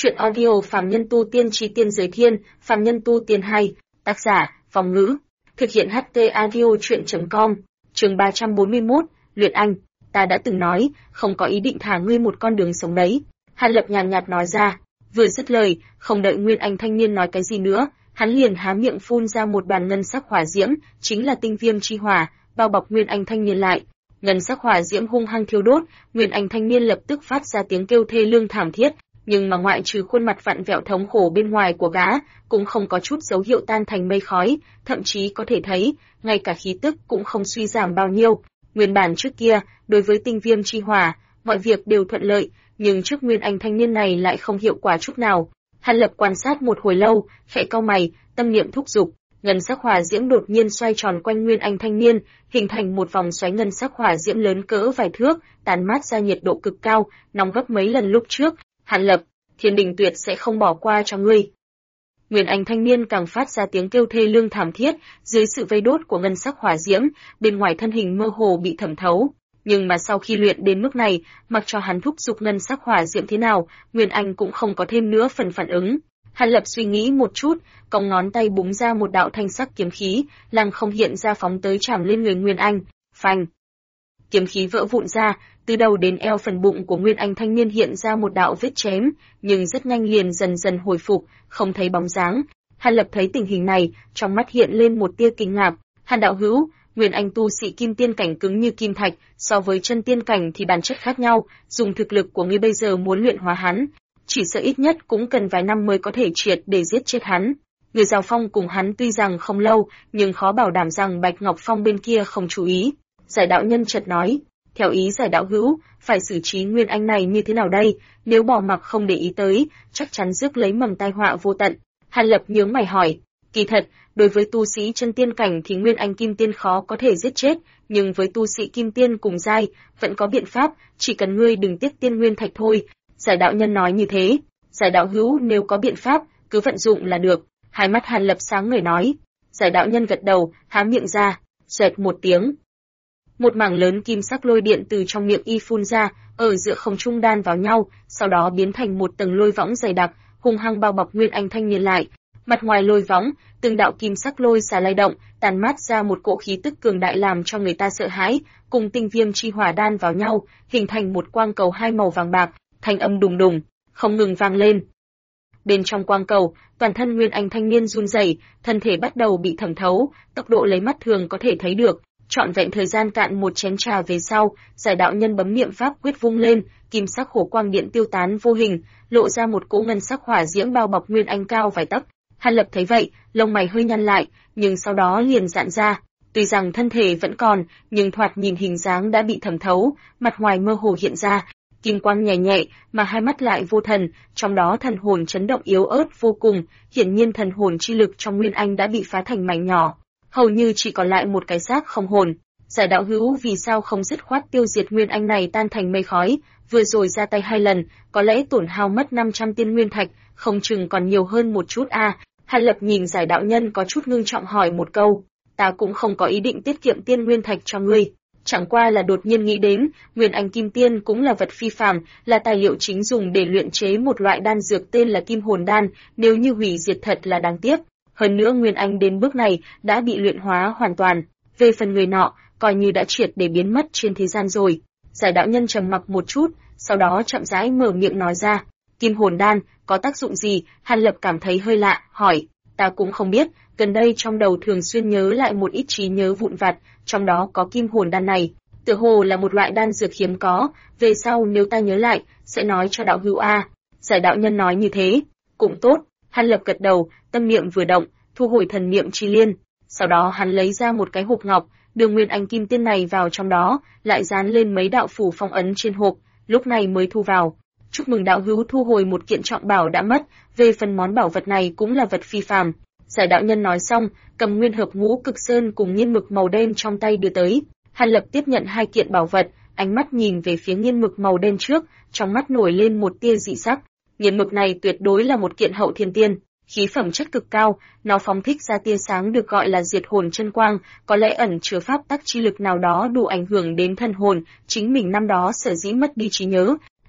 Chuyện audio Phàm Nhân Tu Tiên Chí Tiên Giới Thiên, Phàm Nhân Tu Tiên 2, tác giả, Phong Ngữ, thực hiện HT Audio Chuyện.com, chương 341, Luyện Anh, ta đã từng nói, không có ý định thả ngươi một con đường sống đấy. Hàn Lập nhàn nhạt nói ra, vừa dứt lời, không đợi Nguyên Anh thanh niên nói cái gì nữa, hắn liền há miệng phun ra một đoàn ngân sắc hỏa diễm, chính là tinh viêm chi hỏa, bao bọc Nguyên Anh thanh niên lại. Ngân sắc hỏa diễm hung hăng thiêu đốt, Nguyên Anh thanh niên lập tức phát ra tiếng kêu thê lương thảm thiết, nhưng mà ngoại trừ khuôn mặt vặn vẹo thống khổ bên ngoài của gã, cũng không có chút dấu hiệu tan thành mây khói, thậm chí có thể thấy, ngay cả khí tức cũng không suy giảm bao nhiêu. Nguyên bản trước kia, đối với tinh viêm chi hỏa, mọi việc đều thuận lợi, nhưng trước Nguyên Anh thanh niên này lại không hiệu quả chút nào. Hàn Lập quan sát một hồi lâu, khẽ cau mày, tâm niệm thúc giục, ngân sắc hỏa diễm đột nhiên xoay tròn quanh Nguyên Anh thanh niên, hình thành một vòng xoáy ngân sắc hỏa diễm lớn cỡ vài thước, tản mát ra nhiệt độ cực cao, nóng gấp mấy lần lúc trước. Hàn Lập, Thiên Đình tuyệt sẽ không bỏ qua cho ngươi. Nguyên Anh thanh niên càng phát ra tiếng kêu thê lương thảm thiết, dưới sự vây đốt của ngân sắc hỏa diễm, bên ngoài thân hình mơ hồ bị thẩm thấu. Nhưng mà sau khi luyện đến mức này, mặc cho hắn thúc giục ngân sắc hỏa diễm thế nào, Nguyên Anh cũng không có thêm nữa phần phản ứng. Hàn Lập suy nghĩ một chút, cong ngón tay búng ra một đạo thanh sắc kiếm khí, lăng không hiện ra phóng tới chạm lên người Nguyên Anh. Phanh! Kiếm khí vỡ vụn ra, từ đầu đến eo phần bụng của Nguyên Anh thanh niên hiện ra một đạo vết chém, nhưng rất nhanh liền dần dần hồi phục, không thấy bóng dáng. Hàn Lập thấy tình hình này, trong mắt hiện lên một tia kinh ngạc. Hàn đạo hữu, Nguyên Anh tu sĩ kim tiên cảnh cứng như kim thạch, so với chân tiên cảnh thì bản chất khác nhau, dùng thực lực của ngươi bây giờ muốn luyện hóa hắn, chỉ sợ ít nhất cũng cần vài năm mới có thể triệt để giết chết hắn. Người giao phong cùng hắn tuy rằng không lâu, nhưng khó bảo đảm rằng Bạch Ngọc Phong bên kia không chú ý. Giải đạo nhân chợt nói, theo ý giải đạo hữu, phải xử trí Nguyên Anh này như thế nào đây, nếu bỏ mặc không để ý tới, chắc chắn rước lấy mầm tai họa vô tận. Hàn Lập nhướng mày hỏi, kỳ thật, đối với tu sĩ chân tiên cảnh thì Nguyên Anh kim tiên khó có thể giết chết, nhưng với tu sĩ kim tiên cùng giai, vẫn có biện pháp, chỉ cần ngươi đừng tiếc tiên nguyên thạch thôi. Giải đạo nhân nói như thế, giải đạo hữu nếu có biện pháp, cứ vận dụng là được. Hai mắt Hàn Lập sáng ngời nói, giải đạo nhân gật đầu, há miệng ra, xoẹt một tiếng. Một mảng lớn kim sắc lôi điện từ trong miệng y phun ra, ở giữa không trung đan vào nhau, sau đó biến thành một tầng lôi võng dày đặc, hung hăng bao bọc Nguyên Anh thanh niên lại. Mặt ngoài lôi võng, từng đạo kim sắc lôi xà lay động, tàn mát ra một cỗ khí tức cường đại làm cho người ta sợ hãi, cùng tinh viêm chi hỏa đan vào nhau, hình thành một quang cầu hai màu vàng bạc, thanh âm đùng đùng, không ngừng vang lên. Bên trong quang cầu, toàn thân Nguyên Anh thanh niên run rẩy, thân thể bắt đầu bị thẩm thấu, tốc độ lấy mắt thường có thể thấy được. Trọn vẹn thời gian cạn một chén trà về sau, giải đạo nhân bấm niệm pháp quyết vung lên, kim sắc hổ quang điện tiêu tán vô hình, lộ ra một cỗ ngân sắc hỏa diễm bao bọc Nguyên Anh cao vài tấc. Hàn Lập thấy vậy, lông mày hơi nhăn lại, nhưng sau đó liền giãn ra. Tuy rằng thân thể vẫn còn, nhưng thoạt nhìn hình dáng đã bị thẩm thấu, mặt ngoài mơ hồ hiện ra, kim quang nhẹ nhẹ, mà hai mắt lại vô thần, trong đó thần hồn chấn động yếu ớt vô cùng, hiển nhiên thần hồn chi lực trong Nguyên Anh đã bị phá thành mảnh nhỏ, hầu như chỉ còn lại một cái xác không hồn. Giải đạo hữu vì sao không dứt khoát tiêu diệt Nguyên Anh này tan thành mây khói, vừa rồi ra tay 2 lần, có lẽ tổn hao mất 500 tiên nguyên thạch, không chừng còn nhiều hơn một chút a. Hàn Lập nhìn giải đạo nhân có chút ngưng trọng hỏi một câu, ta cũng không có ý định tiết kiệm tiên nguyên thạch cho ngươi, chẳng qua là đột nhiên nghĩ đến, Nguyên Anh kim tiên cũng là vật phi phàm, là tài liệu chính dùng để luyện chế một loại đan dược tên là Kim Hồn đan, nếu như hủy diệt thật là đáng tiếc. Hơn nữa Nguyên Anh đến bước này đã bị luyện hóa hoàn toàn, về phần người nọ, coi như đã triệt để biến mất trên thế gian rồi. Giải đạo nhân trầm mặc một chút, sau đó chậm rãi mở miệng nói ra, Kim Hồn đan có tác dụng gì? Hàn Lập cảm thấy hơi lạ, hỏi, ta cũng không biết, gần đây trong đầu thường xuyên nhớ lại một ít trí nhớ vụn vặt, trong đó có Kim Hồn đan này, tựa hồ là một loại đan dược hiếm có, về sau nếu ta nhớ lại, sẽ nói cho đạo hữu a. Giải đạo nhân nói như thế, cũng tốt. Hàn Lập gật đầu, tâm niệm vừa động, thu hồi thần niệm chi liên, sau đó hắn lấy ra một cái hộp ngọc, đưa Nguyên Anh kim tiên này vào trong đó, lại dán lên mấy đạo phủ phong ấn trên hộp, lúc này mới thu vào. Chúc mừng đạo hữu thu hồi một kiện trọng bảo đã mất, về phần món bảo vật này cũng là vật phi phàm. Giải đạo nhân nói xong, cầm nguyên hợp ngũ cực sơn cùng nghiên mực màu đen trong tay đưa tới. Hàn Lập tiếp nhận 2 kiện bảo vật, ánh mắt nhìn về phía nghiên mực màu đen trước, trong mắt nổi lên một tia dị sắc. Nghiên mực này tuyệt đối là một kiện hậu thiên tiên, khí phẩm chất cực cao, nó phóng thích ra tia sáng được gọi là diệt hồn chân quang, có lẽ ẩn chứa pháp tắc chi lực nào đó đủ ảnh hưởng đến thân hồn, chính mình năm đó sở dĩ mất đi trí nhớ,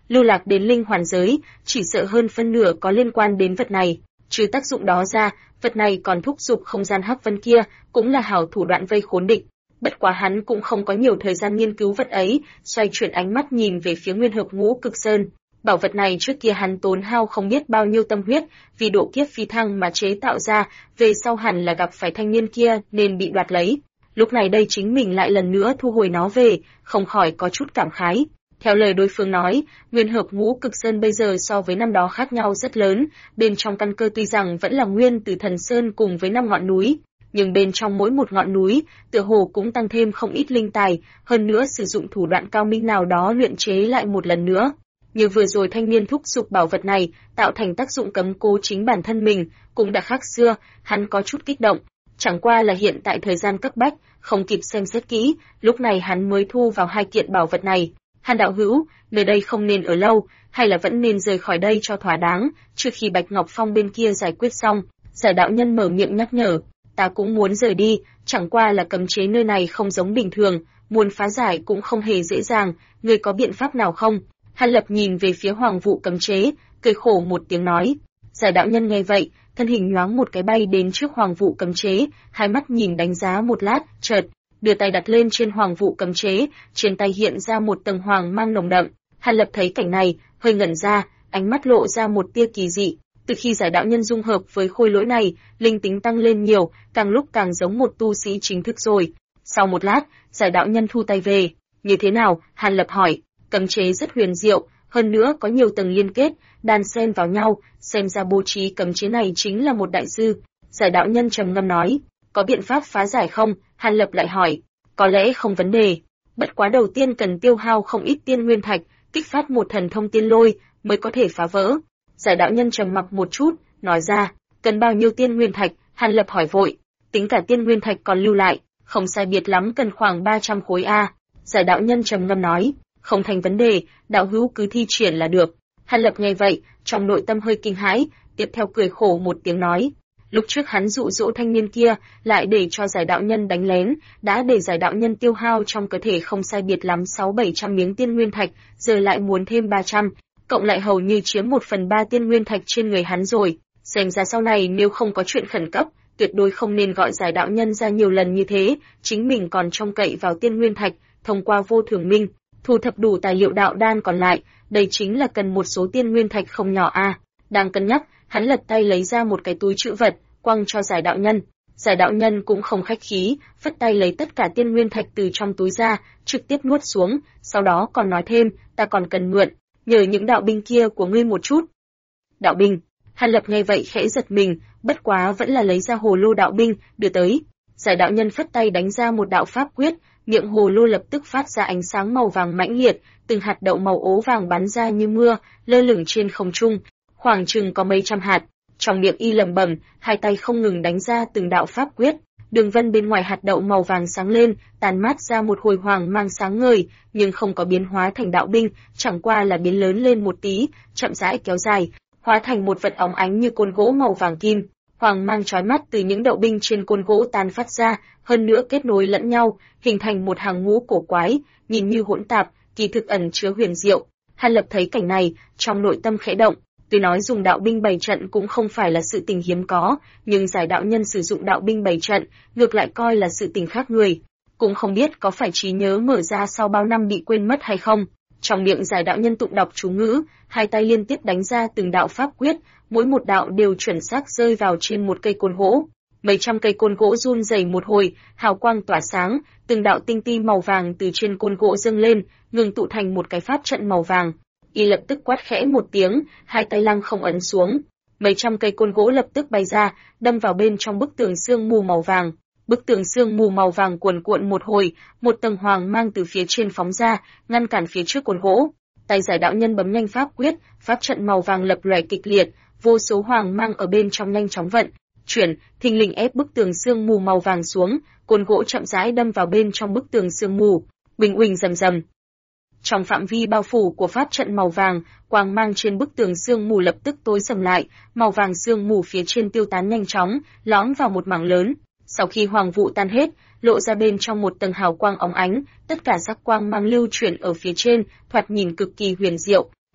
lưu lạc đến linh hoàn giới, chỉ sợ hơn phân nửa có liên quan đến vật này. Trừ tác dụng đó ra, vật này còn thúc giục không gian hắc vân kia, cũng là hảo thủ đoạn vây khốn địch. Bất quá hắn cũng không có nhiều thời gian nghiên cứu vật ấy, xoay chuyển ánh mắt nhìn về phía Nguyên Hợp Ngũ Cực Sơn. Bảo vật này trước kia hắn tốn hao không biết bao nhiêu tâm huyết, vì độ kiếp phi thăng mà chế tạo ra, về sau hẳn là gặp phải thanh niên kia nên bị đoạt lấy. Lúc này đây chính mình lại lần nữa thu hồi nó về, không khỏi có chút cảm khái. Theo lời đối phương nói, Nguyên Hợp Ngũ Cực Sơn bây giờ so với năm đó khác nhau rất lớn, bên trong căn cơ tuy rằng vẫn là nguyên từ Thần Sơn cùng với 5 ngọn núi, nhưng bên trong mỗi một ngọn núi, tựa hồ cũng tăng thêm không ít linh tài, hơn nữa sử dụng thủ đoạn cao minh nào đó luyện chế lại một lần nữa. Như vừa rồi thanh niên thúc giục bảo vật này, tạo thành tác dụng cấm cố chính bản thân mình, cũng đã khác xưa, hắn có chút kích động. Chẳng qua là hiện tại thời gian cấp bách, không kịp xem xét kỹ, lúc này hắn mới thu vào 2 kiện bảo vật này. Hàn đạo hữu, nơi đây không nên ở lâu, hay là vẫn nên rời khỏi đây cho thỏa đáng, trước khi Bạch Ngọc Phong bên kia giải quyết xong. Giải đạo nhân mở miệng nhắc nhở, ta cũng muốn rời đi, chẳng qua là cấm chế nơi này không giống bình thường, muốn phá giải cũng không hề dễ dàng, ngươi có biện pháp nào không? Hàn Lập nhìn về phía Hoàng Vụ cấm chế, cười khổ một tiếng nói. Giải đạo nhân nghe vậy, thân hình nhoáng một cái bay đến trước Hoàng Vụ cấm chế, hai mắt nhìn đánh giá một lát, chợt đưa tay đặt lên trên Hoàng Vụ cấm chế, trên tay hiện ra một tầng hoàng mang nồng đậm. Hàn Lập thấy cảnh này, hơi ngẩn ra, ánh mắt lộ ra một tia kỳ dị. Từ khi giải đạo nhân dung hợp với khôi lỗi này, linh tính tăng lên nhiều, càng lúc càng giống một tu sĩ chính thức rồi. Sau một lát, giải đạo nhân thu tay về. Như thế nào? Hàn Lập hỏi. Cấm chế rất huyền diệu, hơn nữa có nhiều tầng liên kết, đan xen vào nhau, xem ra bố trí cấm chế này chính là một đại sư. Giải đạo nhân trầm ngâm nói. Có biện pháp phá giải không? Hàn Lập lại hỏi. Có lẽ không vấn đề. Bất quá đầu tiên cần tiêu hao không ít tiên nguyên thạch, kích phát một thần thông tiên lôi, mới có thể phá vỡ. Giải đạo nhân trầm mặc một chút, nói ra, cần bao nhiêu tiên nguyên thạch? Hàn Lập hỏi vội. Tính cả tiên nguyên thạch còn lưu lại, không sai biệt lắm cần khoảng 300 khối a. Giải đạo nhân trầm ngâm nói, không thành vấn đề, đạo hữu cứ thi triển là được. Hàn Lập nghe vậy, trong nội tâm hơi kinh hãi, tiếp theo cười khổ một tiếng nói. Lúc trước hắn dụ dỗ thanh niên kia, lại để cho giải đạo nhân đánh lén, đã để giải đạo nhân tiêu hao trong cơ thể không sai biệt lắm 600-700 miếng tiên nguyên thạch, giờ lại muốn thêm 300, cộng lại hầu như chiếm 1/3 tiên nguyên thạch trên người hắn rồi. Xem ra sau này nếu không có chuyện khẩn cấp, tuyệt đối không nên gọi giải đạo nhân ra nhiều lần như thế, chính mình còn trông cậy vào tiên nguyên thạch, thông qua vô thường minh, thu thập đủ tài liệu đạo đan còn lại, đây chính là cần một số tiên nguyên thạch không nhỏ a. Đang cân nhắc, hắn lật tay lấy ra một cái túi trữ vật, quăng cho giải đạo nhân. Giải đạo nhân cũng không khách khí, phất tay lấy tất cả tiên nguyên thạch từ trong túi ra, trực tiếp nuốt xuống, sau đó còn nói thêm, ta còn cần mượn, nhờ những đạo binh kia của ngươi một chút. Đạo binh? Hàn Lập nghe vậy khẽ giật mình, bất quá vẫn là lấy ra hồ lô đạo binh, đưa tới. Giải đạo nhân phất tay đánh ra một đạo pháp quyết, miệng hồ lô lập tức phát ra ánh sáng màu vàng mãnh liệt, từng hạt đậu màu ố vàng bắn ra như mưa, lơ lửng trên không trung, khoảng chừng có mấy trăm hạt. Trong miệng y lẩm bẩm, hai tay không ngừng đánh ra từng đạo pháp quyết, đường vân bên ngoài hạt đậu màu vàng sáng lên, tàn mát ra một hồi hoàng mang sáng ngời, nhưng không có biến hóa thành đạo binh, chẳng qua là biến lớn lên một tí, chậm rãi kéo dài, hóa thành một vật óng ánh như côn gỗ màu vàng kim. Hoàng mang chói mắt từ những đậu binh trên côn gỗ tàn phát ra, hơn nữa kết nối lẫn nhau, hình thành một hàng ngũ cổ quái, nhìn như hỗn tạp, kỳ thực ẩn chứa huyền diệu. Hàn Lập thấy cảnh này, trong nội tâm khẽ động. Tuy nói dùng đạo binh bày trận cũng không phải là sự tình hiếm có, nhưng giải đạo nhân sử dụng đạo binh bày trận, ngược lại coi là sự tình khác người. Cũng không biết có phải trí nhớ mở ra sau bao năm bị quên mất hay không. Trong miệng giải đạo nhân tụng đọc chú ngữ, hai tay liên tiếp đánh ra từng đạo pháp quyết, mỗi một đạo đều chuẩn xác rơi vào trên một cây côn gỗ. Mấy trăm cây côn gỗ run rẩy một hồi, hào quang tỏa sáng, từng đạo tinh ti màu vàng từ trên côn gỗ dâng lên, ngừng tụ thành một cái pháp trận màu vàng. Y lập tức quát khẽ một tiếng, hai tay lăng không ấn xuống. Mấy trăm cây côn gỗ lập tức bay ra, đâm vào bên trong bức tường sương mù màu vàng. Bức tường sương mù màu vàng cuồn cuộn một hồi, một tầng hoàng mang từ phía trên phóng ra, ngăn cản phía trước côn gỗ. Tay giải đạo nhân bấm nhanh pháp quyết, pháp trận màu vàng lập lòe kịch liệt, vô số hoàng mang ở bên trong nhanh chóng vận chuyển, thình lình ép bức tường sương mù màu vàng xuống, côn gỗ chậm rãi đâm vào bên trong bức tường sương mù, uỳnh uỳnh rầm rầm. Trong phạm vi bao phủ của pháp trận màu vàng, quang mang trên bức tường sương mù lập tức tối sầm lại, màu vàng sương mù phía trên tiêu tán nhanh chóng, lõm vào một mảng lớn. Sau khi hoàng vụ tan hết, lộ ra bên trong một tầng hào quang óng ánh, tất cả sắc quang mang lưu chuyển ở phía trên, thoạt nhìn cực kỳ huyền diệu.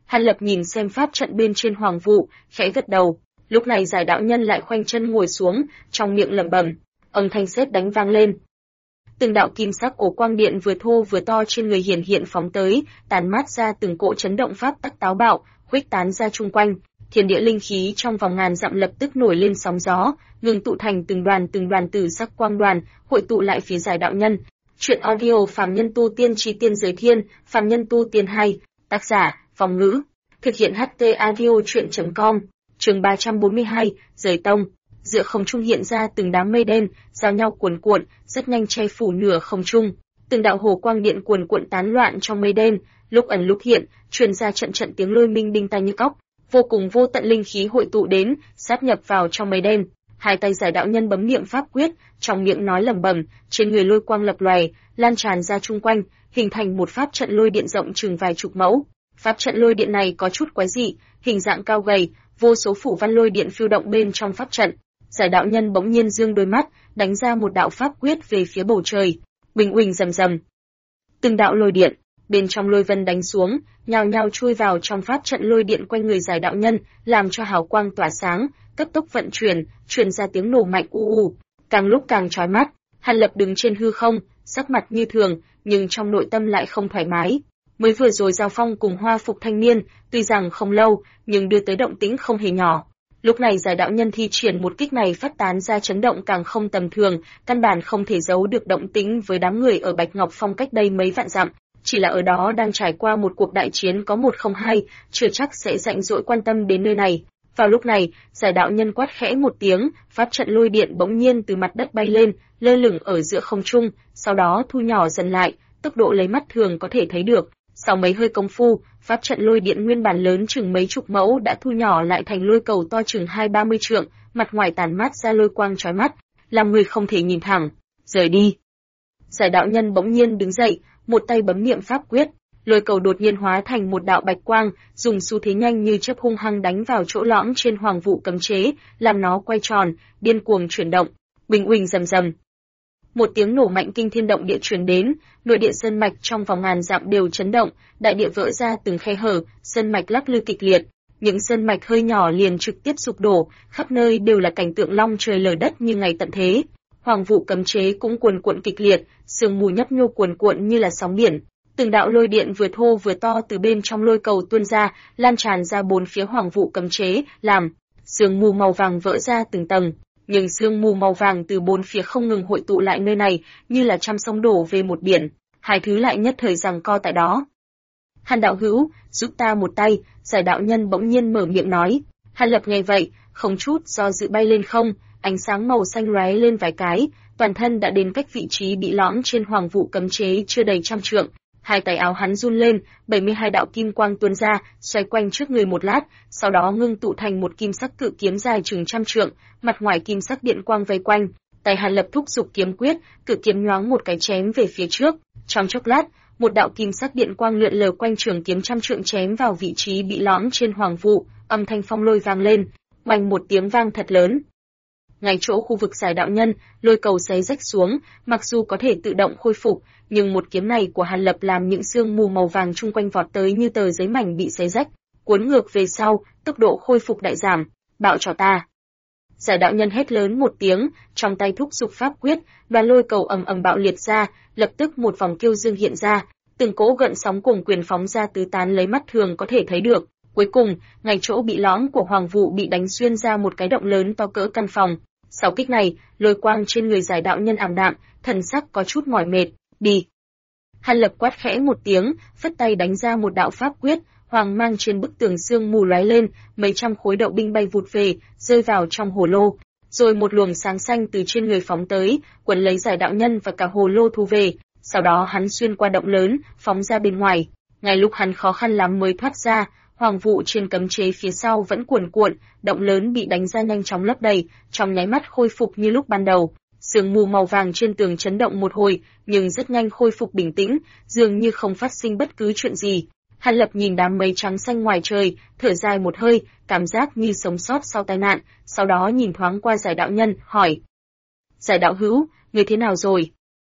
Hàn Lập nhìn xem pháp trận bên trên Hoàng Vũ, khẽ gật đầu. Lúc này Giải đạo nhân lại khoanh chân ngồi xuống, trong miệng lẩm bẩm, âm thanh sét đánh vang lên. Từng đạo kim sắc cổ quang điện vừa thô vừa to trên người hiện phóng tới, tàn mát ra từng cỗ chấn động pháp tắc táo bạo, khuếch tán ra chung quanh. Thiên địa linh khí trong vòng ngàn dặm lập tức nổi lên sóng gió, ngừng tụ thành từng đoàn tử sắc quang đoàn, hội tụ lại phía Giải đạo nhân. Truyện audio Phàm Nhân Tu Tiên Chí Tiên Giới Thiên, Phàm Nhân Tu Tiên 2, tác giả, Phong Ngữ. Thực hiện HT audio truyện.com. Chương 342, Rời Tông. Giữa không trung hiện ra từng đám mây đen, giao nhau cuồn cuộn, rất nhanh che phủ nửa không trung. Từng đạo hồ quang điện cuồn cuộn tán loạn trong mây đen, lúc ẩn lúc hiện, truyền ra trận tiếng lôi minh đinh tai như cóc. Vô cùng vô tận linh khí hội tụ đến, sáp nhập vào trong mây đen. Hai tay Giải đạo nhân bấm niệm pháp quyết, trong miệng nói lẩm bẩm, trên người lôi quang lập lòe, lan tràn ra chung quanh, hình thành một pháp trận lôi điện rộng chừng vài chục mẫu. Pháp trận lôi điện này có chút quái dị, hình dạng cao gầy, vô số phủ văn lôi điện phiêu động bên trong pháp trận. Giải đạo nhân bỗng nhiên dương đôi mắt, đánh ra một đạo pháp quyết về phía bầu trời. Bình uỳnh rầm rầm. Từng đạo lôi điện bên trong lôi vân đánh xuống, nhào nhào chui vào trong pháp trận lôi điện quanh người Giải đạo nhân, làm cho hào quang tỏa sáng, cấp tốc vận chuyển, truyền ra tiếng nổ mạnh u u, càng lúc càng chói mắt. Hàn Lập đứng trên hư không, sắc mặt như thường, nhưng trong nội tâm lại không thoải mái. Mới vừa rồi giao phong cùng Hoa Phục thanh niên, tuy rằng không lâu, nhưng đưa tới động tĩnh không hề nhỏ. Lúc này Giải đạo nhân thi triển một kích này phát tán ra chấn động càng không tầm thường, căn bản không thể giấu được động tĩnh với đám người ở Bạch Ngọc Phong cách đây mấy vạn dặm. Chỉ là ở đó đang trải qua một cuộc đại chiến có 1-0-2, chưa chắc sẽ rảnh rỗi quan tâm đến nơi này. Vào lúc này, Giải đạo nhân quát khẽ một tiếng, pháp trận lôi điện bỗng nhiên từ mặt đất bay lên, lơ lửng ở giữa không trung, sau đó thu nhỏ dần lại, tốc độ lấy mắt thường có thể thấy được. Sau mấy hơi công phu, pháp trận lôi điện nguyên bản lớn chừng mấy chục mẫu đã thu nhỏ lại thành lôi cầu to chừng 20-30 trượng, mặt ngoài tản mát ra lôi quang chói mắt, làm người không thể nhìn thẳng. Rời đi. Giải đạo nhân bỗng nhiên đứng dậy, một tay bấm niệm pháp quyết, lôi cầu đột nhiên hóa thành một đạo bạch quang, dùng xu thế nhanh như chớp hung hăng đánh vào chỗ lõm trên Hoàng Vũ cấm chế, làm nó quay tròn, điên cuồng chuyển động. Bình uỳnh rầm rầm. Một tiếng nổ mạnh kinh thiên động địa truyền đến, nội địa sơn mạch trong vòng ngàn dặm đều chấn động, đại địa vỡ ra từng khe hở, sơn mạch lắc lư kịch liệt. Những sơn mạch hơi nhỏ liền trực tiếp sụp đổ, khắp nơi đều là cảnh tượng long trời lở đất như ngày tận thế. Hoàng Vũ cấm chế cũng cuồn cuộn kịch liệt, sương mù nhấp nhô cuồn cuộn như là sóng biển. Từng đạo lôi điện vừa thô vừa to từ bên trong lôi cầu tuôn ra, lan tràn ra bốn phía Hoàng Vũ cấm chế, làm sương mù màu vàng vỡ ra từng tầng. Nhưng sương mù màu vàng từ bốn phía không ngừng hội tụ lại nơi này, như là trăm sông đổ về một biển, hai thứ lại nhất thời giằng co tại đó. Hàn đạo hữu, giúp ta một tay, Giải đạo nhân bỗng nhiên mở miệng nói. Hàn Lập nghe vậy, không chút do dự bay lên không, ánh sáng màu xanh lóe lên vài cái, toàn thân đã đến cách vị trí bị lõm trên Hoàng Vũ cấm chế chưa đầy 100 trượng. Hai tay áo hắn run lên, 72 đạo kim quang tuôn ra, xoay quanh trước người một lát, sau đó ngưng tụ thành một kim sắc cự kiếm dài chừng 100 trượng, mặt ngoài kim sắc điện quang vây quanh. Tay Hàn Lập thúc giục kiếm quyết, cự kiếm nhoáng một cái chém về phía trước. Trong chốc lát, một đạo kim sắc điện quang lượn lờ quanh trường kiếm 100 trượng chém vào vị trí bị lõm trên Hoàng Vũ, âm thanh phong lôi vang lên, oanh một tiếng vang thật lớn. Ngay chỗ khu vực Giải đạo nhân, lôi cầu xé rách xuống, mặc dù có thể tự động khôi phục, nhưng một kiếm này của Hàn Lập làm những sương mù màu vàng chung quanh vọt tới như tờ giấy mảnh bị xé rách, cuốn ngược về sau, tốc độ khôi phục đại giảm. Bạo cho ta! Giải đạo nhân hét lớn một tiếng, trong tay thúc giục pháp quyết, đoàn lôi cầu ầm ầm bạo liệt ra, lập tức một vòng kiêu dương hiện ra, từng cỗ gợn sóng cuồng quyền phóng ra tứ tán lấy mắt thường có thể thấy được. Cuối cùng, ngay chỗ bị lõm của Hoàng Vũ bị đánh xuyên ra một cái động lớn to cỡ căn phòng. Sau kích này, lôi quang trên người Giải đạo nhân ảm đạm, thần sắc có chút mỏi mệt. Đi! Hàn Lập quát khẽ một tiếng, phất tay đánh ra một đạo pháp quyết, hoàng mang trên bức tường sương mù lóe lên, mấy trăm khối đậu binh bay vụt về, rơi vào trong hồ lô. Rồi một luồng sáng xanh từ trên người phóng tới, quấn lấy Giải đạo nhân và cả hồ lô thu về. Sau đó hắn xuyên qua động lớn, phóng ra bên ngoài. Ngay lúc hắn khó khăn lắm mới thoát ra, Hoàng Vũ trên cấm chế phía sau vẫn cuồn cuộn, động lớn bị đánh ra nhanh chóng lấp đầy, trong nháy mắt khôi phục như lúc ban đầu. Sương mù màu vàng trên tường chấn động một hồi, nhưng rất nhanh khôi phục bình tĩnh, dường như không phát sinh bất cứ chuyện gì. Hàn Lập nhìn đám mây trắng xanh ngoài trời, thở dài một hơi, cảm giác như sống sót sau tai nạn, sau đó nhìn thoáng qua Giải đạo nhân, hỏi. Giải đạo hữu, người thế nào rồi?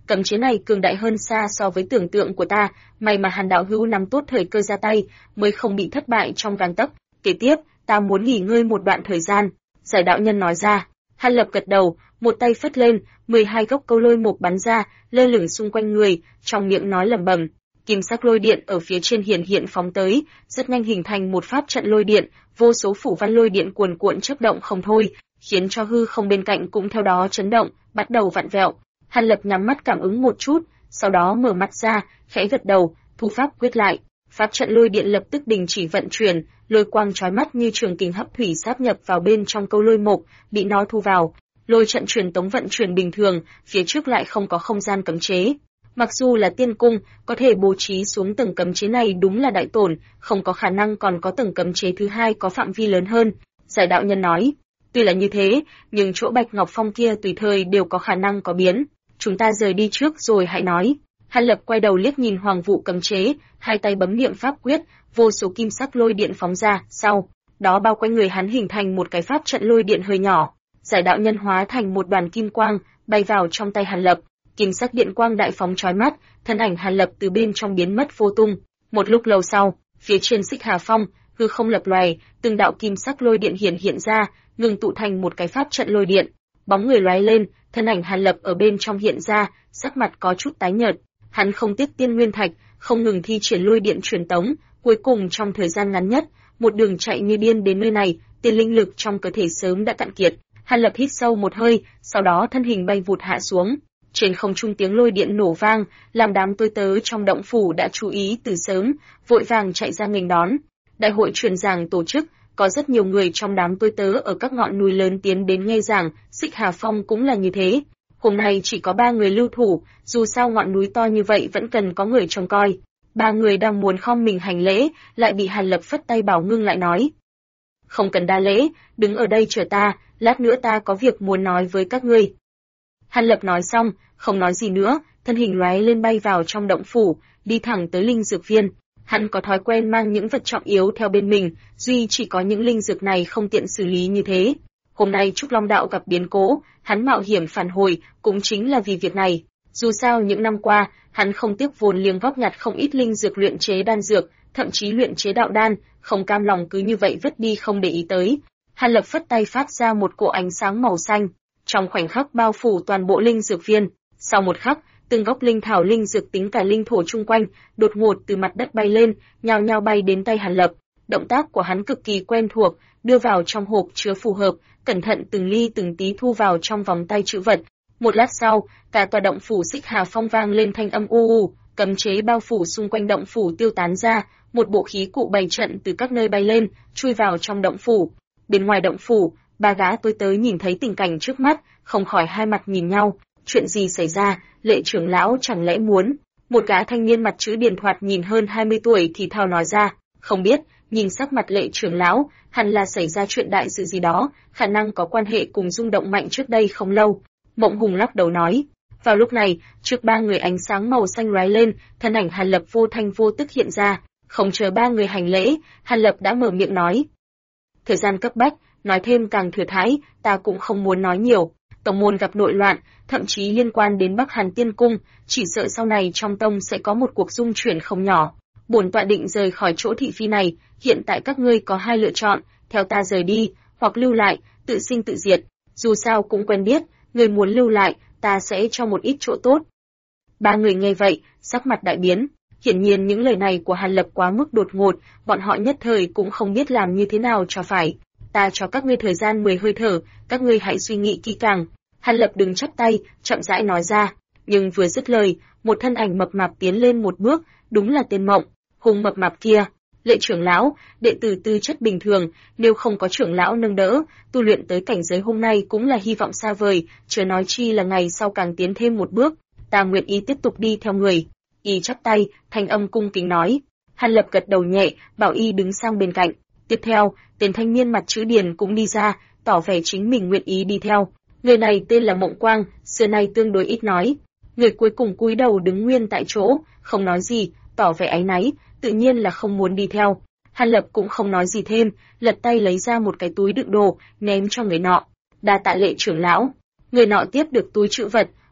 cấm chế này cường đại hơn xa so với tưởng tượng của ta, may mà Hàn đạo hữu nắm tốt thời cơ ra tay, mới không bị thất bại trong gang tấc. Kế tiếp, ta muốn nghỉ ngơi một đoạn thời gian." Giải đạo nhân nói ra. Hàn Lập gật đầu, một tay phất lên, 12 gốc câu lôi mục bắn ra, lơ lửng xung quanh người, trong miệng nói lẩm bẩm. Kim sắc lôi điện ở phía trên hiện phóng tới, rất nhanh hình thành một pháp trận lôi điện, vô số phủ văn lôi điện cuồn cuộn chớp động không thôi, khiến cho hư không bên cạnh cũng theo đó chấn động, bắt đầu vặn vẹo. Hàn Lập nhắm mắt cảm ứng một chút, sau đó mở mắt ra, khẽ gật đầu, thu pháp quyết lại. Pháp trận lôi điện lập tức đình chỉ vận chuyển, lôi quang chói mắt như trường kình hấp thủy sáp nhập vào bên trong câu lôi mục, bị nó thu vào. Lôi trận truyền tống vận chuyển bình thường, phía trước lại không có không gian cấm chế. Mặc dù là tiên cung, có thể bố trí xuống tầng cấm chế này đúng là đại tổn, không có khả năng còn có tầng cấm chế thứ hai có phạm vi lớn hơn. Giải đạo nhân nói, tuy là như thế, nhưng chỗ Bạch Ngọc Phong kia tùy thời đều có khả năng có biến. Chúng ta rời đi trước rồi hãy nói. Hàn Lập quay đầu liếc nhìn hoàng vụ cấm chế, hai tay bấm niệm pháp quyết, vô số kim sắc lôi điện phóng ra, sau đó bao quanh người hắn hình thành một cái pháp trận lôi điện hơi nhỏ. Giải đạo nhân hóa thành một đoàn kim quang, bay vào trong tay Hàn Lập. Kim sắc điện quang đại phóng chói mắt, thân ảnh Hàn Lập từ bên trong biến mất vô tung. Một lúc lâu sau, phía trên Xích Hà Phong, hư không lập loè, từng đạo kim sắc lôi điện hiện ra, ngừng tụ thành một cái pháp trận lôi điện. Bóng người lóe lên, thân ảnh Hàn Lập ở bên trong hiện ra, sắc mặt có chút tái nhợt. Hắn không tiếc tiên nguyên thạch, không ngừng thi triển lôi điện truyền tống, cuối cùng trong thời gian ngắn nhất, một đường chạy như điên đến nơi này, tiên linh lực trong cơ thể sớm đã cạn kiệt. Hàn Lập hít sâu một hơi, sau đó thân hình bay vụt hạ xuống. Trên không trung tiếng lôi điện nổ vang, làm đám tôi tớ trong động phủ đã chú ý từ sớm, vội vàng chạy ra nghênh đón. Đại hội truyền giảng tổ chức, có rất nhiều người trong đám tôi tớ ở các ngọn núi lớn tiến đến nghe giảng, Xích Hà Phong cũng là như thế. Hôm nay chỉ có 3 người lưu thủ, dù sao ngọn núi to như vậy vẫn cần có người trông coi. 3 người đang muốn khom mình hành lễ, lại bị Hàn Lập phất tay bảo ngưng lại nói. Không cần đa lễ, đứng ở đây chờ ta, lát nữa ta có việc muốn nói với các ngươi. Hàn Lập nói xong, không nói gì nữa, thân hình lóe lên bay vào trong động phủ, đi thẳng tới linh dược viên. Hắn có thói quen mang những vật trọng yếu theo bên mình, duy chỉ có những linh dược này không tiện xử lý như thế. Hôm nay Trúc Long Đạo gặp biến cố, hắn mạo hiểm phản hồi, cũng chính là vì việc này. Dù sao những năm qua, hắn không tiếc vốn liếng góp nhặt không ít linh dược luyện chế đan dược, thậm chí luyện chế đạo đan, không cam lòng cứ như vậy vứt đi không để ý tới. Hàn Lập phất tay phát ra một cỗ ánh sáng màu xanh, trong khoảnh khắc bao phủ toàn bộ linh dược viên. Sau một khắc, từng gốc linh thảo linh dược tính cả linh thổ chung quanh, đột ngột từ mặt đất bay lên, nhao nhao bay đến tay Hàn Lập. Động tác của hắn cực kỳ quen thuộc, đưa vào trong hộp chứa phù hợp, cẩn thận từng ly từng tí thu vào trong vòng tay trữ vật. Một lát sau, cả tòa động phủ Xích Hà Phong vang lên thanh âm u u, cấm chế bao phủ xung quanh động phủ tiêu tán ra, một bộ khí cụ bày trận từ các nơi bay lên, chui vào trong động phủ. Bên ngoài động phủ, 3 gã tôi tới nhìn thấy tình cảnh trước mắt, không khỏi hai mặt nhìn nhau. Chuyện gì xảy ra? Lệ trưởng lão chẳng lẽ muốn? Một gã thanh niên mặt chữ điền thoạt nhìn hơn 20 tuổi thì thào nói ra, không biết. Nhìn sắc mặt Lệ trưởng lão, hẳn là xảy ra chuyện đại sự gì đó, khả năng có quan hệ cùng rung động mạnh trước đây không lâu. Mộng Hùng lắc đầu nói. Vào lúc này, trước 3 người ánh sáng màu xanh lóe lên, thân ảnh Hàn Lập vô thanh vô tức hiện ra. Không chờ 3 người hành lễ, Hàn Lập đã mở miệng nói. Thời gian cấp bách, nói thêm càng thừa thãi, ta cũng không muốn nói nhiều. Tổng môn gặp nội loạn, thậm chí liên quan đến Bắc Hàn Tiên Cung, chỉ sợ sau này trong tông sẽ có một cuộc dung chuyển không nhỏ. Bổn tọa định rời khỏi chỗ thị phi này, hiện tại các ngươi có 2 lựa chọn, theo ta rời đi, hoặc lưu lại, tự sinh tự diệt. Dù sao cũng quen biết, người muốn lưu lại, ta sẽ cho một ít chỗ tốt. 3 người nghe vậy, sắc mặt đại biến. Hiển nhiên những lời này của Hàn Lập quá mức đột ngột, bọn họ nhất thời cũng không biết làm như thế nào cho phải. Ta cho các ngươi thời gian 10 hơi thở, các ngươi hãy suy nghĩ kỹ càng. Hàn Lập đứng chắp tay, chậm rãi nói ra. Nhưng vừa dứt lời, một thân ảnh mập mạp tiến lên một bước, đúng là tên Mộng Hùng mập mạp kia. Lệ trưởng lão, đệ tử tư chất bình thường, nếu không có trưởng lão nâng đỡ, tu luyện tới cảnh giới hôm nay cũng là hy vọng xa vời, chớ nói chi là ngày sau càng tiến thêm một bước. Ta nguyện ý tiếp tục đi theo người. Y chắp tay, thanh âm cung kính nói. Hàn Lập gật đầu nhẹ, bảo y đứng sang bên cạnh. Tiếp theo, tên thanh niên mặt chữ điền cũng đi ra, tỏ vẻ chính mình nguyện ý đi theo. Người này tên là Mộng Quang, xưa nay tương đối ít nói. Người cuối cùng cúi đầu đứng nguyên tại chỗ, không nói gì, tỏ vẻ áy náy, tự nhiên là không muốn đi theo. Hàn Lập cũng không nói gì thêm, lật tay lấy ra một cái túi đựng đồ, ném cho người nọ. Đa tạ Lệ trưởng lão. Người nọ tiếp được túi trữ vật,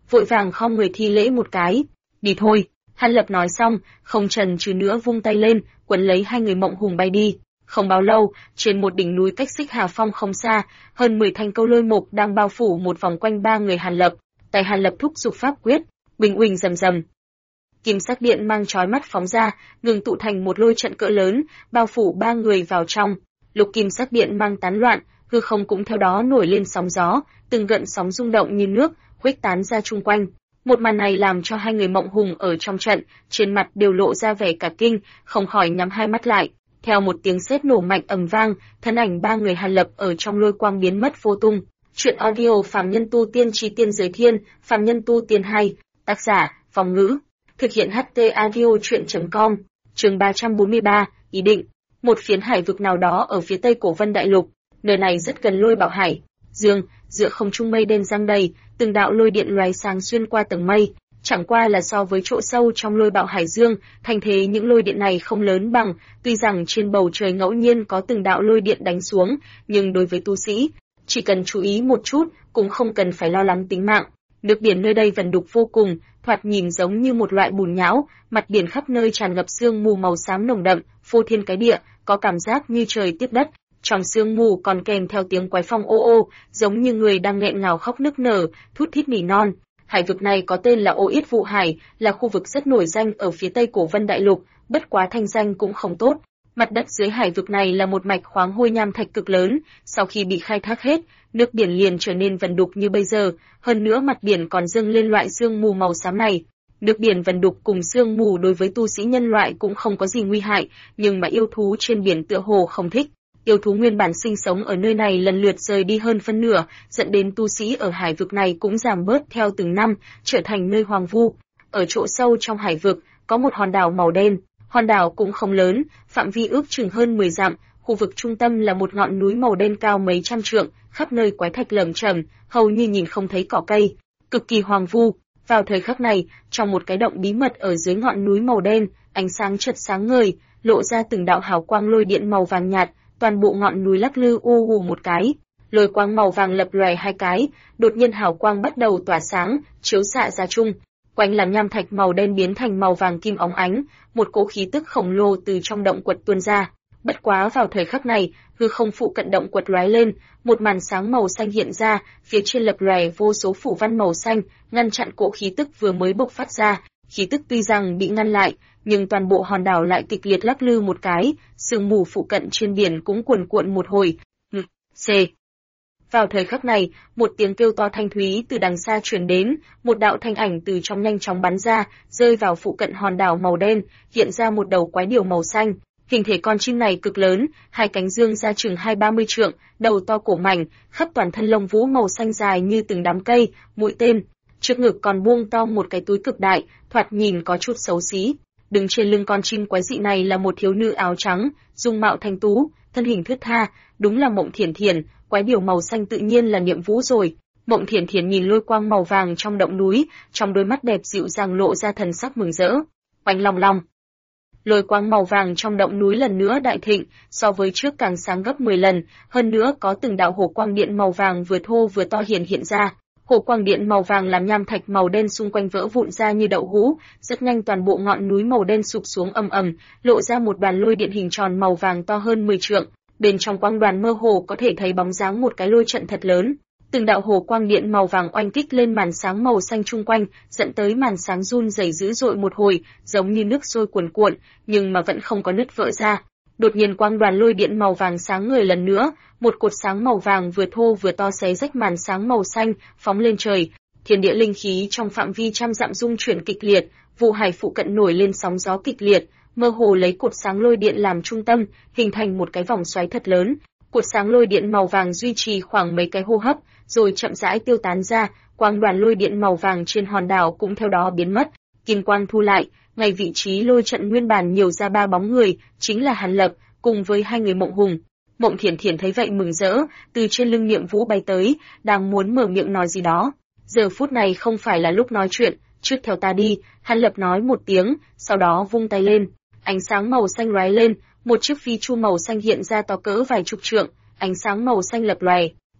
vội vàng khom người thi lễ một cái. Đi thôi. Hàn Lập nói xong, không chần chừ nữa vung tay lên, quấn lấy hai người Mộng Hùng bay đi. Không bao lâu, trên một đỉnh núi cách Xích Hà Phong không xa, hơn 10 thanh câu lôi mục đang bao phủ một vòng quanh ba người Hàn Lập. Tay Hàn Lập thúc giục pháp quyết, uỳnh uỳnh rầm rầm. Kim sắc điện mang chói mắt phóng ra, ngừng tụ thành một lôi trận cỡ lớn, bao phủ ba người vào trong. Lục kim sắc điện mang tán loạn, hư không cũng theo đó nổi lên sóng gió, từng gợn sóng rung động như nước, khuếch tán ra chung quanh. Một màn này làm cho hai người Mộng Hùng ở trong trận, trên mặt đều lộ ra vẻ cả kinh, không khỏi nhắm hai mắt lại. Theo một tiếng sét nổ mạnh ầm vang, thân ảnh ba người Hàn Lập ở trong lôi quang biến mất vô tung. Truyện audio Phàm Nhân Tu Tiên Chí Tiên Giới Thiên, Phàm Nhân Tu Tiên 2, tác giả, Phong Ngữ. Thực hiện HT Audio Truyện.com. Chương 343, ý định. Một phiến hải vực nào đó ở phía tây Cổ Vân Đại Lục, nơi này rất gần Lôi Bảo Hải. Giữa không trung mây đen giăng đầy, từng đạo lôi điện lóe sáng xuyên qua tầng mây, chẳng qua là so với chỗ sâu trong Lôi Bảo Hải Dương, thành thế những lôi điện này không lớn bằng, tuy rằng trên bầu trời ngẫu nhiên có từng đạo lôi điện đánh xuống, nhưng đối với tu sĩ, chỉ cần chú ý một chút, cũng không cần phải lo lắng tính mạng. Nước biển nơi đây vần đục vô cùng, thoạt nhìn giống như một loại bùn nhão, mặt biển khắp nơi tràn ngập sương mù màu xám nồng đậm, phô thiên cái địa, có cảm giác như trời tiếp đất. Trong sương mù còn kèm theo tiếng quái phong ô ô, giống như người đang nghẹn ngào khóc nức nở, thút thít nỉ non. Hải vực này có tên là Ô Yết Vụ Hải, là khu vực rất nổi danh ở phía tây Cổ Vân Đại Lục, bất quá thanh danh cũng không tốt. Mặt đất dưới hải vực này là một mạch khoáng hôi nham thạch cực lớn, sau khi bị khai thác hết, nước biển liền trở nên vần đục như bây giờ, hơn nữa mặt biển còn dâng lên loại sương mù màu xám này. Nước biển vần đục cùng sương mù đối với tu sĩ nhân loại cũng không có gì nguy hại, nhưng mà yêu thú trên biển tựa hồ không thích. Yêu thú nguyên bản sinh sống ở nơi này lần lượt rời đi hơn phân nửa, dẫn đến tu sĩ ở hải vực này cũng giảm bớt theo từng năm, trở thành nơi hoang vu. Ở chỗ sâu trong hải vực, có một hòn đảo màu đen. Hòn đảo cũng không lớn, phạm vi ước chừng hơn 10 dặm, khu vực trung tâm là một ngọn núi màu đen cao mấy trăm trượng, khắp nơi quái thạch lởm chởm, hầu như nhìn không thấy cỏ cây, cực kỳ hoang vu. Vào thời khắc này, trong một cái động bí mật ở dưới ngọn núi màu đen, ánh sáng chợt sáng ngời, lộ ra từng đạo hào quang lôi điện màu vàng nhạt, toàn bộ ngọn núi lắc lư u u một cái. Lôi quang màu vàng lập lòe hai cái, đột nhiên hào quang bắt đầu tỏa sáng, chiếu xạ ra chung. Quanh làm nham thạch màu đen biến thành màu vàng kim óng ánh, một cỗ khí tức khổng lồ từ trong động quật tuôn ra. Bất quá vào thời khắc này, hư không phụ cận động quật lóe lên, một màn sáng màu xanh hiện ra, phía trên lập lòe vô số phủ văn màu xanh, ngăn chặn cỗ khí tức vừa mới bộc phát ra. Khí tức tuy rằng bị ngăn lại, nhưng toàn bộ hòn đảo lại kịch liệt lắc lư một cái, sương mù phụ cận trên biển cũng cuồn cuộn một hồi. C. Vào thời khắc này, một tiếng kêu to thanh thúy từ đằng xa truyền đến, một đạo thanh ảnh từ trong nhanh chóng bắn ra, rơi vào phụ cận hòn đảo màu đen, hiện ra một đầu quái điểu màu xanh. Hình thể con chim này cực lớn, hai cánh dương ra chừng 20-30 trượng, đầu to cổ mảnh, khắp toàn thân lông vũ màu xanh dài như từng đám cây, mũi tên. Trước ngực còn buông to một cái túi cực đại, thoạt nhìn có chút xấu xí. Đứng trên lưng con chim quái dị này là một thiếu nữ áo trắng, dung mạo thanh tú, thân hình thướt tha, đúng là Mộng Thiển Thiển, quái điểu màu xanh tự nhiên là Niệm Vũ rồi. Mộng Thiển Thiển nhìn lôi quang màu vàng trong động núi, trong đôi mắt đẹp dịu dàng lộ ra thần sắc mừng rỡ. Oanh long long. Lôi quang màu vàng trong động núi lần nữa đại thịnh, so với trước càng sáng gấp 10 lần, hơn nữa có từng đạo hổ quang điện màu vàng vừa thô vừa to hiện ra. Hổ quang điện màu vàng làm nham thạch màu đen xung quanh vỡ vụn ra như đậu hũ, rất nhanh toàn bộ ngọn núi màu đen sụp xuống ầm ầm, lộ ra một đoàn lôi điện hình tròn màu vàng to hơn 10 trượng. Bên trong quang đoàn mơ hồ có thể thấy bóng dáng một cái lôi trận thật lớn. Từng đạo hổ quang điện màu vàng oanh kích lên màn sáng màu xanh chung quanh, dẫn tới màn sáng run rẩy dữ dội một hồi, giống như nước sôi cuồn cuộn, nhưng mà vẫn không có nứt vỡ ra. Đột nhiên quang đoàn lôi điện màu vàng sáng ngời lần nữa, một cột sáng màu vàng vừa thô vừa to xé rách màn sáng màu xanh, phóng lên trời. Thiên địa linh khí trong phạm vi trăm dặm rung chuyển kịch liệt, vụ hải phụ cận nổi lên sóng gió kịch liệt, mơ hồ lấy cột sáng lôi điện làm trung tâm, hình thành một cái vòng xoáy thật lớn. Cột sáng lôi điện màu vàng duy trì khoảng mấy cái hô hấp, rồi chậm rãi tiêu tán ra, quang đoàn lôi điện màu vàng trên hòn đảo cũng theo đó biến mất. Kim quang thu lại, ngay vị trí lôi trận nguyên bản nhiều ra ba bóng người, chính là Hàn Lập, cùng với hai người Mộng Hùng. Mộng Thiển Thiển thấy vậy mừng rỡ, từ trên lưng Niệm Vũ bay tới, đang muốn mở miệng nói gì đó. Giờ phút này không phải là lúc nói chuyện, trước theo ta đi, Hàn Lập nói một tiếng, sau đó vung tay lên. Ánh sáng màu xanh lóe lên, một chiếc phi chu màu xanh hiện ra to cỡ vài chục trượng, ánh sáng màu xanh lập lòe.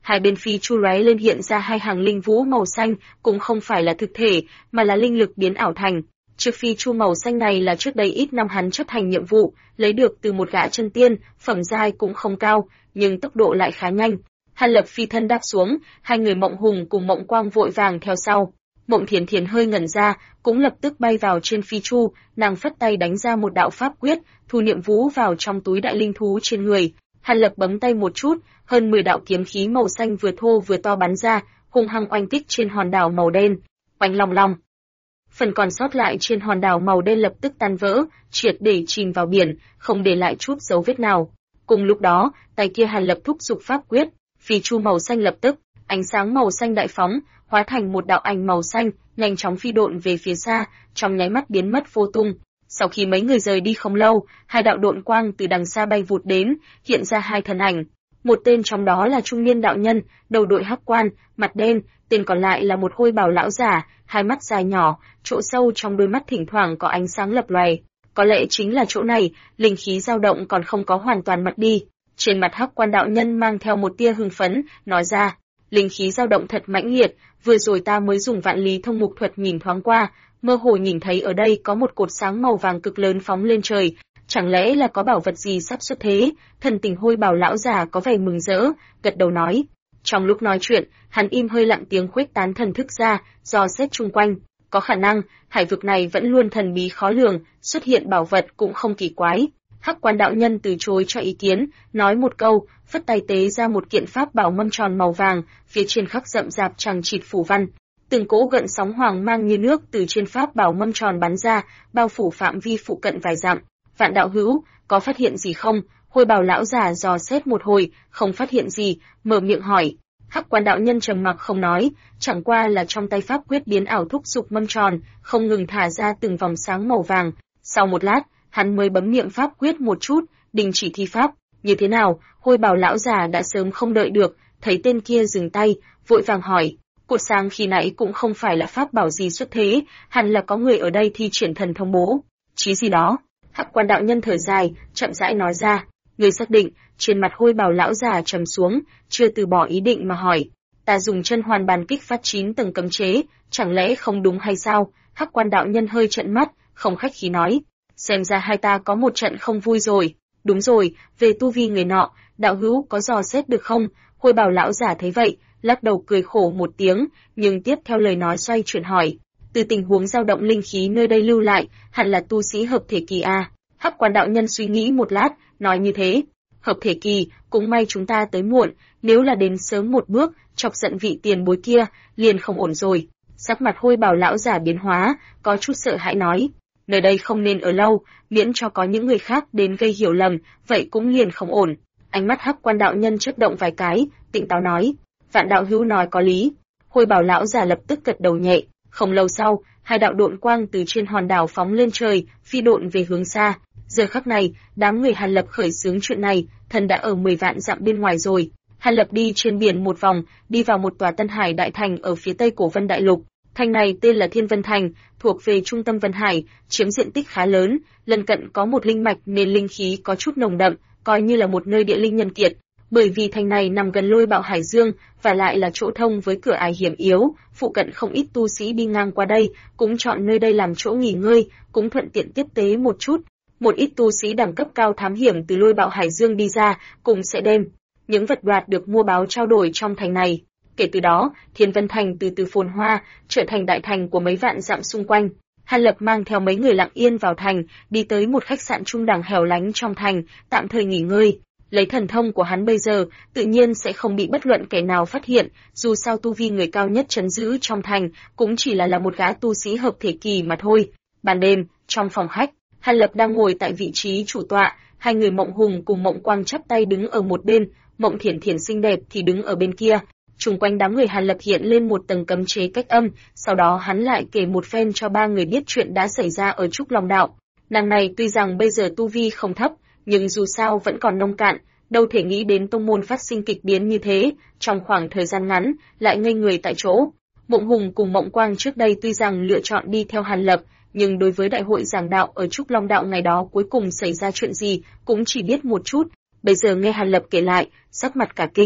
Hai bên phi chu lóe lên hiện ra hai hàng linh vũ màu xanh, cũng không phải là thực thể, mà là linh lực biến ảo thành. Chiếc phi chu màu xanh này là trước đây ít năm hắn chấp hành nhiệm vụ, lấy được từ một gã chân tiên, phẩm giai cũng không cao, nhưng tốc độ lại khá nhanh. Hàn Lập phi thân đáp xuống, hai người Mộng Hùng cùng Mộng Quang vội vàng theo sau. Mộng Thiến Thiến hơi ngẩn ra, cũng lập tức bay vào trên phi chu, nàng phất tay đánh ra một đạo pháp quyết, thu niệm vũ vào trong túi đại linh thú trên người. Hàn Lập bấm tay một chút, hơn 10 đạo kiếm khí màu xanh vừa thô vừa to bắn ra, hung hăng oanh kích trên hòn đảo màu đen. Oanh long long. Phần còn sót lại trên hòn đảo màu đen lập tức tan vỡ, triệt để chìm vào biển, không để lại chút dấu vết nào. Cùng lúc đó, tay kia Hàn Lập thúc giục pháp quyết, phi chu màu xanh lập tức, ánh sáng màu xanh đại phóng, hóa thành một đạo ảnh màu xanh, nhanh chóng phi độn về phía xa, trong nháy mắt biến mất vô tung. Sau khi mấy người rời đi không lâu, hai đạo độn quang từ đằng xa bay vụt đến, hiện ra hai thân ảnh. Một tên trong đó là trung niên đạo nhân, đầu đội hắc quan, mặt đen, tên còn lại là một hôi bào lão giả, hai mắt dài nhỏ, chỗ sâu trong đôi mắt thỉnh thoảng có ánh sáng lập lòe. Có lẽ chính là chỗ này, linh khí dao động còn không có hoàn toàn mất đi. Trên mặt hắc quan đạo nhân mang theo một tia hưng phấn, nói ra, linh khí dao động thật mãnh liệt, vừa rồi ta mới dùng vạn lý thông mục thuật nhìn thoáng qua, mơ hồ nhìn thấy ở đây có một cột sáng màu vàng cực lớn phóng lên trời, chẳng lẽ là có bảo vật gì sắp xuất thế? Thần tình hôi bào lão già có vẻ mừng rỡ, gật đầu nói. Trong lúc nói chuyện, hắn im hơi lặng tiếng khuếch tán thần thức ra, dò xét chung quanh. Có khả năng, hải vực này vẫn luôn thần bí khó lường, xuất hiện bảo vật cũng không kỳ quái. Hắc quan đạo nhân từ chối cho ý kiến, nói một câu, phất tay tế ra một kiện pháp bảo mâm tròn màu vàng, phía trên khắc rậm rạp chằng chịt phủ văn. Từng cỗ gợn sóng hoàng mang như nước từ trên pháp bảo mâm tròn bắn ra, bao phủ phạm vi phụ cận vài dặm. Vạn đạo hữu, có phát hiện gì không? Hôi bào lão già dò xét một hồi, không phát hiện gì, mở miệng hỏi. Hắc quan đạo nhân trầm mặc không nói, chẳng qua là trong tay pháp quyết biến ảo thúc giục mâm tròn, không ngừng thả ra từng vòng sáng màu vàng. Sau một lát, hắn mới bấm niệm pháp quyết một chút, đình chỉ thi pháp. Như thế nào? Hôi bào lão già đã sớm không đợi được, thấy tên kia dừng tay, vội vàng hỏi. Cột sáng khi nãy cũng không phải là pháp bảo gì xuất thế, hẳn là có người ở đây thi triển thần thông bố trí gì đó. Hắc quan đạo nhân thở dài, chậm rãi nói ra. Người xác định? Trên mặt hôi bào lão già trầm xuống, chưa từ bỏ ý định mà hỏi. Ta dùng chân hoàn bàn kích phát 9 tầng cấm chế, chẳng lẽ không đúng hay sao? Hắc quan đạo nhân hơi trợn mắt, không khách khí nói. Xem ra hai ta có một trận không vui rồi. Đúng rồi, về tu vi người nọ, đạo hữu có dò xét được không? Hôi bào lão giả thấy vậy, lắc đầu cười khổ một tiếng, nhưng tiếp theo lời nói xoay chuyển hỏi. Từ tình huống dao động linh khí nơi đây lưu lại, hẳn là tu sĩ hợp thể kỳ a. Hắc quan đạo nhân suy nghĩ một lát, nói như thế. Hợp thể kỳ, cũng may chúng ta tới muộn, nếu là đến sớm một bước, chọc giận vị tiền bối kia, liền không ổn rồi. Sắc mặt hôi bào lão giả biến hóa, có chút sợ hãi nói. Nơi đây không nên ở lâu, miễn cho có những người khác đến gây hiểu lầm, vậy cũng liền không ổn. Ánh mắt hắc quan đạo nhân chớp động vài cái, tỉnh táo nói. Vạn đạo hữu nói có lý. Hôi bào lão giả lập tức gật đầu nhẹ. Không lâu sau, hai đạo độn quang từ trên hòn đảo phóng lên trời, phi độn về hướng xa. Giờ khắc này, đám người Hàn Lập khởi xướng chuyện này, thần đã ở 10 vạn dặm bên ngoài rồi. Hàn Lập đi trên biển một vòng, đi vào một tòa Tân Hải đại thành ở phía tây của Vân Đại Lục. Thành này tên là Thiên Vân Thành, thuộc về trung tâm Vân Hải, chiếm diện tích khá lớn, lân cận có một linh mạch nên linh khí có chút nồng đậm, coi như là một nơi địa linh nhân kiệt. Bởi vì thành này nằm gần Lôi Bạo Hải Dương và lại là chỗ thông với cửa ải hiểm yếu, phụ cận không ít tu sĩ đi ngang qua đây, cũng chọn nơi đây làm chỗ nghỉ ngơi, cũng thuận tiện tiếp tế một chút. Một ít tu sĩ đẳng cấp cao thám hiểm từ Lôi Bạo Hải Dương đi ra, cũng sẽ đem những vật đoạt được mua báo trao đổi trong thành này. Kể từ đó, Thiên Vân Thành từ từ phồn hoa, trở thành đại thành của mấy vạn dặm xung quanh. Hàn Lập mang theo mấy người lặng yên vào thành, đi tới một khách sạn trung đẳng hẻo lánh trong thành, tạm thời nghỉ ngơi. Lấy thần thông của hắn bây giờ, tự nhiên sẽ không bị bất luận kẻ nào phát hiện, dù sao tu vi người cao nhất trấn giữ trong thành, cũng chỉ là một gã tu sĩ hợp thể kỳ mà thôi. Ban đêm, trong phòng khách, Hàn Lập đang ngồi tại vị trí chủ tọa, hai người Mộng Hùng cùng Mộng Quang chắp tay đứng ở một bên, Mộng Thiển Thiển xinh đẹp thì đứng ở bên kia. Chung quanh đám người Hàn Lập hiện lên một tầng cấm chế cách âm, sau đó hắn lại kể một phen cho ba người biết chuyện đã xảy ra ở Trúc Long Đạo. Nàng này tuy rằng bây giờ tu vi không thấp, nhưng dù sao vẫn còn nông cạn, đâu thể nghĩ đến tông môn phát sinh kịch biến như thế, trong khoảng thời gian ngắn, lại ngây người tại chỗ. Mộng Hùng cùng Mộng Quang trước đây tuy rằng lựa chọn đi theo Hàn Lập, nhưng đối với đại hội giảng đạo ở Trúc Long Đạo ngày đó cuối cùng xảy ra chuyện gì, cũng chỉ biết một chút. Bây giờ nghe Hàn Lập kể lại, sắc mặt cả kinh.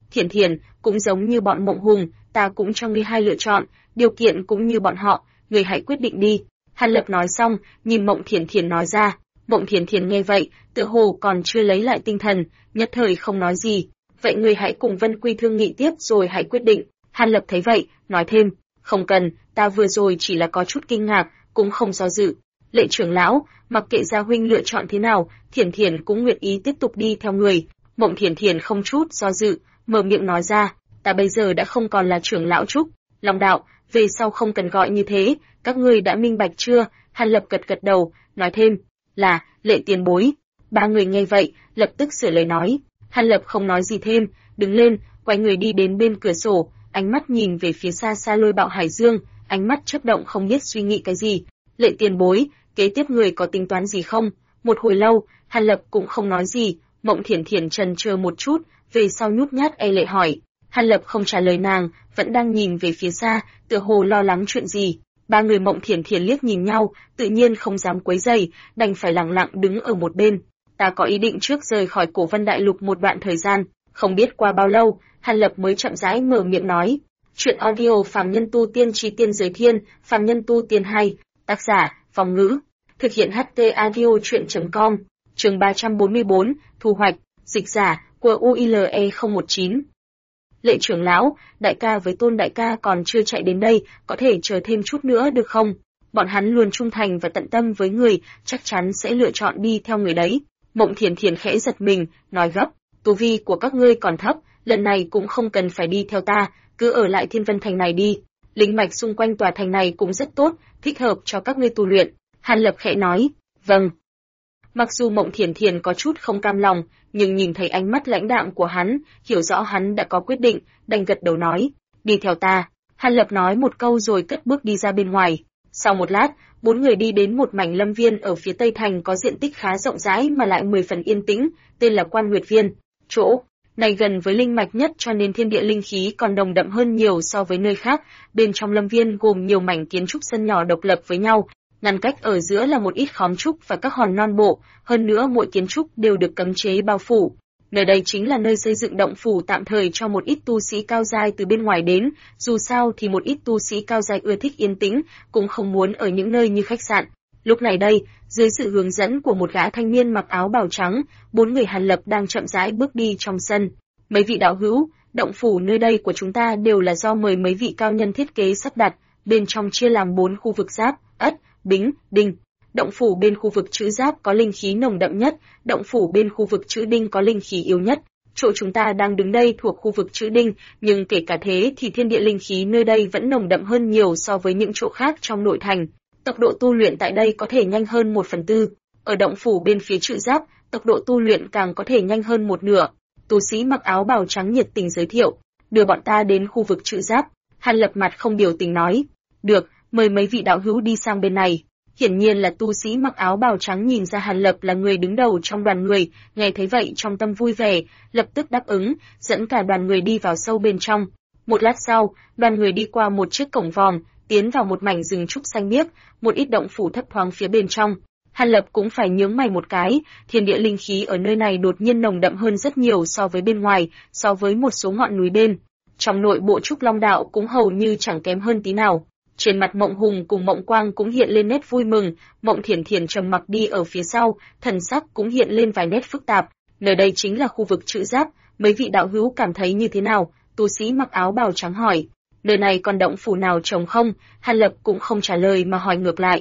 Thiển Thiển, cũng giống như bọn Mộng Hùng, ta cũng cho ngươi hai lựa chọn, điều kiện cũng như bọn họ, ngươi hãy quyết định đi. Hàn Lập nói xong, nhìn Mộng Thiển Thiển nói ra. Mộng Thiển Thiển nghe vậy, tựa hồ còn chưa lấy lại tinh thần, nhất thời không nói gì. Vậy ngươi hãy cùng Vân Quy thương nghị tiếp rồi hãy quyết định. Hàn Lập thấy vậy, nói thêm, không cần, ta vừa rồi chỉ là có chút kinh ngạc, cũng không do dự. Lệ trưởng lão, mặc kệ gia huynh lựa chọn thế nào, Thiển Thiển cũng nguyện ý tiếp tục đi theo người. Mộng Thiển Thiển không chút do dự, mở miệng nói ra, ta bây giờ đã không còn là trưởng lão Trúc, Long đạo, về sau không cần gọi như thế, các ngươi đã minh bạch chưa? Hàn Lập gật gật đầu, nói thêm, là, Lệ tiền bối. Ba người nghe vậy, lập tức sửa lời nói. Hàn Lập không nói gì thêm, đứng lên, quay người đi đến bên cửa sổ, ánh mắt nhìn về phía xa xa Lôi Bạo Hải Dương, ánh mắt chớp động không biết suy nghĩ cái gì. Lệ tiền bối, kế tiếp người có tính toán gì không? Một hồi lâu, Hàn Lập cũng không nói gì, Mộng Thiển Thiển chần chờ một chút, về sau nhút nhát e lệ hỏi. Hàn Lập không trả lời nàng, vẫn đang nhìn về phía xa, tựa hồ lo lắng chuyện gì. Ba người Mộng Thiển Thiển liếc nhìn nhau, tự nhiên không dám quấy rầy, đành phải lặng lặng đứng ở một bên. Ta có ý định trước rời khỏi Cổ Vân Đại Lục một đoạn thời gian, không biết qua bao lâu, Hàn Lập mới chậm rãi mở miệng nói. Chuyện audio Phàm Nhân Tu Tiên Chí Tiên Giới Thiên, Phàm Nhân Tu Tiên 2, tác giả, Phong Ngữ, thực hiện HT audio chuyện.com, chương 344, thu hoạch, dịch giả, của UILE 019. Lệ trưởng lão, đại ca với Tôn đại ca còn chưa chạy đến đây, có thể chờ thêm chút nữa được không? Bọn hắn luôn trung thành và tận tâm với người, chắc chắn sẽ lựa chọn đi theo người đấy. Mộng Thiển Thiển khẽ giật mình, nói gấp, tu vi của các ngươi còn thấp, lần này cũng không cần phải đi theo ta, cứ ở lại Thiên Vân Thành này đi. Linh mạch xung quanh tòa thành này cũng rất tốt, thích hợp cho các ngươi tu luyện. Hàn Lập khẽ nói, vâng. Mặc dù Mộng Thiển Thiển có chút không cam lòng, nhưng nhìn thấy ánh mắt lãnh đạm của hắn, hiểu rõ hắn đã có quyết định, đành gật đầu nói, đi theo ta. Hàn Lập nói một câu rồi cất bước đi ra bên ngoài. Sau một lát, bốn người đi đến một mảnh lâm viên ở phía tây thành có diện tích khá rộng rãi mà lại 10 phần yên tĩnh, tên là Quan Nguyệt Viên. Chỗ này gần với linh mạch nhất cho nên thiên địa linh khí còn nồng đậm hơn nhiều so với nơi khác. Bên trong lâm viên gồm nhiều mảnh kiến trúc sân nhỏ độc lập với nhau, ngăn cách ở giữa là một ít khóm trúc và các hòn non bộ, hơn nữa mỗi kiến trúc đều được cấm chế bao phủ. Nơi đây chính là nơi xây dựng động phủ tạm thời cho một ít tu sĩ cao giai từ bên ngoài đến, dù sao thì một ít tu sĩ cao giai ưa thích yên tĩnh, cũng không muốn ở những nơi như khách sạn. Lúc này đây, dưới sự hướng dẫn của một gã thanh niên mặc áo bào trắng, bốn người Hàn Lập đang chậm rãi bước đi trong sân. Mấy vị đạo hữu, động phủ nơi đây của chúng ta đều là do mời mấy vị cao nhân thiết kế sắp đặt, bên trong chia làm 4 khu vực giáp, ất, bính, đinh. Động phủ bên khu vực chữ giáp có linh khí nồng đậm nhất, động phủ bên khu vực chữ đinh có linh khí yếu nhất. Chỗ chúng ta đang đứng đây thuộc khu vực chữ đinh, nhưng kể cả thế thì thiên địa linh khí nơi đây vẫn nồng đậm hơn nhiều so với những chỗ khác trong nội thành. Tốc độ tu luyện tại đây có thể nhanh hơn 1/4. Ở động phủ bên phía chữ giáp, tốc độ tu luyện càng có thể nhanh hơn 1/2. Tu sĩ mặc áo bào trắng nhiệt tình giới thiệu, đưa bọn ta đến khu vực chữ giáp. Hàn Lập mặt không biểu tình nói, được, mời mấy vị đạo hữu đi sang bên này. Hiển nhiên là tu sĩ mặc áo bào trắng nhìn ra Hàn Lập là người đứng đầu trong đoàn người, nghe thấy vậy trong tâm vui vẻ, lập tức đáp ứng, dẫn cả đoàn người đi vào sâu bên trong. Một lát sau, đoàn người đi qua một chiếc cổng vòm, tiến vào một mảnh rừng trúc xanh biếc, một ít động phủ thấp thoáng phía bên trong. Hàn Lập cũng phải nhướng mày một cái, thiên địa linh khí ở nơi này đột nhiên nồng đậm hơn rất nhiều so với bên ngoài, so với một số ngọn núi bên. Trong nội bộ Trúc Long Đạo cũng hầu như chẳng kém hơn tí nào. Trên mặt Mộng Hùng cùng Mộng Quang cũng hiện lên nét vui mừng, Mộng Thiển Thiển trầm mặc đi ở phía sau, thần sắc cũng hiện lên vài nét phức tạp. Nơi đây chính là khu vực chữ giáp, mấy vị đạo hữu cảm thấy như thế nào? Tu sĩ mặc áo bào trắng hỏi. Nơi này còn động phủ nào trống không? Hàn Lập cũng không trả lời mà hỏi ngược lại.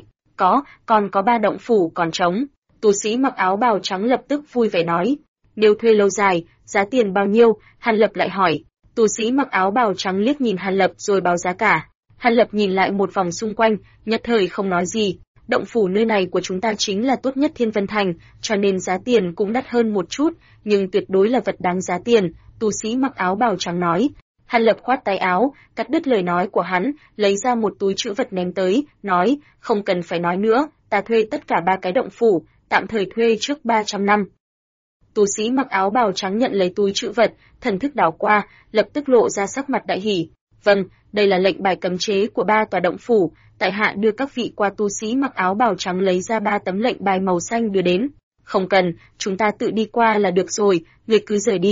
Còn có 3 động phủ còn trống. Tu sĩ mặc áo bào trắng lập tức vui vẻ nói. Nếu thuê lâu dài, giá tiền bao nhiêu? Hàn Lập lại hỏi. Tu sĩ mặc áo bào trắng liếc nhìn Hàn Lập rồi báo giá cả. Hàn Lập nhìn lại một vòng xung quanh, nhất thời không nói gì. Động phủ nơi này của chúng ta chính là tốt nhất Thiên Vân Thành, cho nên giá tiền cũng đắt hơn một chút, nhưng tuyệt đối là vật đáng giá tiền, tu sĩ mặc áo bào trắng nói. Hàn Lập khoát tay áo, cắt đứt lời nói của hắn, lấy ra một túi trữ vật ném tới, nói, không cần phải nói nữa, ta thuê tất cả 3 cái động phủ, tạm thời thuê trước 300 năm. Tu sĩ mặc áo bào trắng nhận lấy túi trữ vật, thần thức đảo qua, lập tức lộ ra sắc mặt đại hỉ. Vâng, đây là lệnh bài cấm chế của 3 tòa động phủ, tại hạ đưa các vị qua. Tu sĩ mặc áo bào trắng lấy ra 3 tấm lệnh bài màu xanh đưa đến. Không cần, chúng ta tự đi qua là được rồi, người cứ rời đi.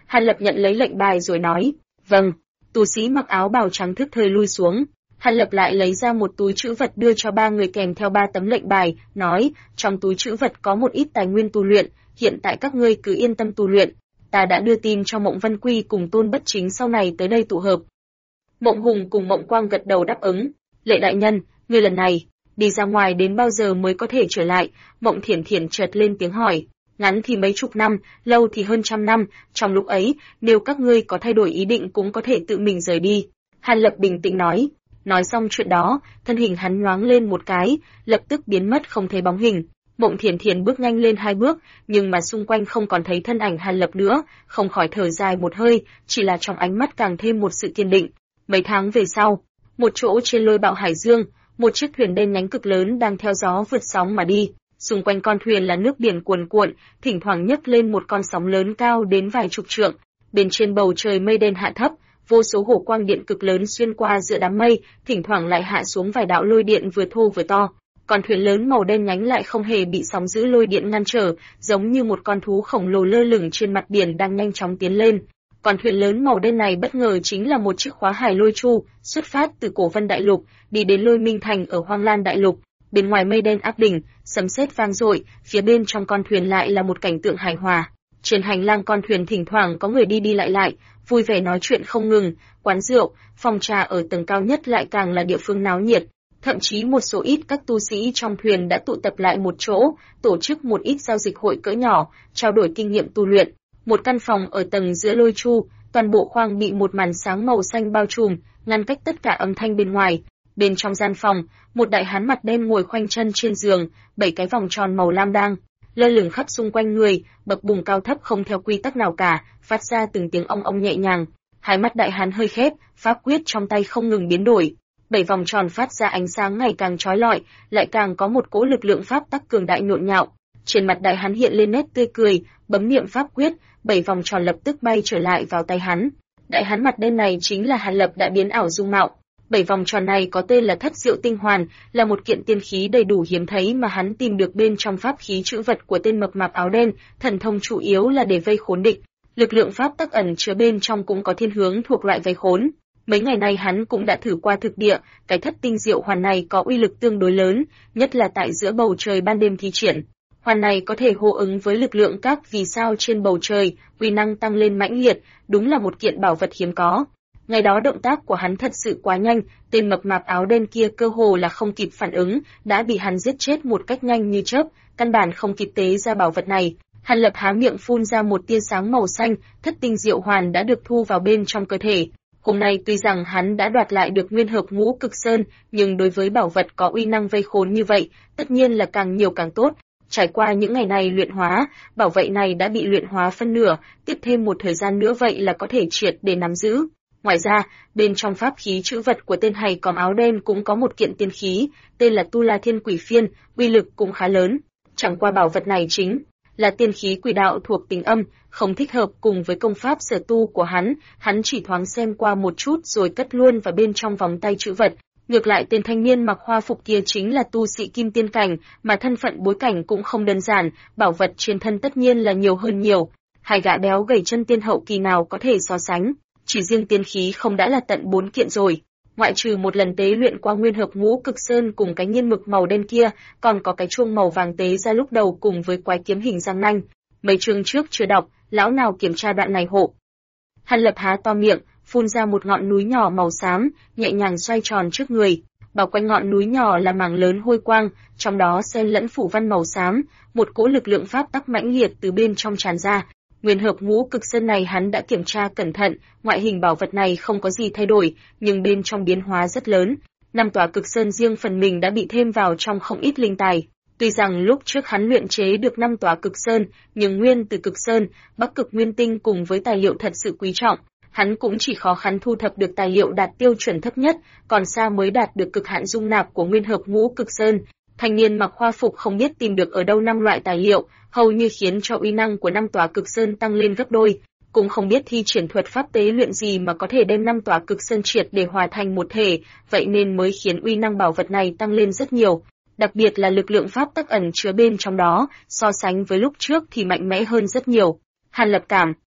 Hàn Lập nhận lấy lệnh bài rồi nói, vâng. Tu sĩ mặc áo bào trắng thức thời lui xuống. Hàn Lập lại lấy ra một túi trữ vật đưa cho 3 người kèm theo 3 tấm lệnh bài, nói, trong túi trữ vật có một ít tài nguyên tu luyện, hiện tại các ngươi cứ yên tâm tu luyện. Ta đã đưa tin cho Mộng Vân Quy cùng Tôn Bất Chính sau này tới đây tụ hợp. Mộng Hùng cùng Mộng Quang gật đầu đáp ứng. Lệ đại nhân, ngươi lần này đi ra ngoài đến bao giờ mới có thể trở lại? Mộng Thiển Thiển chợt lên tiếng hỏi. Ngắn thì mấy chục năm, lâu thì hơn trăm năm, trong lúc ấy, nếu các ngươi có thay đổi ý định cũng có thể tự mình rời đi. Hàn Lập bình tĩnh nói. Nói xong chuyện đó, thân hình hắn nhoáng lên một cái, lập tức biến mất không thấy bóng hình. Mộng Thiển Thiển bước nhanh lên 2 bước, nhưng mà xung quanh không còn thấy thân ảnh Hàn Lập nữa, không khỏi thở dài một hơi, chỉ là trong ánh mắt càng thêm một sự kiên định. Mấy tháng về sau, một chỗ trên lôi bạo hải dương, một chiếc thuyền đen nhánh cực lớn đang theo gió vượt sóng mà đi. Xung quanh con thuyền là nước biển cuồn cuộn, thỉnh thoảng nhấc lên một con sóng lớn cao đến vài chục trượng. Bên trên bầu trời mây đen hạ thấp, vô số hổ quang điện cực lớn xuyên qua giữa đám mây, thỉnh thoảng lại hạ xuống vài đạo lôi điện vừa thô vừa to. Con thuyền lớn màu đen nhánh lại không hề bị sóng dữ lôi điện ngăn trở, giống như một con thú khổng lồ lơ lửng trên mặt biển đang nhanh chóng tiến lên. Con thuyền lớn màu đen này bất ngờ chính là một chiếc khóa hải lôi chu, xuất phát từ Cổ Vân Đại Lục, đi đến Lôi Minh Thành ở Hoang Lan Đại Lục. Bên ngoài mây đen áp đỉnh, sấm sét vang dội, phía bên trong con thuyền lại là một cảnh tượng hài hòa. Trên hành lang con thuyền thỉnh thoảng có người đi đi lại, vui vẻ nói chuyện không ngừng, quán rượu, phòng trà ở tầng cao nhất lại càng là địa phương náo nhiệt. Thậm chí một số ít các tu sĩ trong thuyền đã tụ tập lại một chỗ, tổ chức một ít giao dịch hội cỡ nhỏ, trao đổi kinh nghiệm tu luyện. Một căn phòng ở tầng giữa lôi chu, toàn bộ khoang bị một màn sáng màu xanh bao trùm, ngăn cách tất cả âm thanh bên ngoài. Bên trong gian phòng, một đại hán mặt đen ngồi khoanh chân trên giường, 7 cái vòng tròn màu lam đang lơ lửng khắp xung quanh người, bập bùng cao thấp không theo quy tắc nào cả, phát ra từng tiếng ong ong nhẹ nhàng. Hai mắt đại hán hơi khép, pháp quyết trong tay không ngừng biến đổi. 7 vòng tròn phát ra ánh sáng ngày càng chói lọi, lại càng có một cỗ lực lượng pháp tắc cường đại nhộn nhạo. Trên mặt đại hán hiện lên nét tươi cười, bấm niệm pháp quyết, 7 vòng tròn lập tức bay trở lại vào tay hắn. Đại hán mặt đen này chính là Hàn Lập đã biến ảo dung mạo. 7 vòng tròn này có tên là Thất Diệu Tinh Hoàn, là một kiện tiên khí đầy đủ hiếm thấy mà hắn tìm được bên trong pháp khí trữ vật của tên mập mạp áo đen, thần thông chủ yếu là để vây khốn địch. Lực lượng pháp tắc ẩn chứa bên trong cũng có thiên hướng thuộc loại vây khốn. Mấy ngày nay hắn cũng đã thử qua thực địa, cái Thất Tinh Diệu Hoàn này có uy lực tương đối lớn, nhất là tại giữa bầu trời ban đêm thi triển. Hoàn này có thể hô ứng với lực lượng các vì sao trên bầu trời, uy năng tăng lên mãnh liệt, đúng là một kiện bảo vật hiếm có. Ngày đó động tác của hắn thật sự quá nhanh, tên mập mạp áo đen kia cơ hồ là không kịp phản ứng, đã bị hắn giết chết một cách nhanh như chớp, căn bản không kịp tế ra bảo vật này. Hàn Lập há miệng phun ra một tia sáng màu xanh, Thất Tinh Diệu Hoàn đã được thu vào bên trong cơ thể. Hôm nay tuy rằng hắn đã đoạt lại được Nguyên Hợp Ngũ Cực Sơn, nhưng đối với bảo vật có uy năng vây khốn như vậy, tất nhiên là càng nhiều càng tốt. Trải qua những ngày này luyện hóa, bảo vệ này đã bị luyện hóa phân nửa, tiếp thêm một thời gian nữa vậy là có thể triệt để nắm giữ. Ngoài ra, bên trong pháp khí trữ vật của tên hầy còm áo đen cũng có một kiện tiên khí, tên là Tu La Thiên Quỷ Phiên, uy lực cũng khá lớn. Chẳng qua bảo vật này chính là tiên khí quỷ đạo thuộc tính âm, không thích hợp cùng với công pháp sở tu của hắn chỉ thoáng xem qua một chút rồi cất luôn vào bên trong vòng tay trữ vật. Ngược lại tên thanh niên mặc hoa phục kia chính là tu sĩ kim tiên cảnh, mà thân phận bối cảnh cũng không đơn giản, bảo vật trên thân tất nhiên là nhiều hơn nhiều. Hai gã béo gầy chân tiên hậu kỳ nào có thể so sánh, chỉ riêng tiên khí không đã là tận 4 kiện rồi. Ngoại trừ một lần tế luyện qua Nguyên Hợp Ngũ Cực Sơn cùng cái nghiên mực màu đen kia, còn có cái chuông màu vàng tế ra lúc đầu cùng với quái kiếm hình răng nanh. Mấy chương trước chưa đọc, lão nào kiểm tra đoạn này hộ. Hàn Lập há to miệng, phun ra một ngọn núi nhỏ màu xám, nhẹ nhàng xoay tròn trước người. Bao quanh ngọn núi nhỏ là mảng lớn hôi quang, trong đó xen lẫn phủ văn màu xám, một cỗ lực lượng pháp tắc mãnh liệt từ bên trong tràn ra. Nguyên Hợp Ngũ Cực Sơn này hắn đã kiểm tra cẩn thận, ngoại hình bảo vật này không có gì thay đổi, nhưng bên trong biến hóa rất lớn. 5 tòa cực sơn riêng phần mình đã bị thêm vào trong không ít linh tài. Tuy rằng lúc trước hắn luyện chế được 5 tòa cực sơn, nhưng nguyên từ cực sơn, Bắc Cực Nguyên Tinh cùng với tài liệu thật sự quý trọng, hắn cũng chỉ khó khăn thu thập được tài liệu đạt tiêu chuẩn thấp nhất, còn xa mới đạt được cực hạn dung nạp của Nguyên Hợp Ngũ Cực Sơn. Thanh niên mặc hoa phục không biết tìm được ở đâu 5 loại tài liệu, hầu như khiến cho uy năng của 5 tòa cực sơn tăng lên gấp đôi, cũng không biết thi triển thuật pháp tế luyện gì mà có thể đem 5 tòa cực sơn triệt để hòa thành một thể, vậy nên mới khiến uy năng bảo vật này tăng lên rất nhiều. Đặc biệt là lực lượng pháp tắc ẩn chứa bên trong đó, so sánh với lúc trước thì mạnh mẽ hơn rất nhiều. Hàn Lập cảm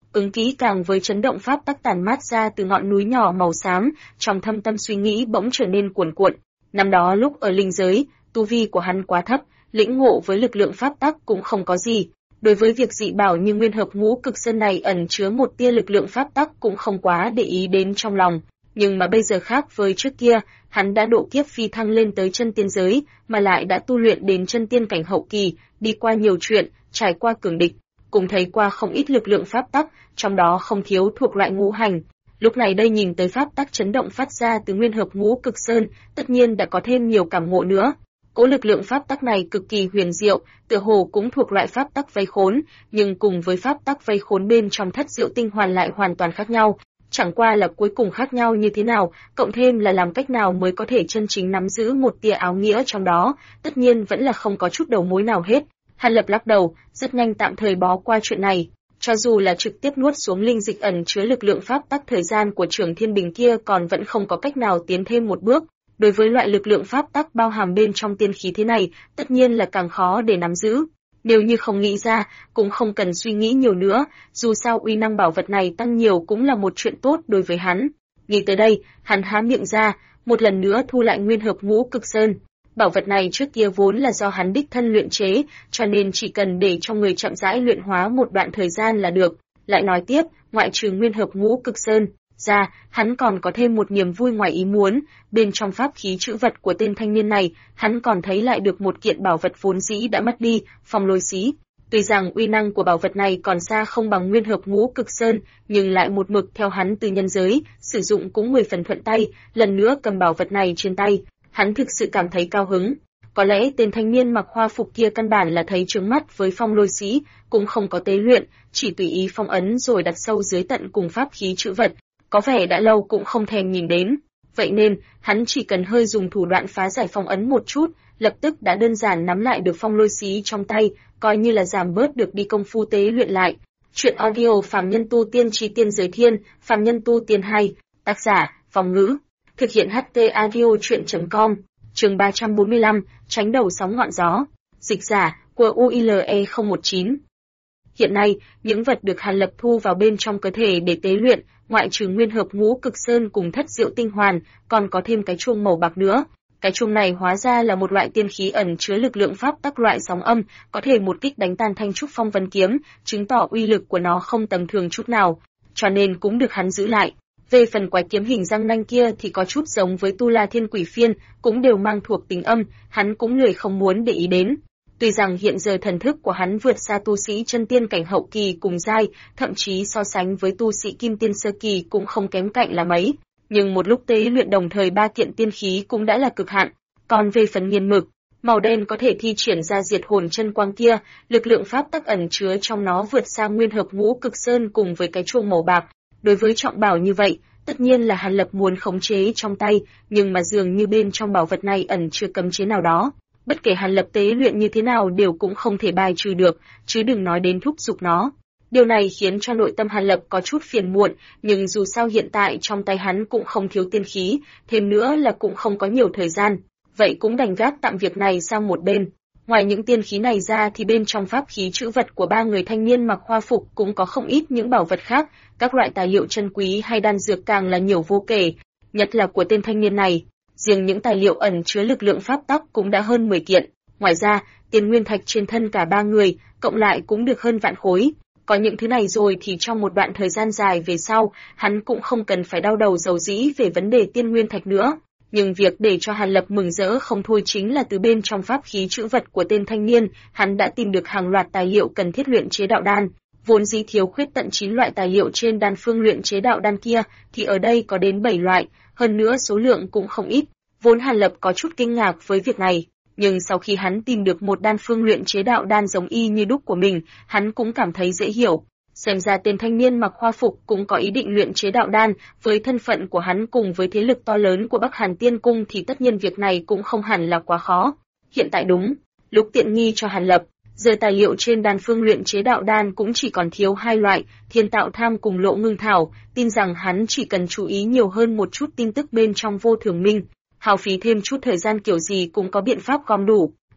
ứng kỹ càng với chấn động pháp tắc tản mát ra từ ngọn núi nhỏ màu xám, trong thâm tâm suy nghĩ bỗng trở nên cuồn cuộn. Năm đó lúc ở linh giới, tu vi của hắn quá thấp, lĩnh ngộ với lực lượng pháp tắc cũng không có gì. Đối với việc dị bảo như nguyên hợp ngũ cực sơn này ẩn chứa một tia lực lượng pháp tắc cũng không quá để ý đến trong lòng. Nhưng mà bây giờ khác với trước kia, hắn đã độ kiếp phi thăng lên tới chân tiên giới, mà lại đã tu luyện đến chân tiên cảnh hậu kỳ, đi qua nhiều chuyện, trải qua cường địch, cùng thấy qua không ít lực lượng pháp tắc, trong đó không thiếu thuộc loại ngũ hành. Lúc này đây nhìn tới pháp tắc chấn động phát ra từ nguyên hợp ngũ cực sơn, tất nhiên đã có thêm nhiều cảm ngộ nữa. Cỗ lực lượng pháp tắc này cực kỳ huyền diệu, tựa hồ cũng thuộc loại pháp tắc vây khốn, nhưng cùng với pháp tắc vây khốn bên trong thất diệu tinh hoàn lại hoàn toàn khác nhau. Chẳng qua là cuối cùng khác nhau như thế nào, cộng thêm là làm cách nào mới có thể chân chính nắm giữ một tia áo nghĩa trong đó, tất nhiên vẫn là không có chút đầu mối nào hết. Hàn Lập lắc đầu, rất nhanh tạm thời bó qua chuyện này. Cho dù là trực tiếp nuốt xuống linh dịch ẩn chứa lực lượng pháp tắc thời gian của Trường Thiên Bình kia còn vẫn không có cách nào tiến thêm một bước. Đối với loại lực lượng pháp tắc bao hàm bên trong tiên khí thế này, tất nhiên là càng khó để nắm giữ. Nếu như không nghĩ ra, cũng không cần suy nghĩ nhiều nữa, dù sao uy năng bảo vật này tăng nhiều cũng là một chuyện tốt đối với hắn. Nghĩ tới đây, hắn há miệng ra, một lần nữa thu lại nguyên hợp ngũ cực sơn. Bảo vật này trước kia vốn là do hắn đích thân luyện chế, cho nên chỉ cần để cho người chậm rãi luyện hóa một đoạn thời gian là được. Lại nói tiếp, ngoại trừ nguyên hợp ngũ cực sơn ra, hắn còn có thêm một niềm vui ngoài ý muốn, bên trong pháp khí trữ vật của tên thanh niên này, hắn còn thấy lại được một kiện bảo vật vốn dĩ đã mất đi, phong lôi xí. Tuy rằng uy năng của bảo vật này còn xa không bằng nguyên hợp ngũ cực sơn, nhưng lại một mực theo hắn từ nhân giới, sử dụng cũng 10 phần thuận tay, lần nữa cầm bảo vật này trên tay, hắn thực sự cảm thấy cao hứng. Có lẽ tên thanh niên mặc hoa phục kia căn bản là thấy trướng mắt với phong lôi xí, cũng không có tế luyện, chỉ tùy ý phong ấn rồi đặt sâu dưới tận cùng pháp khí trữ vật. Có vẻ đã lâu cũng không thèm nhìn đến, vậy nên, hắn chỉ cần hơi dùng thủ đoạn phá giải phong ấn một chút, lập tức đã đơn giản nắm lại được phong lôi xí trong tay, coi như là giảm bớt được đi công phu tế luyện lại. Chuyện audio Phàm Nhân Tu Tiên Chí Tiên Giới Thiên, Phàm Nhân Tu Tiên 2, tác giả, Phong Ngữ, thực hiện HT audio chuyện.com, chương 345, tránh đầu sóng ngọn gió, dịch giả, của UILE019. Hiện nay, những vật được Hàn Lập thu vào bên trong cơ thể để tế luyện, ngoại trừ nguyên hợp ngũ cực sơn cùng thất diệu tinh hoàn, còn có thêm cái chuông màu bạc nữa. Cái chuông này hóa ra là một loại tiên khí ẩn chứa lực lượng pháp tắc loại sóng âm, có thể một kích đánh tan thanh trúc phong vân kiếm, chứng tỏ uy lực của nó không tầm thường chút nào, cho nên cũng được hắn giữ lại. Về phần quái kiếm hình răng nanh kia thì có chút giống với Tu La Thiên Quỷ Phiên, cũng đều mang thuộc tính âm, hắn cũng lười không muốn để ý đến. Tuy rằng hiện giờ thần thức của hắn vượt xa tu sĩ chân tiên cảnh hậu kỳ cùng giai, thậm chí so sánh với tu sĩ kim tiên sơ kỳ cũng không kém cạnh là mấy, nhưng một lúc tế luyện đồng thời 3 kiện tiên khí cũng đã là cực hạn. Còn về phần nghiền mực, màu đen có thể thi triển ra diệt hồn chân quang kia, lực lượng pháp tắc ẩn chứa trong nó vượt xa nguyên hợp ngũ cực sơn cùng với cái chuông màu bạc. Đối với trọng bảo như vậy, tất nhiên là Hàn Lập muốn khống chế trong tay, nhưng mà dường như bên trong bảo vật này ẩn chứa cấm chế nào đó. Bất kể Hàn Lập tế luyện như thế nào đều cũng không thể bài trừ được, chứ đừng nói đến thúc giục nó. Điều này khiến cho nội tâm Hàn Lập có chút phiền muộn, nhưng dù sao hiện tại trong tay hắn cũng không thiếu tiên khí, thêm nữa là cũng không có nhiều thời gian, vậy cũng đành gác tạm việc này sang một bên. Ngoài những tiên khí này ra thì bên trong pháp khí trữ vật của 3 người thanh niên mặc hoa phục cũng có không ít những bảo vật khác, các loại tài liệu chân quý hay đan dược càng là nhiều vô kể, nhất là của tên thanh niên này. Riêng những tài liệu ẩn chứa lực lượng pháp tắc cũng đã hơn 10 kiện, ngoài ra, tiền nguyên thạch trên thân cả 3 người, cộng lại cũng được hơn vạn khối. Có những thứ này rồi thì trong một đoạn thời gian dài về sau, hắn cũng không cần phải đau đầu rầu rĩ về vấn đề tiên nguyên thạch nữa. Nhưng việc để cho Hàn Lập mừng rỡ không thôi chính là từ bên trong pháp khí trữ vật của tên thanh niên, hắn đã tìm được hàng loạt tài liệu cần thiết luyện chế đạo đan. Vốn dĩ thiếu khuyết tận 9 loại tài liệu trên đan phương luyện chế đạo đan kia, thì ở đây có đến 7 loại, hơn nữa số lượng cũng không ít. Vốn Hàn Lập có chút kinh ngạc với việc này, nhưng sau khi hắn tìm được một đan phương luyện chế đạo đan giống y như đúc của mình, hắn cũng cảm thấy dễ hiểu. Xem ra tên thanh niên mặc hoa phục cũng có ý định luyện chế đạo đan, với thân phận của hắn cùng với thế lực to lớn của Bắc Hàn Tiên Cung thì tất nhiên việc này cũng không hẳn là quá khó. Hiện tại đúng, lúc tiện nghi cho Hàn Lập, giờ tài liệu trên đan phương luyện chế đạo đan cũng chỉ còn thiếu 2 loại, Thiên Tạo Tham cùng Lộ Ngưng Thảo, tin rằng hắn chỉ cần chú ý nhiều hơn một chút tin tức bên trong Vô Thường Minh, hao phí thêm chút thời gian kiểu gì cũng có biện pháp gom đủ.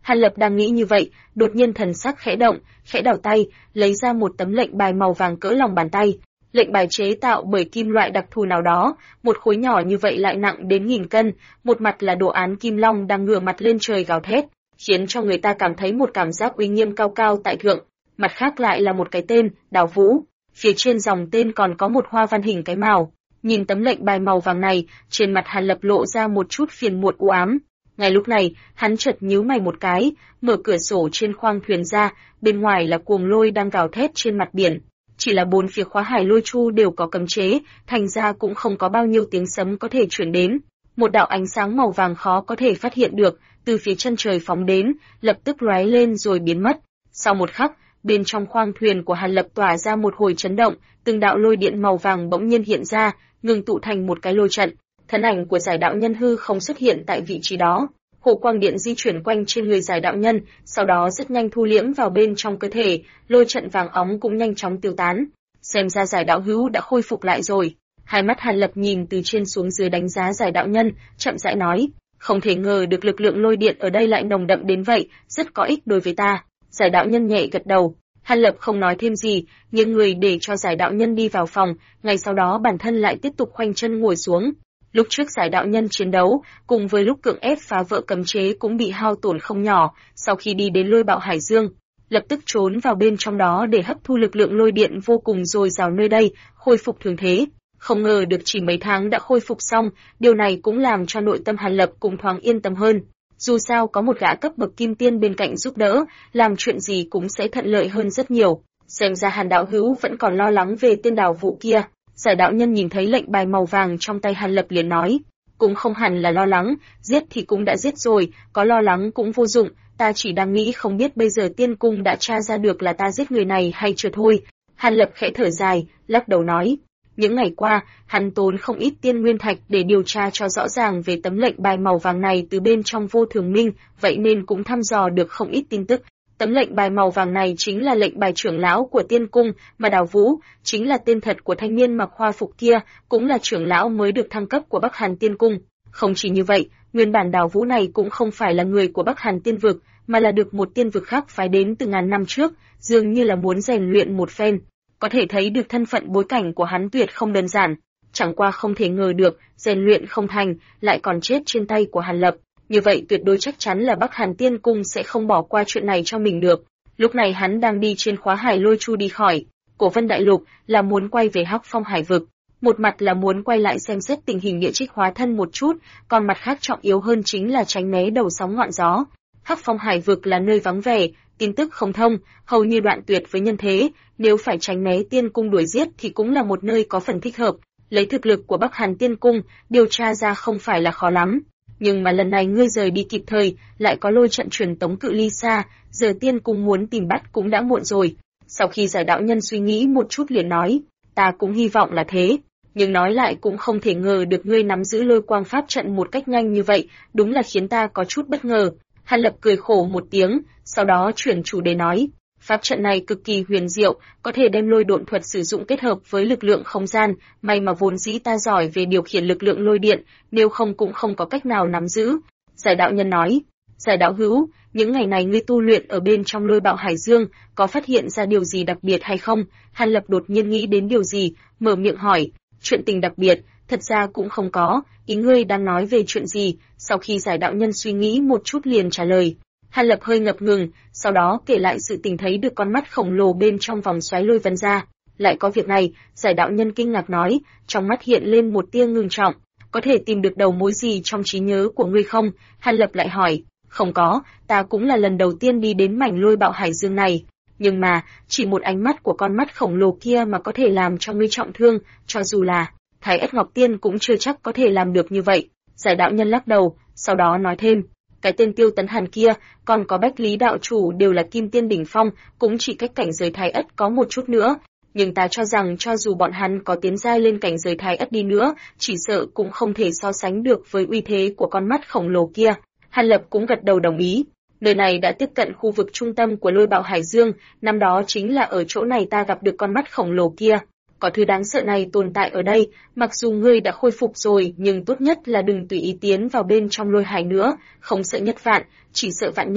Hàn Lập đang nghĩ như vậy, đột nhiên thần sắc khẽ động, khẽ đảo tay, lấy ra một tấm lệnh bài màu vàng cỡ lòng bàn tay. Lệnh bài chế tạo bởi kim loại đặc thù nào đó, một khối nhỏ như vậy lại nặng đến 1000 cân, một mặt là đồ án kim long đang ngửa mặt lên trời gào thét, khiến cho người ta cảm thấy một cảm giác uy nghiêm cao cao tại thượng. Mặt khác lại là một cái tên, Đào Vũ. Phía trên dòng tên còn có một hoa văn hình cái mào. Nhìn tấm lệnh bài màu vàng này, trên mặt Hàn Lập lộ ra một chút phiền muộn u ám. Ngay lúc này, hắn chợt nhíu mày một cái, mở cửa sổ trên khoang thuyền ra, bên ngoài là cuồng lôi đang gào thét trên mặt biển. Chỉ là 4 phía khóa hải lôi chu đều có cấm chế, thành ra cũng không có bao nhiêu tiếng sấm có thể truyền đến. Một đạo ánh sáng màu vàng khó có thể phát hiện được, từ phía chân trời phóng đến, lập tức lóe lên rồi biến mất. Sau một khắc, bên trong khoang thuyền của Hàn Lập tỏa ra một hồi chấn động, từng đạo lôi điện màu vàng bỗng nhiên hiện ra, ngừng tụ thành một cái lôi trận. Thân ảnh của Giải Đạo Nhân hư không xuất hiện tại vị trí đó. Hồ quang điện di chuyển quanh trên người Giải Đạo Nhân, sau đó rất nhanh thu liễm vào bên trong cơ thể, lôi trận vàng óng cũng nhanh chóng tiêu tán. Xem ra Giải Đạo Hữu đã khôi phục lại rồi. Hai mắt Hàn Lập nhìn từ trên xuống dưới đánh giá Giải Đạo Nhân, chậm rãi nói, không thể ngờ được lực lượng lôi điện ở đây lại nồng đậm đến vậy, rất có ích đối với ta. Giải Đạo Nhân nhẹ gật đầu. Hàn Lập không nói thêm gì, nghiêng người để cho Giải Đạo Nhân đi vào phòng, ngay sau đó bản thân lại tiếp tục khoanh chân ngồi xuống. Lúc trước Giải Đạo Nhân chiến đấu, cùng với lúc cưỡng ép phá vỡ cấm chế cũng bị hao tổn không nhỏ, sau khi đi đến Lôi Bạo Hải Dương, lập tức trốn vào bên trong đó để hấp thu lực lượng lôi điện vô cùng dồi dào nơi đây, khôi phục thường thế. Không ngờ được chỉ mấy tháng đã khôi phục xong, điều này cũng làm cho nội tâm Hàn Lập cũng thoáng yên tâm hơn. Dù sao có một gã cấp bậc kim tiên bên cạnh giúp đỡ, làm chuyện gì cũng sẽ thuận lợi hơn rất nhiều. Xem ra Hàn đạo hữu vẫn còn lo lắng về tên Đào Vũ kia. Giải Đạo Nhân nhìn thấy lệnh bài màu vàng trong tay Hàn Lập liền nói, cũng không hẳn là lo lắng, giết thì cũng đã giết rồi, có lo lắng cũng vô dụng, ta chỉ đang nghĩ không biết bây giờ tiên cung đã tra ra được là ta giết người này hay chưa thôi. Hàn Lập khẽ thở dài, lắc đầu nói, những ngày qua, hắn tốn không ít tiên nguyên thạch để điều tra cho rõ ràng về tấm lệnh bài màu vàng này từ bên trong Vô Thường Minh, vậy nên cũng thăm dò được không ít tin tức. Tấm lệnh bài màu vàng này chính là lệnh bài trưởng lão của tiên cung, mà Đào Vũ chính là tên thật của thanh niên mặc hoa phục kia, cũng là trưởng lão mới được thăng cấp của Bắc Hàn Tiên cung. Không chỉ như vậy, nguyên bản Đào Vũ này cũng không phải là người của Bắc Hàn Tiên vực, mà là được một tiên vực khác phái đến từ ngàn năm trước, dường như là muốn rèn luyện một phen. Có thể thấy được thân phận bối cảnh của hắn tuyệt không đơn giản, chẳng qua không thể ngờ được, rèn luyện không thành, lại còn chết trên tay của Hàn Lập. Như vậy tuyệt đối chắc chắn là Bắc Hàn Tiên cung sẽ không bỏ qua chuyện này cho mình được. Lúc này hắn đang đi trên khóa hải lôi chu đi khỏi Cổ Vân Đại Lục, là muốn quay về Hắc Phong Hải vực. Một mặt là muốn quay lại xem xét tình hình địa trích hóa thân một chút, còn mặt khác trọng yếu hơn chính là tránh né đầu sóng ngọn gió. Hắc Phong Hải vực là nơi vắng vẻ, tin tức không thông, hầu như đoạn tuyệt với nhân thế, nếu phải tránh né tiên cung đuổi giết thì cũng là một nơi có phần thích hợp. Lấy thực lực của Bắc Hàn Tiên cung, điều tra ra không phải là khó lắm. Nhưng mà lần này ngươi rời đi kịp thời, lại có lôi trận truyền tống cự ly xa, giờ tiên cung muốn tìm bắt cũng đã muộn rồi. Sau khi Giải Đạo Nhân suy nghĩ một chút liền nói, ta cũng hy vọng là thế, nhưng nói lại cũng không thể ngờ được ngươi nắm giữ lôi quang pháp trận một cách nhanh như vậy, đúng là khiến ta có chút bất ngờ. Hàn Lập cười khổ một tiếng, sau đó chuyển chủ đề nói, pháp trận này cực kỳ huyền diệu, có thể đem lôi độn thuật sử dụng kết hợp với lực lượng không gian, may mà vốn dĩ ta giỏi về điều khiển lực lượng lôi điện, nếu không cũng không có cách nào nắm giữ. Giải Đạo Nhân nói, Giải Đạo hữu, những ngày này ngươi tu luyện ở bên trong Lôi Bạo Hải Dương, có phát hiện ra điều gì đặc biệt hay không? Hàn Lập đột nhiên nghĩ đến điều gì, mở miệng hỏi, chuyện tình đặc biệt, thật ra cũng không có, ý ngươi đang nói về chuyện gì? Sau khi Giải Đạo Nhân suy nghĩ một chút liền trả lời. Hàn Lập hơi ngập ngừng, sau đó kể lại sự tình thấy được con mắt khổng lồ bên trong vòng xoáy lôi vân ra. Lại có việc này, Giải Đạo Nhân kinh ngạc nói, trong mắt hiện lên một tia ngưng trọng, có thể tìm được đầu mối gì trong trí nhớ của ngươi không? Hàn Lập lại hỏi, không có, ta cũng là lần đầu tiên đi đến mảnh Lôi Bạo Hải Dương này. Nhưng mà, chỉ một ánh mắt của con mắt khổng lồ kia mà có thể làm cho ngươi trọng thương, cho dù là Thái Ất Ngọc Tiên cũng chưa chắc có thể làm được như vậy. Giải Đạo Nhân lắc đầu, sau đó nói thêm, cái tên Tiêu Tấn Hàn kia, còn có Bách Lý đạo chủ đều là kim tiên đỉnh phong, cũng chỉ cách cảnh giới Thái Ất có một chút nữa. Nhưng ta cho rằng cho dù bọn hắn có tiến giai lên cảnh giới Thái Ất đi nữa, chỉ sợ cũng không thể so sánh được với uy thế của con mắt khổng lồ kia. Hàn Lập cũng gật đầu đồng ý. Nơi này đã tiếp cận khu vực trung tâm của Lôi Bạo Hải Dương, năm đó chính là ở chỗ này ta gặp được con mắt khổng lồ kia. Có thứ đáng sợ này tồn tại ở đây, mặc dù ngươi đã khôi phục rồi, nhưng tốt nhất là đừng tùy ý tiến vào bên trong lôi hải nữa, không sợ nhất vạn, chỉ sợ vạn nhất.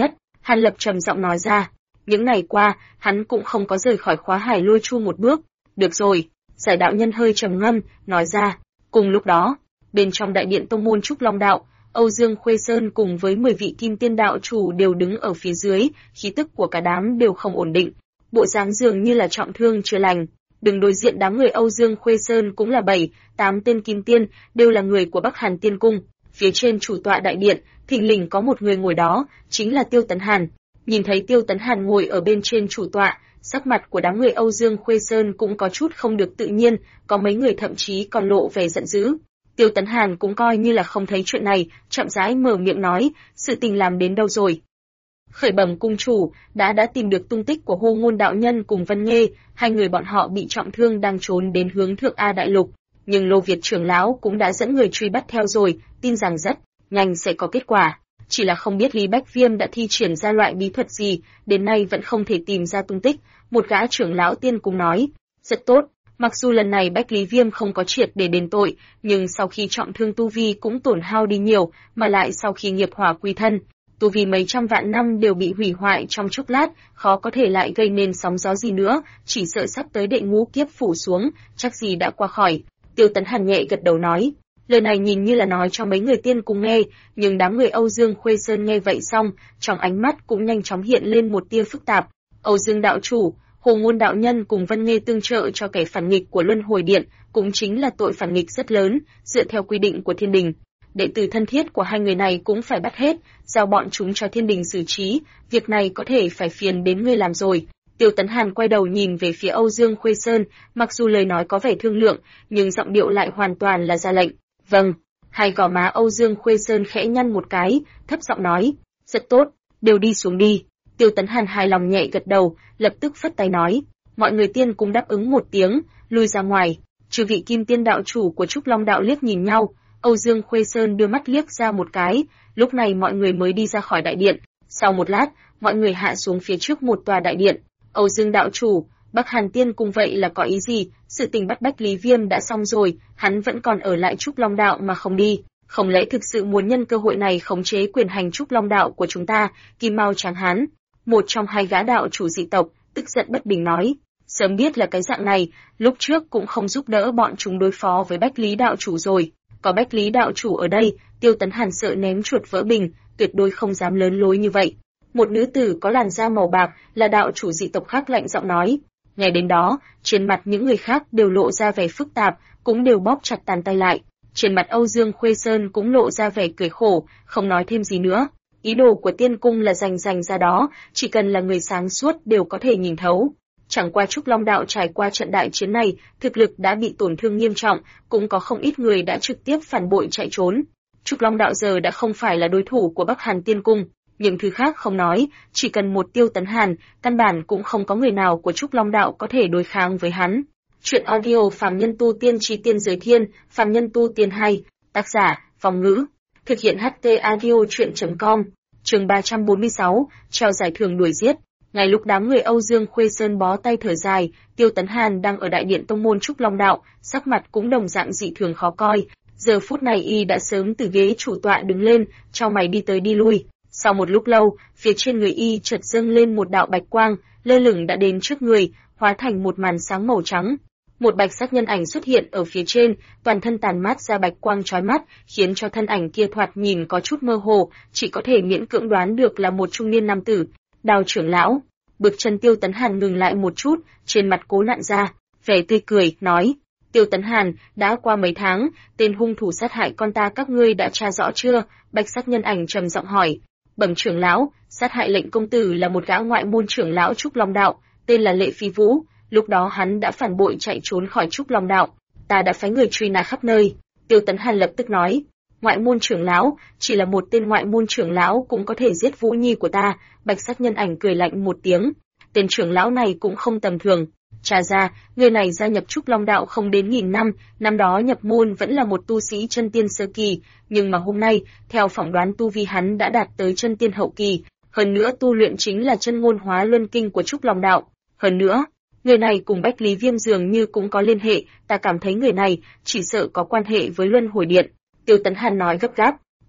Hàn Lập trầm giọng nói ra. Những ngày qua, hắn cũng không có rời khỏi khóa hải lôi chu một bước. Được rồi, Giải đạo nhân hơi trầm ngâm, nói ra. Cùng lúc đó, bên trong đại điện tông môn Trúc Long Đạo, Âu Dương Khuê Sơn cùng với 10 vị kim tiên đạo chủ đều đứng ở phía dưới, khí tức của cả đám đều không ổn định. Bộ dáng dường như là trọng thương chưa lành. Đứng đối diện đám người Âu Dương Khuê Sơn cũng là 7-8 tên kim tiên, đều là người của Bắc Hàn Tiên Cung. Phía trên chủ tọa đại điện, thình lình có một người ngồi đó, chính là Tiêu Tấn Hàn. Nhìn thấy Tiêu Tấn Hàn ngồi ở bên trên chủ tọa, sắc mặt của đám người Âu Dương Khuê Sơn cũng có chút không được tự nhiên, có mấy người thậm chí còn lộ vẻ giận dữ. Tiêu Tấn Hàn cũng coi như là không thấy chuyện này, chậm rãi mở miệng nói, sự tình làm đến đâu rồi? Khởi Bẩm cung chủ, đã tìm được tung tích của Hô Ngôn đạo nhân cùng Vân Nghê, hai người bọn họ bị trọng thương đang trốn đến hướng Thượng A Đại Lục, nhưng Lô Việt trưởng lão cũng đã dẫn người truy bắt theo rồi, tin rằng rất nhanh sẽ có kết quả. Chỉ là không biết Lý Bách Viêm đã thi triển ra loại bí thuật gì, đến nay vẫn không thể tìm ra tung tích. Một gã trưởng lão tiên cung nói, rất tốt, mặc dù lần này Bách Lý Viêm không có triệt để đền tội, nhưng sau khi trọng thương tu vi cũng tổn hao đi nhiều, mà lại sau khi nghiệp hỏa quy thân, tu vi mấy trăm vạn năm đều bị hủy hoại trong chốc lát, khó có thể lại gây nên sóng gió gì nữa, chỉ sợ sắp tới đệ ngũ kiếp phủ xuống, chắc gì đã qua khỏi. Tiêu Tấn Hàn nhẹ gật đầu nói. Lời này nhìn như là nói cho mấy người tiên cùng nghe, nhưng đám người Âu Dương Khuê Sơn nghe vậy xong, trong ánh mắt cũng nhanh chóng hiện lên một tia phức tạp. Âu Dương đạo chủ, Hồ Ngôn đạo nhân cùng Vân Nghê tương trợ cho kẻ phản nghịch của Luân Hồi Điện, cũng chính là tội phản nghịch rất lớn, dựa theo quy định của Thiên Đình. Đệ tử thân thiết của hai người này cũng phải bắt hết, giao bọn chúng cho Thiên Đình xử trí, việc này có thể phải phiền đến ngươi làm rồi. Tiêu Tấn Hàn quay đầu nhìn về phía Âu Dương Khuê Sơn, mặc dù lời nói có vẻ thương lượng, nhưng giọng điệu lại hoàn toàn là ra lệnh. Vâng, hai gò má Âu Dương Khuê Sơn khẽ nhăn một cái, thấp giọng nói, rất tốt, đều đi xuống đi. Tiêu Tấn Hàn hài lòng nhẹ gật đầu, lập tức phất tay nói, mọi người tiên cũng đáp ứng một tiếng, lui ra ngoài. Chư vị kim tiên đạo chủ của Trúc Long Đạo liếc nhìn nhau, Âu Dương Khuê Sơn đưa mắt liếc ra một cái, lúc này mọi người mới đi ra khỏi đại điện. Sau một lát, mọi người hạ xuống phía trước một tòa đại điện. Âu Dương đạo chủ, Bắc Hàn Tiên cùng vậy là có ý gì? Sự tình bắt Bách Lý Viêm đã xong rồi, hắn vẫn còn ở lại Trúc Long Đạo mà không đi, không lẽ thực sự muốn nhân cơ hội này khống chế quyền hành Trúc Long Đạo của chúng ta? Kim Mao Tráng Hán, một trong hai gã đạo chủ dị tộc, tức giận bất bình nói, sớm biết là cái dạng này, lúc trước cũng không giúp đỡ bọn chúng đối phó với Bách Lý đạo chủ rồi. Có Bách Lý đạo chủ ở đây, Tiêu Tấn Hàn sợ ném chuột vỡ bình, tuyệt đối không dám lớn lối như vậy. Một nữ tử có làn da màu bạc, là đạo chủ dị tộc khác lạnh giọng nói. Ngay đến đó, trên mặt những người khác đều lộ ra vẻ phức tạp, cũng đều bóp chặt bàn tay lại. Trên mặt Âu Dương Khuê Sơn cũng lộ ra vẻ cười khổ, không nói thêm gì nữa. Ý đồ của tiên cung là rành ra đó, chỉ cần là người sáng suốt đều có thể nhìn thấu. Chẳng qua Trúc Long Đạo trải qua trận đại chiến này, thực lực đã bị tổn thương nghiêm trọng, cũng có không ít người đã trực tiếp phản bội chạy trốn. Trúc Long Đạo giờ đã không phải là đối thủ của Bắc Hàn Tiên Cung. Những thứ khác không nói, chỉ cần một Tiêu Tấn Hàn, căn bản cũng không có người nào của Trúc Long Đạo có thể đối kháng với hắn. Chuyện audio Phàm Nhân Tu Tiên Chí Tiên Giới Thiên, Phàm Nhân Tu Tiên hay, tác giả, Phong Ngữ, thực hiện HT audio chuyện.com, chương 346, trao giải thưởng đuổi giết. Ngay lúc đám người Âu Dương Khuê Sơn bó tay thở dài, Tiêu Tấn Hàn đang ở đại điện tông môn Trúc Long Đạo, sắc mặt cũng đồng dạng dị thường khó coi. Giờ phút này y đã sớm từ ghế chủ tọa đứng lên, chau mày đi tới đi lui. Sau một lúc lâu, phía trên người y chợt dâng lên một đạo bạch quang, lơ lửng đã đến trước người, hóa thành một màn sáng màu trắng. Một bạch sắc nhân ảnh xuất hiện ở phía trên, toàn thân tàn mát ra bạch quang chói mắt, khiến cho thân ảnh kia thoạt nhìn có chút mơ hồ, chỉ có thể miễn cưỡng đoán được là một trung niên nam tử. Đào trưởng lão. Bước chân Tiêu Tấn Hàn ngừng lại một chút, trên mặt cố nặn ra vẻ tươi cười, nói: Tiêu Tấn Hàn, đã qua mấy tháng, tên hung thủ sát hại con ta các ngươi đã tra rõ chưa? Bạch sắc nhân ảnh trầm giọng hỏi. Bẩm trưởng lão, sát hại lệnh công tử là một gã ngoại môn trưởng lão Trúc Long Đạo, tên là Lệ Phi Vũ. Lúc đó hắn đã phản bội chạy trốn khỏi Trúc Long Đạo, ta đã phái người truy nã khắp nơi. Tiêu Tấn Hàn lập tức nói. Ngoại môn trưởng lão, chỉ là một tên ngoại môn trưởng lão cũng có thể giết Vũ Nhi của ta. Bạch sắc nhân ảnh cười lạnh một tiếng. Tên trưởng lão này cũng không tầm thường. Tra ra, người này gia nhập Trúc Long Đạo không đến 1000 năm, năm đó nhập môn vẫn là một tu sĩ chân tiên sơ kỳ, nhưng mà hôm nay, theo phỏng đoán tu vi hắn đã đạt tới chân tiên hậu kỳ, hơn nữa tu luyện chính là chân ngôn hóa luân kinh của Trúc Long Đạo. Hơn nữa, người này cùng Bách Lý Viêm dường như cũng có liên hệ, ta cảm thấy người này chỉ sợ có quan hệ với Luân Hồi Điện. Tiêu Tấn Hàn nói gấp gáp,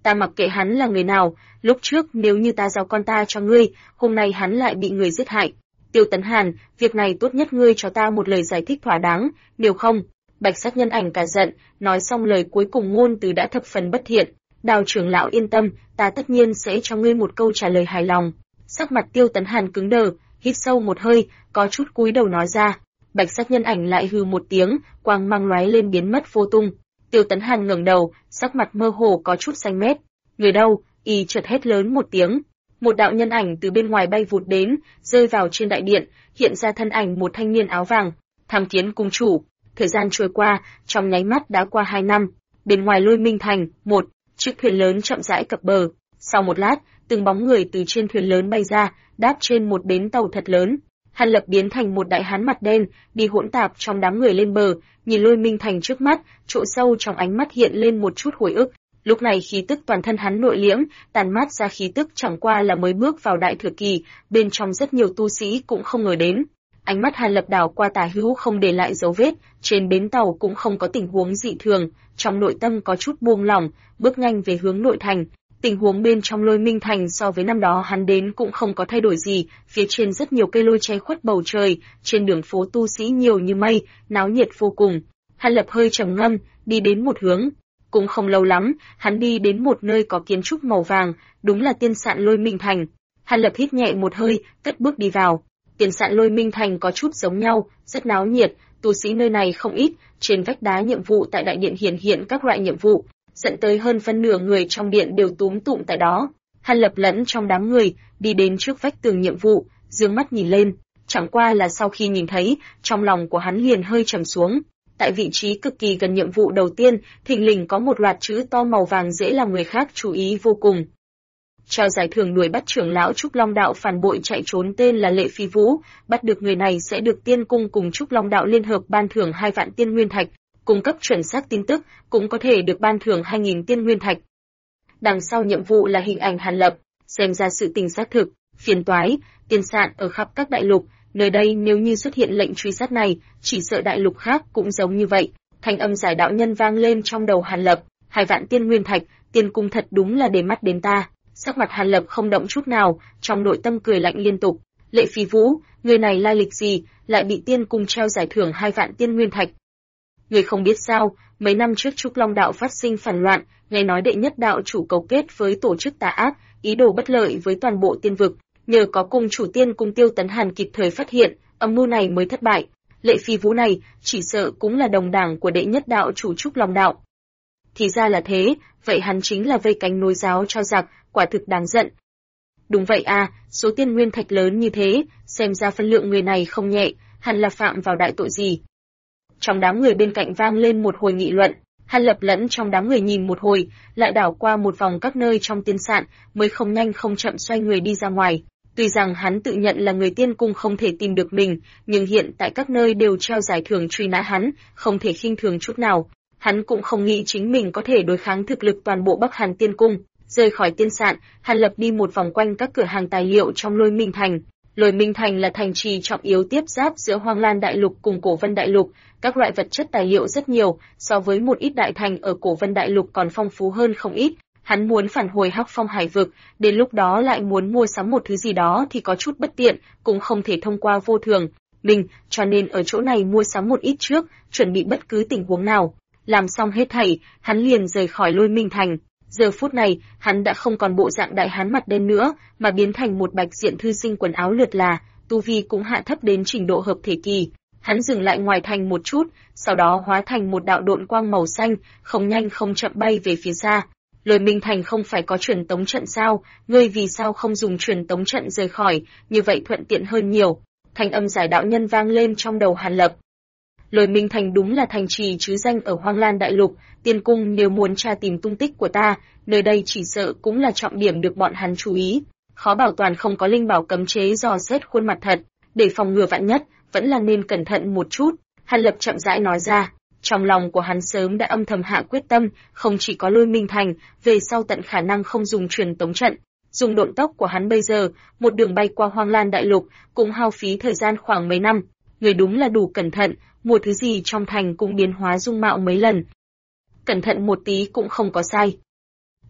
Ta mặc kệ hắn là người nào, lúc trước nếu như ta giao con ta cho ngươi, hôm nay hắn lại bị người giết hại. Tiêu Tấn Hàn, việc này tốt nhất ngươi cho ta một lời giải thích thỏa đáng, nếu không. Bạch Sắc Nhân Ảnh cả giận, nói xong lời cuối cùng ngôn từ đã thập phần bất thiện. Đào trưởng lão yên tâm, ta tất nhiên sẽ cho ngươi một câu trả lời hài lòng. Sắc mặt Tiêu Tấn Hàn cứng đờ, hít sâu một hơi, có chút cúi đầu nói ra. Bạch Sắc Nhân Ảnh lại hừ một tiếng, quang mang lóe lên biến mất vô tung. Tiêu Tấn Hàn ngẩng đầu, sắc mặt mơ hồ có chút xanh mét. Người đâu? Y chợt hét lớn một tiếng. Một đạo nhân ảnh từ bên ngoài bay vụt đến, rơi vào trên đại điện, hiện ra thân ảnh một thanh niên áo vàng. Tham kiến cung chủ. Thời gian trôi qua, trong nháy mắt đã qua 2 năm. Bên ngoài Lôi Minh Thành, một chiếc thuyền lớn chậm rãi cập bờ. Sau một lát, từng bóng người từ trên thuyền lớn bay ra, đáp trên một bến tàu thật lớn. Hàn Lập biến thành một đại hán mặt đen, đi hỗn tạp trong đám người lên bờ, nhìn Lôi Minh Thành trước mắt, chỗ sâu trong ánh mắt hiện lên một chút hồi ức. Lúc này khí tức toàn thân hắn nội liễm, tàn mát ra khí tức chẳng qua là mới bước vào đại thừa kỳ, bên trong rất nhiều tu sĩ cũng không ngờ đến. Ánh mắt Hàn Lập đảo qua tả hữu không để lại dấu vết, trên bến tàu cũng không có tình huống dị thường, trong nội tâm có chút buông lỏng, bước nhanh về hướng nội thành. Tình huống bên trong Lôi Minh Thành so với năm đó hắn đến cũng không có thay đổi gì, phía trên rất nhiều cây lôi che khuất bầu trời, trên đường phố tu sĩ nhiều như mây, náo nhiệt vô cùng. Hàn Lập hơi trầm ngâm, đi đến một hướng. Cũng không lâu lắm, hắn đi đến một nơi có kiến trúc màu vàng, đúng là tiên sạn Lôi Minh Thành. Hàn Lập hít nhẹ một hơi, cất bước đi vào. Tiên sạn Lôi Minh Thành có chút giống nhau, rất náo nhiệt, tu sĩ nơi này không ít, trên vách đá nhiệm vụ tại đại điện hiện các loại nhiệm vụ, dẫn tới hơn phân nửa người trong điện đều túm tụm tại đó. Hàn Lập lẫn trong đám người, đi đến trước vách tường nhiệm vụ, dương mắt nhìn lên, chẳng qua là sau khi nhìn thấy, trong lòng của hắn liền hơi trầm xuống. Tại vị trí cực kỳ gần nhiệm vụ đầu tiên, thình lình có một loạt chữ to màu vàng dễ làm người khác chú ý vô cùng. Trao giải thưởng đuổi bắt trưởng lão Trúc Long Đạo phản bội chạy trốn tên là Lệ Phi Vũ, bắt được người này sẽ được Tiên Cung cùng Trúc Long Đạo liên hợp ban thưởng 2 vạn tiên nguyên thạch, cung cấp chuẩn xác tin tức, cũng có thể được ban thưởng 2.000 tiên nguyên thạch. Đằng sau nhiệm vụ là hình ảnh Hàn Lập, xem ra sự tình xác thực, phiền toái, tiên sạn ở khắp các đại lục, nơi đây nếu như xuất hiện lệnh truy sát này, chỉ sợ đại lục khác cũng giống như vậy. Thanh âm giải đạo nhân vang lên trong đầu Hàn Lập, 2 vạn tiên nguyên thạch, Tiên Cung thật đúng là để mắt đến ta. Sắc mặt Hàn Lập không động chút nào, trong nội tâm cười lạnh liên tục. Lệ Phi Vũ, người này lai lịch gì, lại bị Tiên Cung treo giải thưởng 2 vạn tiên nguyên thạch? Người không biết sao, mấy năm trước Trúc Long Đạo phát sinh phản loạn, nghe nói đệ nhất đạo chủ cấu kết với tổ chức tà ác, ý đồ bất lợi với toàn bộ tiên vực. Nhờ có cung chủ Tiên Cung Tiêu Tấn Hàn kịp thời phát hiện, âm mưu này mới thất bại. Lệ Phi Vũ này, chỉ sợ cũng là đồng đảng của đệ nhất đạo chủ Trúc Long Đạo. Thì ra là thế, vậy hắn chính là vây cánh nối giáo cho giặc, quả thực đáng giận. Đúng vậy à, số tiên nguyên thạch lớn như thế, xem ra phân lượng người này không nhẹ, hẳn là phạm vào đại tội gì. Trong đám người bên cạnh vang lên một hồi nghị luận, Hàn Lập lẫn trong đám người nhìn một hồi, lại đảo qua một vòng các nơi trong tiên sạn, mới không nhanh không chậm xoay người đi ra ngoài. Tuy rằng hắn tự nhận là người Tiên Cung không thể tìm được mình, nhưng hiện tại các nơi đều treo giải thưởng truy nã hắn, không thể khinh thường chút nào. Hắn cũng không nghĩ chính mình có thể đối kháng thực lực toàn bộ Bắc Hàn Tiên Cung. Rời khỏi tiên sạn, Hàn Lập đi một vòng quanh các cửa hàng tài liệu trong Lôi Minh Thành. Lôi Minh Thành là thành trì trọng yếu tiếp giáp giữa Hoang Lan Đại Lục cùng Cổ Vân Đại Lục, các loại vật chất tài liệu rất nhiều, so với một ít đại thành ở Cổ Vân Đại Lục còn phong phú hơn không ít. Hắn muốn phản hồi Hắc Phong Hải vực, đến lúc đó lại muốn mua sắm một thứ gì đó thì có chút bất tiện, cũng không thể thông qua vô thường. Cho nên ở chỗ này mua sắm một ít trước, chuẩn bị bất cứ tình huống nào. Làm xong hết thảy, hắn liền rời khỏi Lôi Minh Thành. Giờ phút này, hắn đã không còn bộ dạng đại hán mặt đen nữa, mà biến thành một bạch diện thư sinh quần áo lượt là, tu vi cũng hạ thấp đến trình độ hợp thể kỳ. Hắn dừng lại ngoài thành một chút, sau đó hóa thành một đạo độn quang màu xanh, không nhanh không chậm bay về phía xa. Lôi Minh Thành không phải có truyền tống trận sao, ngươi vì sao không dùng truyền tống trận rời khỏi, như vậy thuận tiện hơn nhiều. Thanh âm giải đạo nhân vang lên trong đầu Hàn Lập. Lôi Minh Thành đúng là thành trì chứ danh ở Hoang Lan Đại Lục, Tiên Cung nếu muốn tra tìm tung tích của ta, nơi đây chỉ sợ cũng là trọng điểm được bọn hắn chú ý. Khó bảo toàn không có linh bảo cấm chế dò xét khuôn mặt thật, để phòng ngừa vạn nhất, vẫn là nên cẩn thận một chút. Hàn Lập chậm rãi nói ra, trong lòng của hắn sớm đã âm thầm hạ quyết tâm, không chỉ có Lôi Minh Thành, về sau tận khả năng không dùng truyền tống trận. Dùng độn tốc của hắn bây giờ, một đường bay qua Hoang Lan Đại Lục, cũng hao phí thời gian khoảng mấy năm. Người đúng là đủ cẩn thận, một thứ gì trong thành cũng biến hóa dung mạo mấy lần. Cẩn thận một tí cũng không có sai.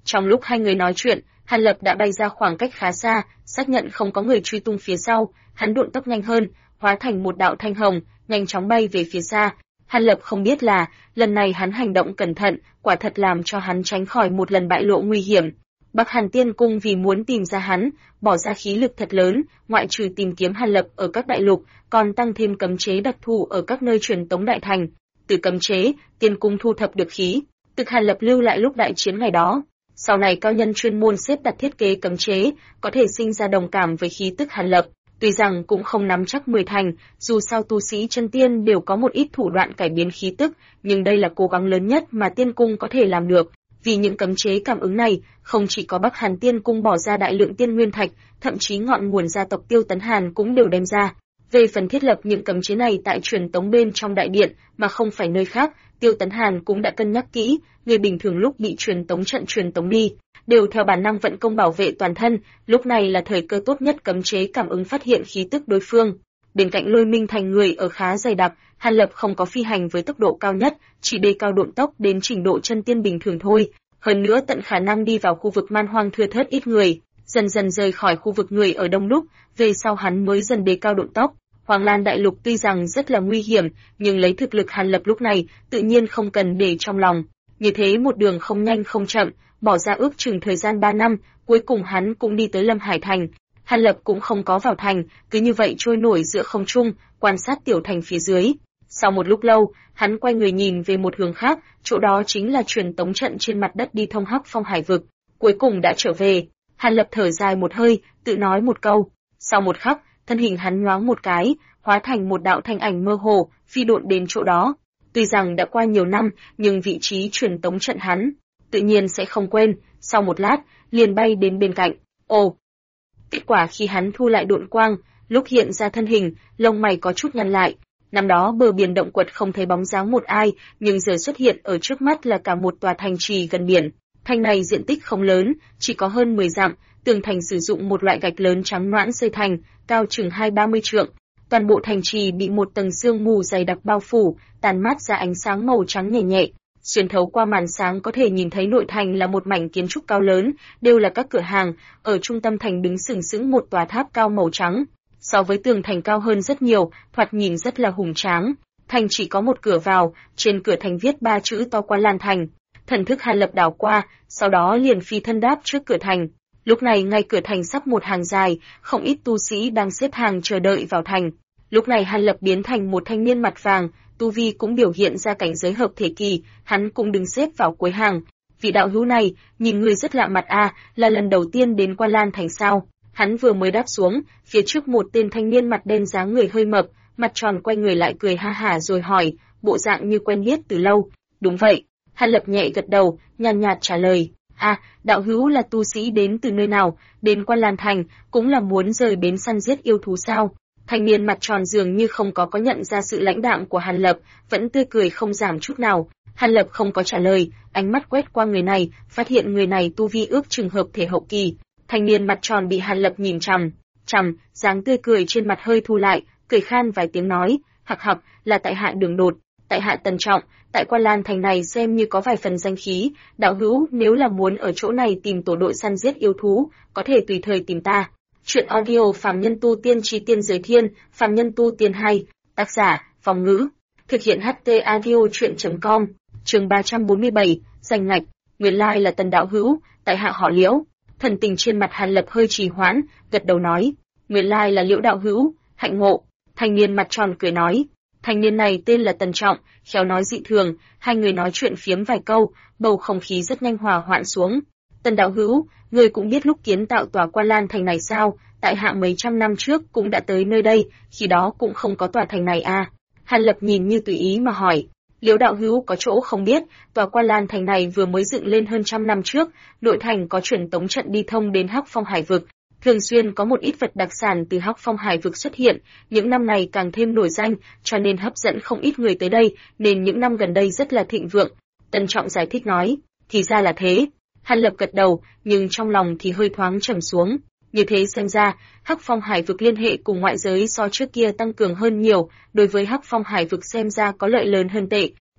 Trong lúc hai người nói chuyện, Hàn Lập đã bay ra khoảng cách khá xa, xác nhận không có người truy tung phía sau, hắn độn tốc nhanh hơn, hóa thành một đạo thanh hồng, nhanh chóng bay về phía xa. Hàn Lập không biết là, lần này hắn hành động cẩn thận, quả thật làm cho hắn tránh khỏi một lần bại lộ nguy hiểm. Bắc Hàn Tiên Cung vì muốn tìm ra hắn, bỏ ra khí lực thật lớn, ngoại trừ tìm kiếm Hàn Lập ở các đại lục, còn tăng thêm cấm chế đặc thù ở các nơi truyền tống đại thành. Từ cấm chế, Tiên Cung thu thập được khí, tức Hàn Lập lưu lại lúc đại chiến ngày đó. Sau này cao nhân chuyên môn xếp đặt thiết kế cấm chế, có thể sinh ra đồng cảm với khí tức Hàn Lập. Tuy rằng cũng không nắm chắc 10 thành, dù sao tu sĩ chân tiên đều có một ít thủ đoạn cải biến khí tức, nhưng đây là cố gắng lớn nhất mà Tiên Cung có thể làm được. Vì những cấm chế cảm ứng này, không chỉ có Bắc Hàn Tiên Cung bỏ ra đại lượng tiên nguyên thạch, thậm chí ngọn nguồn gia tộc Tiêu Tấn Hàn cũng đều đem ra. Về phần thiết lập những cấm chế này tại truyền tống bên trong đại điện, mà không phải nơi khác, Tiêu Tấn Hàn cũng đã cân nhắc kỹ, người bình thường lúc bị truyền tống trận truyền tống đi, đều theo bản năng vận công bảo vệ toàn thân, lúc này là thời cơ tốt nhất cấm chế cảm ứng phát hiện khí tức đối phương. Bên cạnh Lôi Minh Thành người ở khá dày đặc, Hàn Lập không có phi hành với tốc độ cao nhất, chỉ đề cao độn tốc đến trình độ chân tiên bình thường thôi. Hơn nữa tận khả năng đi vào khu vực man hoang thưa thớt ít người, dần dần rời khỏi khu vực người ở đông đúc, về sau hắn mới dần đề cao độn tốc. Hoàng Lan Đại Lục tuy rằng rất là nguy hiểm, nhưng lấy thực lực Hàn Lập lúc này, tự nhiên không cần để trong lòng. Như thế một đường không nhanh không chậm, bỏ ra ước chừng thời gian 3 năm, cuối cùng hắn cũng đi tới Lâm Hải Thành. Hàn Lập cũng không có vào thành, cứ như vậy trôi nổi giữa không trung, quan sát tiểu thành phía dưới. Sau một lúc lâu, hắn quay người nhìn về một hướng khác, chỗ đó chính là truyền tống trận trên mặt đất đi thông Hắc Phong Hải vực. Cuối cùng đã trở về, Hàn Lập thở dài một hơi, tự nói một câu. Sau một khắc, thân hình hắn nhoáng một cái, hóa thành một đạo thanh ảnh mơ hồ, phi độn đến chỗ đó. Tuy rằng đã qua nhiều năm, nhưng vị trí truyền tống trận hắn tự nhiên sẽ không quên. Sau một lát, liền bay đến bên cạnh. Ồ! Kết quả khi hắn thu lại độn quang, lúc hiện ra thân hình, lông mày có chút nhăn lại. Năm đó bờ biển động quật không thấy bóng dáng một ai, nhưng giờ xuất hiện ở trước mắt là cả một tòa thành trì gần biển. Thành này diện tích không lớn, chỉ có hơn 10 dặm, tường thành sử dụng một loại gạch lớn trắng nõn xây thành, cao chừng 20-30 trượng. Toàn bộ thành trì bị một tầng sương mù dày đặc bao phủ, tàn mát ra ánh sáng màu trắng nhẹ nhẹ. Xuyên thấu qua màn sáng có thể nhìn thấy nội thành là một mảnh kiến trúc cao lớn, đều là các cửa hàng. Ở trung tâm thành đứng sừng sững một tòa tháp cao màu trắng. So với tường thành cao hơn rất nhiều, thoạt nhìn rất là hùng tráng. Thành chỉ có một cửa vào, trên cửa thành viết 3 chữ to Quan Lan Thành. Thần thức Hàn Lập đảo qua, sau đó liền phi thân đáp trước cửa thành. Lúc này ngay cửa thành sắp một hàng dài, không ít tu sĩ đang xếp hàng chờ đợi vào thành. Lúc này Hàn Lập biến thành một thanh niên mặt vàng, tu vi cũng biểu hiện ra cảnh giới hợp thể kỳ, hắn cũng đứng xếp vào cuối hàng. Vị đạo hữu này, nhìn người rất lạ mặt a, là lần đầu tiên đến Quan Lan Thành sao? Hắn vừa mới đáp xuống, phía trước một tên thanh niên mặt đen dáng người hơi mập, mặt tròn quay người lại cười ha hả rồi hỏi, bộ dạng như quen biết từ lâu. Đúng vậy. Hàn Lập nhẹ gật đầu, nhàn nhạt trả lời. Đạo hữu là tu sĩ đến từ nơi nào, đến Quan Lan Thành, cũng là muốn rời bến săn giết yêu thú sao? Thanh niên mặt tròn dường như không có nhận ra sự lãnh đạm của Hàn Lập, vẫn tươi cười không giảm chút nào. Hàn Lập không có trả lời, ánh mắt quét qua người này, phát hiện người này tu vi ước chừng hợp thể hậu kỳ. Thanh niên mặt tròn bị Hàn Lập nhìn chằm, dáng tươi cười trên mặt hơi thu lại, cười khan vài tiếng nói, hặc hặc, là tại hạ Đường Đột, tại hạ Tần Trọng, tại Quan Lan Thành này xem như có vài phần danh khí, đạo hữu nếu là muốn ở chỗ này tìm tổ đội săn giết yêu thú, có thể tùy thời tìm ta. Chuyện audio Phàm Nhân Tu Tiên Chí Tiên Giới Thiên, Phàm Nhân Tu Tiên 2, tác giả, Phong Ngữ, thực hiện HT audio chuyện.com, chương 347, danh ngạch, nguyên lai là Tần đạo hữu, tại hạ họ Liễu. Thần tình trên mặt Hàn Lập hơi trì hoãn, gật đầu nói, nguyên lai là Liễu đạo hữu, hạnh ngộ. Thanh niên mặt tròn cười nói, thanh niên này tên là Tần Trọng, khéo nói dị thường, hai người nói chuyện phiếm vài câu, bầu không khí rất nhanh hòa hoãn xuống. Tần đạo hữu, người cũng biết lúc kiến tạo tòa Quan Lan Thành này sao? Tại hạ mấy trăm năm trước cũng đã tới nơi đây, khi đó cũng không có tòa thành này à? Hàn Lập nhìn như tùy ý mà hỏi. Liễu đạo hữu có chỗ không biết, tòa Quan Lan Thành này vừa mới dựng lên hơn trăm năm trước, nội thành có truyền tống trận đi thông đến Hắc Phong Hải vực, thường xuyên có một ít vật đặc sản từ Hắc Phong Hải vực xuất hiện, những năm này càng thêm nổi danh, cho nên hấp dẫn không ít người tới đây, nên những năm gần đây rất là thịnh vượng. Tân Trọng giải thích nói, thì ra là thế. Hàn Lập gật đầu, nhưng trong lòng thì hơi thoáng trầm xuống. Như thế xem ra, Hắc Phong Hải vực liên hệ cùng ngoại giới so trước kia tăng cường hơn nhiều, đối với Hắc Phong Hải vực xem ra có lợi lớn hơn tệ.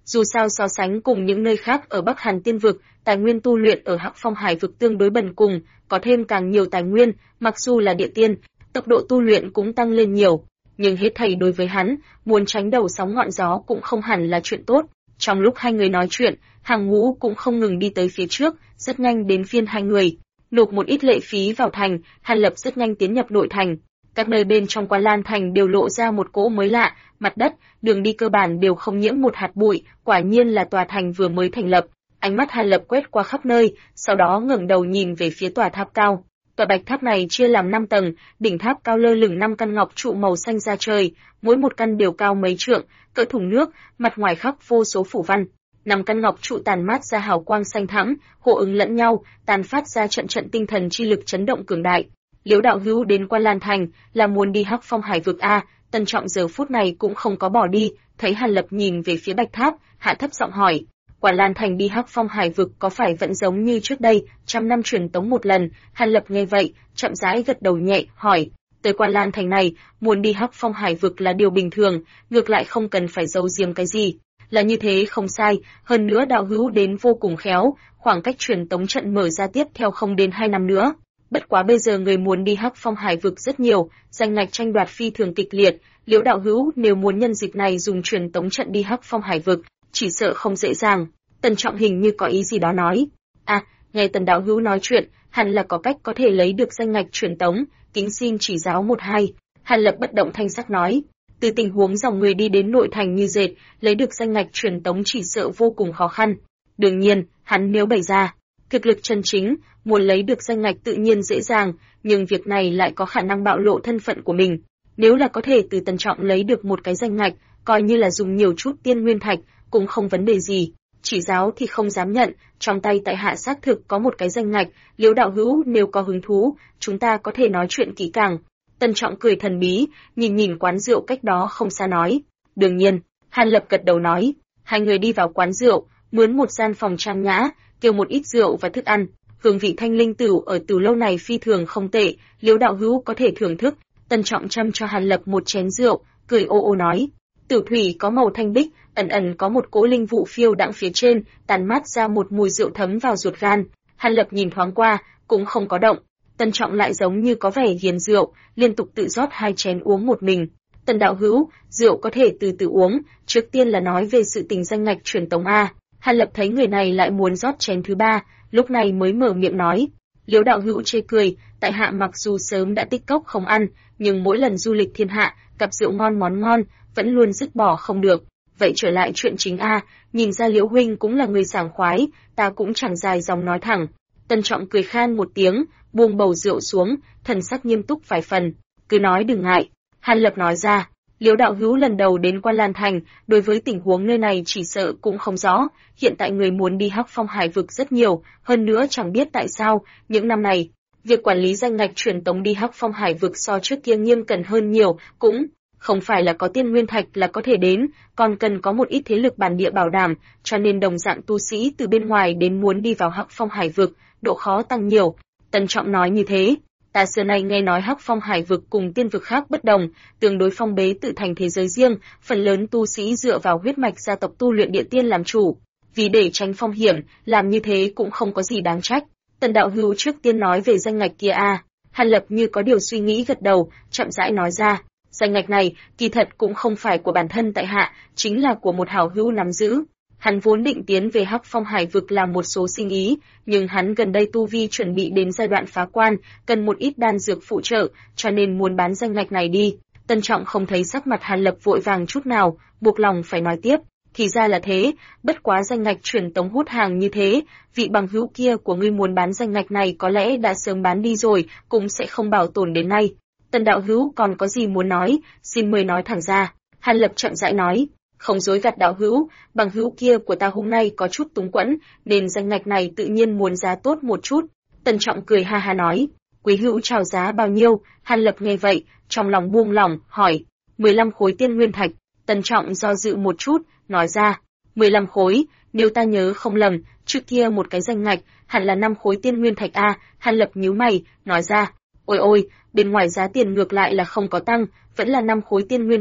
Dù sao so sánh cùng những nơi khác ở Bắc Hàn Tiên vực, tài nguyên tu luyện ở Hắc Phong Hải vực tương đối bần cùng, có thêm càng nhiều tài nguyên, mặc dù là địa tiên, tốc độ tu luyện cũng tăng lên nhiều, nhưng hết thảy đối với hắn, muốn tránh đầu sóng ngọn gió cũng không hẳn là chuyện tốt. Trong lúc hai người nói chuyện, hàng ngũ cũng không ngừng đi tới phía trước, rất nhanh đến phiên hai người. Nộp một ít lệ phí vào thành, Hàn Lập rất nhanh tiến nhập nội thành. Các nơi bên trong Quan Lan thành đều lộ ra một cỗ mới lạ, mặt đất, đường đi cơ bản đều không nhiễm một hạt bụi, quả nhiên là tòa thành vừa mới thành lập. Ánh mắt Hàn Lập quét qua khắp nơi, sau đó ngẩng đầu nhìn về phía tòa tháp cao. Tòa bạch tháp này chia làm 5 tầng, đỉnh tháp cao lơ lửng 5 căn ngọc trụ màu xanh ra trời, mỗi một căn đều cao mấy trượng, cỡ thùng nước, mặt ngoài khắc vô số phủ văn. 5 căn ngọc trụ tàn mát ra hào quang xanh thẫm, hô ứng lẫn nhau, tàn phát ra trận trận tinh thần chi lực chấn động cường đại. Liễu đạo hữu đến Quan Lan thành là muốn đi Hắc Phong Hải vực a? Tân Trọng giờ phút này cũng không có bỏ đi, thấy Hàn Lập nhìn về phía bạch tháp, hạ thấp giọng hỏi: Quan Lan thành đi Hắc Phong Hải vực có phải vẫn giống như trước đây, 100 năm truyền tống một lần? Hàn Lập nghe vậy, chậm rãi gật đầu nhẹ, hỏi: tới Quan Lan thành này, muốn đi Hắc Phong Hải vực là điều bình thường, ngược lại không cần phải giấu giếm cái gì. Là như thế không sai, hơn nữa đạo hữu đến vô cùng khéo, khoảng cách truyền tống trận mở ra tiếp theo không đến 2 năm nữa. Bất quá bây giờ người muốn đi Hắc Phong Hải vực rất nhiều, danh ngạch tranh đoạt phi thường kịch liệt, Liễu đạo hữu nếu muốn nhân dịp này dùng truyền tống trận đi Hắc Phong Hải vực, chỉ sợ không dễ dàng. Tần Trọng hình như có ý gì đó nói. À, nghe Tần đạo hữu nói chuyện, hẳn là có cách có thể lấy được danh ngạch truyền tống, kính xin chỉ giáo một hai. Hàn Lập bất động thanh sắc nói. Từ tình huống dòng người đi đến nội thành như dệt, lấy được danh ngạch truyền tống chỉ sợ vô cùng khó khăn. Đương nhiên, hắn nếu bày ra thực lực chân chính, muốn lấy được danh ngạch tự nhiên dễ dàng, nhưng việc này lại có khả năng bạo lộ thân phận của mình. Nếu là có thể từ Tần Trọng lấy được một cái danh ngạch, coi như là dùng nhiều chút tiên nguyên thạch, cũng không vấn đề gì. Chỉ giáo thì không dám nhận, trong tay tại hạ xác thực có một cái danh ngạch, Liễu đạo hữu nếu có hứng thú, chúng ta có thể nói chuyện kỹ càng. Tần Trọng cười thần bí, nhìn nhìn quán rượu cách đó không xa nói. Đương nhiên, Hàn Lập gật đầu nói. Hai người đi vào quán rượu, mướn một gian phòng trang nhã, kêu một ít rượu và thức ăn. Hương vị thanh linh tửu ở tửu lâu này phi thường không tệ, Liễu đạo hữu có thể thưởng thức. Tần Trọng châm cho Hàn Lập một chén rượu, cười ô ô nói. Tửu thủy có màu thanh bích, ẩn ẩn có một cỗ linh vụ phiêu đãng phía trên, tàn mát ra một mùi rượu thấm vào ruột gan. Hàn Lập nhìn thoáng qua, cũng không có động. Tần Trọng lại giống như có vẻ hiền rượu, liên tục tự rót 2 chén uống một mình. Tần đạo hữu, rượu có thể từ từ uống, trước tiên là nói về sự tình danh ngạch truyền tống a. Hàn Lập thấy người này lại muốn rót chén thứ 3, lúc này mới mở miệng nói. Liễu đạo hữu chê cười, tại hạ mặc dù sớm đã tích cốc không ăn, nhưng mỗi lần du lịch thiên hạ, gặp rượu ngon món ngon, vẫn luôn dứt bỏ không được. Vậy trở lại chuyện chính a, nhìn ra Liễu huynh cũng là người sảng khoái, ta cũng chẳng dài dòng nói thẳng. Tần Trọng cười khan một tiếng, buông bầu rượu xuống, thần sắc nghiêm túc vài phần, cứ nói đừng ngại. Hàn Lập nói ra, Liễu đạo hữu lần đầu đến Quan Lan thành, đối với tình huống nơi này chỉ sợ cũng không rõ, hiện tại người muốn đi Hắc Phong Hải vực rất nhiều, hơn nữa chẳng biết tại sao, những năm này, việc quản lý danh ngạch truyền tống đi Hắc Phong Hải vực so trước kia nghiêm cẩn hơn nhiều, cũng không phải là có tiên nguyên thạch là có thể đến, còn cần có một ít thế lực bản địa bảo đảm, cho nên đồng dạng tu sĩ từ bên ngoài đến muốn đi vào Hắc Phong Hải vực, độ khó tăng nhiều. Tần Trọng nói như thế, ta xưa nay nghe nói Hắc Phong Hải vực cùng tiên vực khác bất đồng, tương đối phong bế tự thành thế giới riêng, phần lớn tu sĩ dựa vào huyết mạch gia tộc tu luyện địa tiên làm chủ, vì để tránh phong hiểm, làm như thế cũng không có gì đáng trách. Tần đạo hữu trước tiên nói về danh ngạch kia a. Hàn Lập như có điều suy nghĩ gật đầu, chậm rãi nói ra, danh ngạch này kỳ thật cũng không phải của bản thân tại hạ, chính là của một hảo hữu nắm giữ. Hắn vốn định tiến về Hắc Phong Hải vực làm một số sinh ý, nhưng hắn gần đây tu vi chuẩn bị đến giai đoạn phá quan, cần một ít đan dược phụ trợ, cho nên muốn bán danh ngạch này đi. Tân Trọng không thấy sắc mặt Hàn Lập vội vàng chút nào, buộc lòng phải nói tiếp. Thì ra là thế, bất quá danh ngạch truyền tống hút hàng như thế, vị bằng hữu kia của ngươi muốn bán danh ngạch này có lẽ đã sớm bán đi rồi, cũng sẽ không bảo tồn đến nay. Tần đạo hữu còn có gì muốn nói, xin mời nói thẳng ra. Hàn Lập chậm rãi nói. Không dối gạt đạo hữu, bằng hữu kia của ta hôm nay có chút túng quẫn, nên danh ngạch này tự nhiên muốn giá tốt một chút. Tần Trọng cười ha ha nói, quý hữu chào giá bao nhiêu? Hàn Lập nghe vậy, trong lòng buông lỏng, hỏi, 15 khối tiên nguyên thạch. Tần Trọng do dự một chút, nói ra, 15 khối, nếu ta nhớ không lầm, trước kia một cái danh ngạch, hẳn là 5 khối tiên nguyên thạch a. Hàn Lập nhíu mày, nói ra, ôi ôi, bên ngoài giá tiền ngược lại là không có tăng, vẫn là 5 khối tiên nguyên thạch,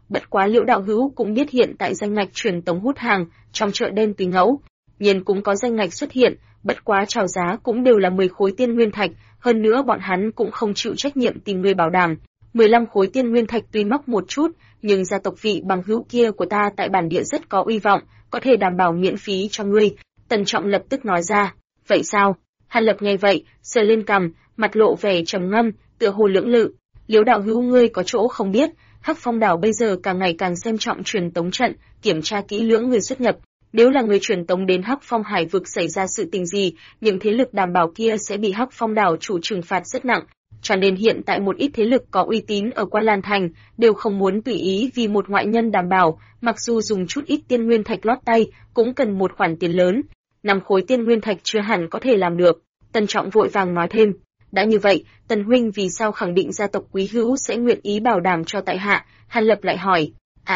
Bất quá Liễu đạo hữu cũng biết hiện tại danh ngạch truyền tống hút hàng trong chợ đen tùy ngẫu, nhiên cũng có danh ngạch xuất hiện, bất quá chào giá cũng đều là 10 khối tiên nguyên thạch, hơn nữa bọn hắn cũng không chịu trách nhiệm tìm người bảo đảm. 15 khối tiên nguyên thạch tuy mắc một chút, nhưng gia tộc vị bằng hữu kia của ta tại bản địa rất có uy vọng, có thể đảm bảo miễn phí cho ngươi. Tần Trọng lập tức nói ra. Vậy sao? Hàn Lập nghe vậy, sờ lên cằm, mặt lộ vẻ trầm ngâm, tựa hồ lưỡng lự. Liễu đạo hữu ngươi có chỗ không biết, Hắc Phong đảo bây giờ càng ngày càng xem trọng truyền tống trận, kiểm tra kỹ lưỡng người xuất nhập. Nếu là người truyền tống đến Hắc Phong hải vực xảy ra sự tình gì, những thế lực đảm bảo kia sẽ bị Hắc Phong đảo chủ trừng phạt rất nặng. Cho nên hiện tại một ít thế lực có uy tín ở Quan Lan Thành đều không muốn tùy ý vì một ngoại nhân đảm bảo, mặc dù dùng chút ít tiên nguyên thạch lót tay, cũng cần một khoản tiền lớn. 5 khối tiên nguyên thạch chưa hẳn có thể làm được. Tần Trọng vội vàng nói thêm. Đã như vậy, Tần huynh vì sao khẳng định gia tộc quý hữu sẽ nguyện ý bảo đảm cho tại hạ? Hàn Lập lại hỏi.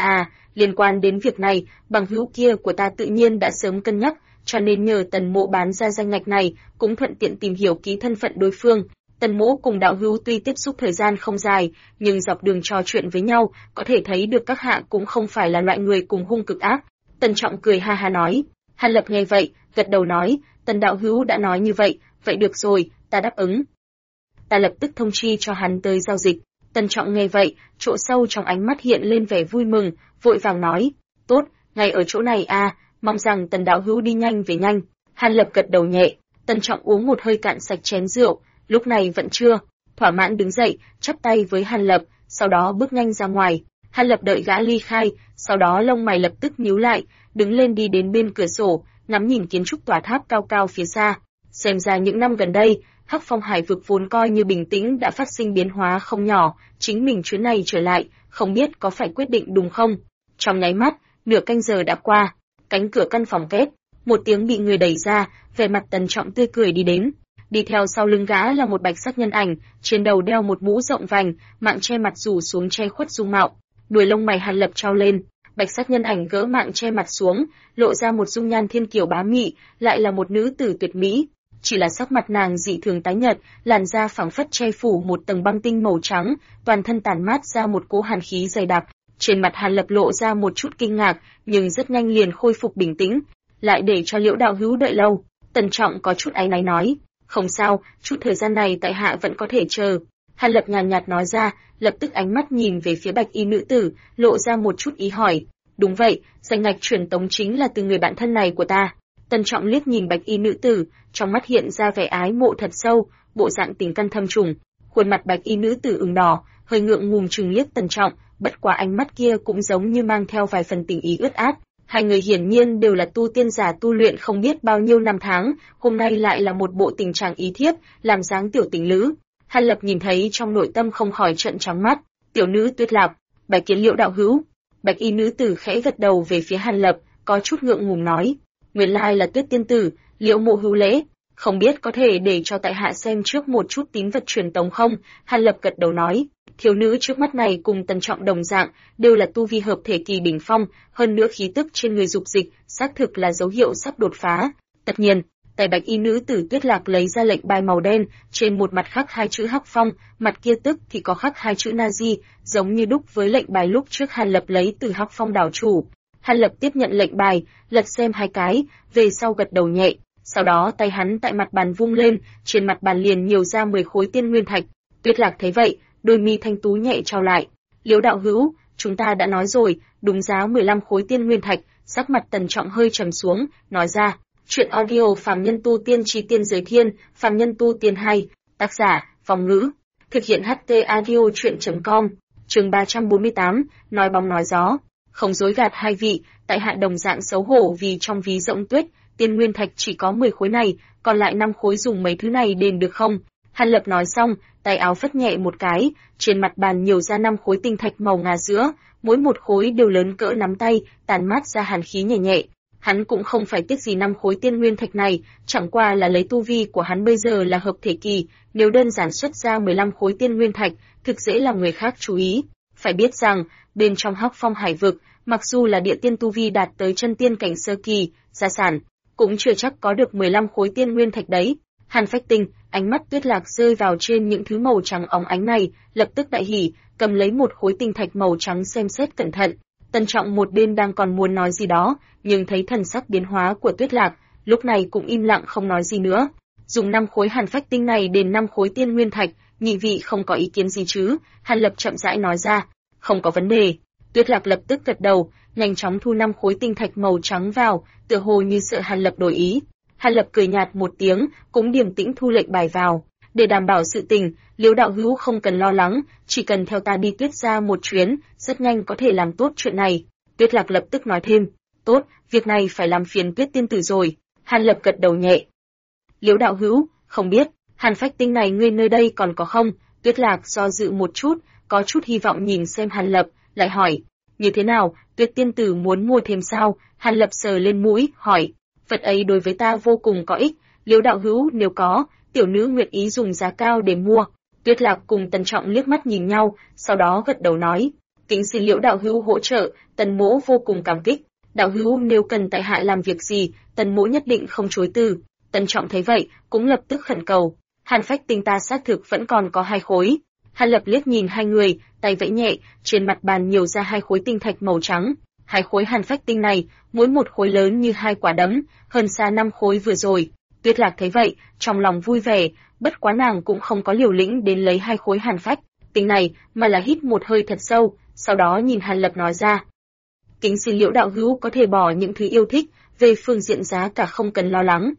Liên quan đến việc này, bằng hữu kia của ta tự nhiên đã sớm cân nhắc, cho nên nhờ Tần mỗ bán ra danh ngạch này, cũng thuận tiện tìm hiểu kỹ thân phận đối phương. Tần mỗ cùng đạo hữu tuy tiếp xúc thời gian không dài, nhưng dọc đường trò chuyện với nhau, có thể thấy được các hạ cũng không phải là loại người cùng hung cực ác. Tần Trọng cười ha ha nói. Hàn Lập nghe vậy, gật đầu nói, Tần đạo hữu đã nói như vậy, vậy được rồi, ta đáp ứng. Ta lập tức thông chi cho hắn tới giao dịch. Tần Trọng nghe vậy, chỗ sâu trong ánh mắt hiện lên vẻ vui mừng, vội vàng nói, tốt, ngay ở chỗ này mong rằng Tần đạo hữu đi nhanh về nhanh. Hàn Lập gật đầu nhẹ, Tần Trọng uống một hơi cạn sạch chén rượu, lúc này vẫn chưa, thỏa mãn đứng dậy, chắp tay với Hàn Lập, sau đó bước nhanh ra ngoài. Hàn Lập đợi gã ly khai, sau đó lông mày lập tức nhíu lại, đứng lên đi đến bên cửa sổ, ngắm nhìn kiến trúc tòa tháp cao cao phía xa. Xem ra những năm gần đây, Hắc Phong hải vực vốn coi như bình tĩnh đã phát sinh biến hóa không nhỏ, chính mình chuyến này trở lại, không biết có phải quyết định đúng không? Trong nháy mắt, nửa canh giờ đã qua, cánh cửa căn phòng két, một tiếng bị người đẩy ra, vẻ mặt Tần Trọng tươi cười đi đến. Đi theo sau lưng gã là một bạch sắc nhân ảnh, trên đầu đeo một mũ rộng vành, mạng che mặt rủ xuống che khuất dung mạo. Đuôi lông mày Hàn Lập trao lên, bạch sắc nhân ảnh gỡ mạng che mặt xuống, lộ ra một dung nhan thiên kiều bá mị, lại là một nữ tử tuyệt mỹ. Chỉ là sắc mặt nàng dị thường tái nhợt, làn da phẳng phất che phủ một tầng băng tinh màu trắng, toàn thân tản mát ra một cỗ hàn khí dày đặc. Trên mặt Hàn Lập lộ ra một chút kinh ngạc, nhưng rất nhanh liền khôi phục bình tĩnh. Lại để cho Liễu đạo hữu đợi lâu. Tần Trọng có chút áy náy nói. Không sao, chút thời gian này tại hạ vẫn có thể chờ. Hàn Lập nhàn nhạt nói ra, lập tức ánh mắt nhìn về phía bạch y nữ tử, lộ ra một chút ý hỏi. Đúng vậy, danh ngạch truyền tống chính là từ người bạn thân này của ta. Tần Trọng liếc nhìn bạch y nữ tử, trong mắt hiện ra vẻ ái mộ thật sâu, bộ dạng tình căn thâm trùng. Khuôn mặt bạch y nữ tử ửng đỏ, hơi ngượng ngùng trừng liếc Tần Trọng, bất quá ánh mắt kia cũng giống như mang theo vài phần tình ý ướt át. Hai người hiển nhiên đều là tu tiên giả tu luyện không biết bao nhiêu năm tháng, hôm nay lại là một bộ tình trạng ý thiếp, làm dáng tiểu tình lữ. Hàn Lập nhìn thấy trong nội tâm không khỏi trợn trắng mắt. Tiểu nữ Tuyết Lạp, bái kiến Liễu đạo hữu. Bạch y nữ tử khẽ gật đầu về phía Hàn Lập, có chút ngượng ngùng nói. Nguyên lai là Tuyết tiên tử, Liễu mộ hữu lễ. Không biết có thể để cho tại hạ xem trước một chút tín vật truyền tống không? Hàn Lập gật đầu nói. Thiếu nữ trước mắt này cùng Tần Trọng đồng dạng, đều là tu vi hợp thể kỳ đỉnh phong, hơn nữa khí tức trên người dục dịch, xác thực là dấu hiệu sắp đột phá. Tất nhiên, tay bạch y nữ tử Tuyết Lạc lấy ra lệnh bài màu đen, trên một mặt khắc hai chữ Hắc Phong, mặt kia tức thì có khắc hai chữ Nazi, giống như đúc với lệnh bài lúc trước Hàn Lập lấy từ Hắc Phong đảo chủ. Hàn Lập tiếp nhận lệnh bài, lật xem hai cái, về sau gật đầu nhẹ, sau đó tay hắn tại mặt bàn vung lên, trên mặt bàn liền nhiều ra 10 khối tiên nguyên thạch. Tuyết Lạc thấy vậy, đôi mi thanh tú nhẹ trao lại. Liễu đạo hữu, chúng ta đã nói rồi, đúng giá 15 khối tiên nguyên thạch. Sắc mặt Tần Trọng hơi trầm xuống, nói ra. Chuyện audio phàm nhân tu tiên chi tiên giới thiên, phàm nhân tu tiên hay, tác giả, Phong Ngữ. Thực hiện HT audio chuyện.com, chương 348, nói bóng nói gió. Không dối gạt hai vị, tại hạ đồng dạng xấu hổ vì trong ví rỗng tuyết, tiên nguyên thạch chỉ có 10 khối này, còn lại 5 khối dùng mấy thứ này đền được không? Hàn Lập nói xong, tay áo phất nhẹ một cái, trên mặt bàn nhiều ra 5 khối tinh thạch màu ngà sữa, mỗi một khối đều lớn cỡ nắm tay, tàn mát ra hàn khí nhẹ nhẹ. Hắn cũng không phải tiếc gì 5 khối tiên nguyên thạch này, chẳng qua là lấy tu vi của hắn bây giờ là hợp thể kỳ, nếu đơn giản xuất ra 15 khối tiên nguyên thạch, thực dễ làm người khác chú ý. Phải biết rằng, bên trong Hắc Phong hải vực, mặc dù là địa tiên tu vi đạt tới chân tiên cảnh sơ kỳ, gia sản cũng chưa chắc có được 15 khối tiên nguyên thạch đấy. Hàn Phách Tinh, ánh mắt Tuyết Lạc rơi vào trên những thứ màu trắng óng ánh này, lập tức đại hỉ, cầm lấy một khối tinh thạch màu trắng xem xét cẩn thận. Tần Trọng một bên đang còn muốn nói gì đó, nhưng thấy thần sắc biến hóa của Tuyết Lạc, lúc này cũng im lặng không nói gì nữa. Dùng 5 khối hàn phách tinh này đền 5 khối tiên nguyên thạch, nhị vị không có ý kiến gì chứ? Hàn Lập chậm rãi nói ra. Không có vấn đề. Tuyết Lạc lập tức gật đầu, nhanh chóng thu 5 khối tinh thạch màu trắng vào, tựa hồ như sợ Hàn Lập đổi ý. Hàn Lập cười nhạt một tiếng, cũng điềm tĩnh thu lệnh bài vào. Để đảm bảo sự tình, Liễu đạo hữu không cần lo lắng, chỉ cần theo ta đi Tuyết gia một chuyến, rất nhanh có thể làm tốt chuyện này. Tuyết Lạc lập tức nói thêm, tốt, việc này phải làm phiền Tuyết tiên tử rồi. Hàn Lập gật đầu nhẹ. Liễu đạo hữu, không biết, hàn phách tinh này ngươi nơi đây còn có không? Tuyết Lạc do dự một chút, có chút hy vọng nhìn xem Hàn Lập, lại hỏi, như thế nào, Tuyết tiên tử muốn mua thêm sao? Hàn Lập sờ lên mũi, hỏi, vật ấy đối với ta vô cùng có ích, Liễu đạo hữu nếu có, tiểu nữ nguyện ý dùng giá cao để mua. Tuyết Lạc cùng Tần Trọng liếc mắt nhìn nhau, sau đó gật đầu nói, kính xin Liễu đạo hữu hỗ trợ, Tần mỗ vô cùng cảm kích. Đạo hữu nếu cần tại hạ làm việc gì, Tần mỗ nhất định không chối từ. Tần Trọng thấy vậy, cũng lập tức khẩn cầu, hàn phách tinh ta xác thực vẫn còn có 2 khối. Hàn Lập liếc nhìn hai người, tay vẫy nhẹ, trên mặt bàn nhiều ra 2 khối tinh thạch màu trắng. 2 khối hàn phách tinh này, mỗi một khối lớn như 2 quả đấm, hơn xa 5 khối vừa rồi. Tuyết Lạc thấy vậy, trong lòng vui vẻ, bất quá nàng cũng không có liều lĩnh đến lấy 2 khối hàn phách tinh này, mà là hít một hơi thật sâu, sau đó nhìn Hàn Lập nói ra. Kính xin Liễu đạo hữu có thể bỏ những thứ yêu thích, về phương diện giá cả không cần lo lắng.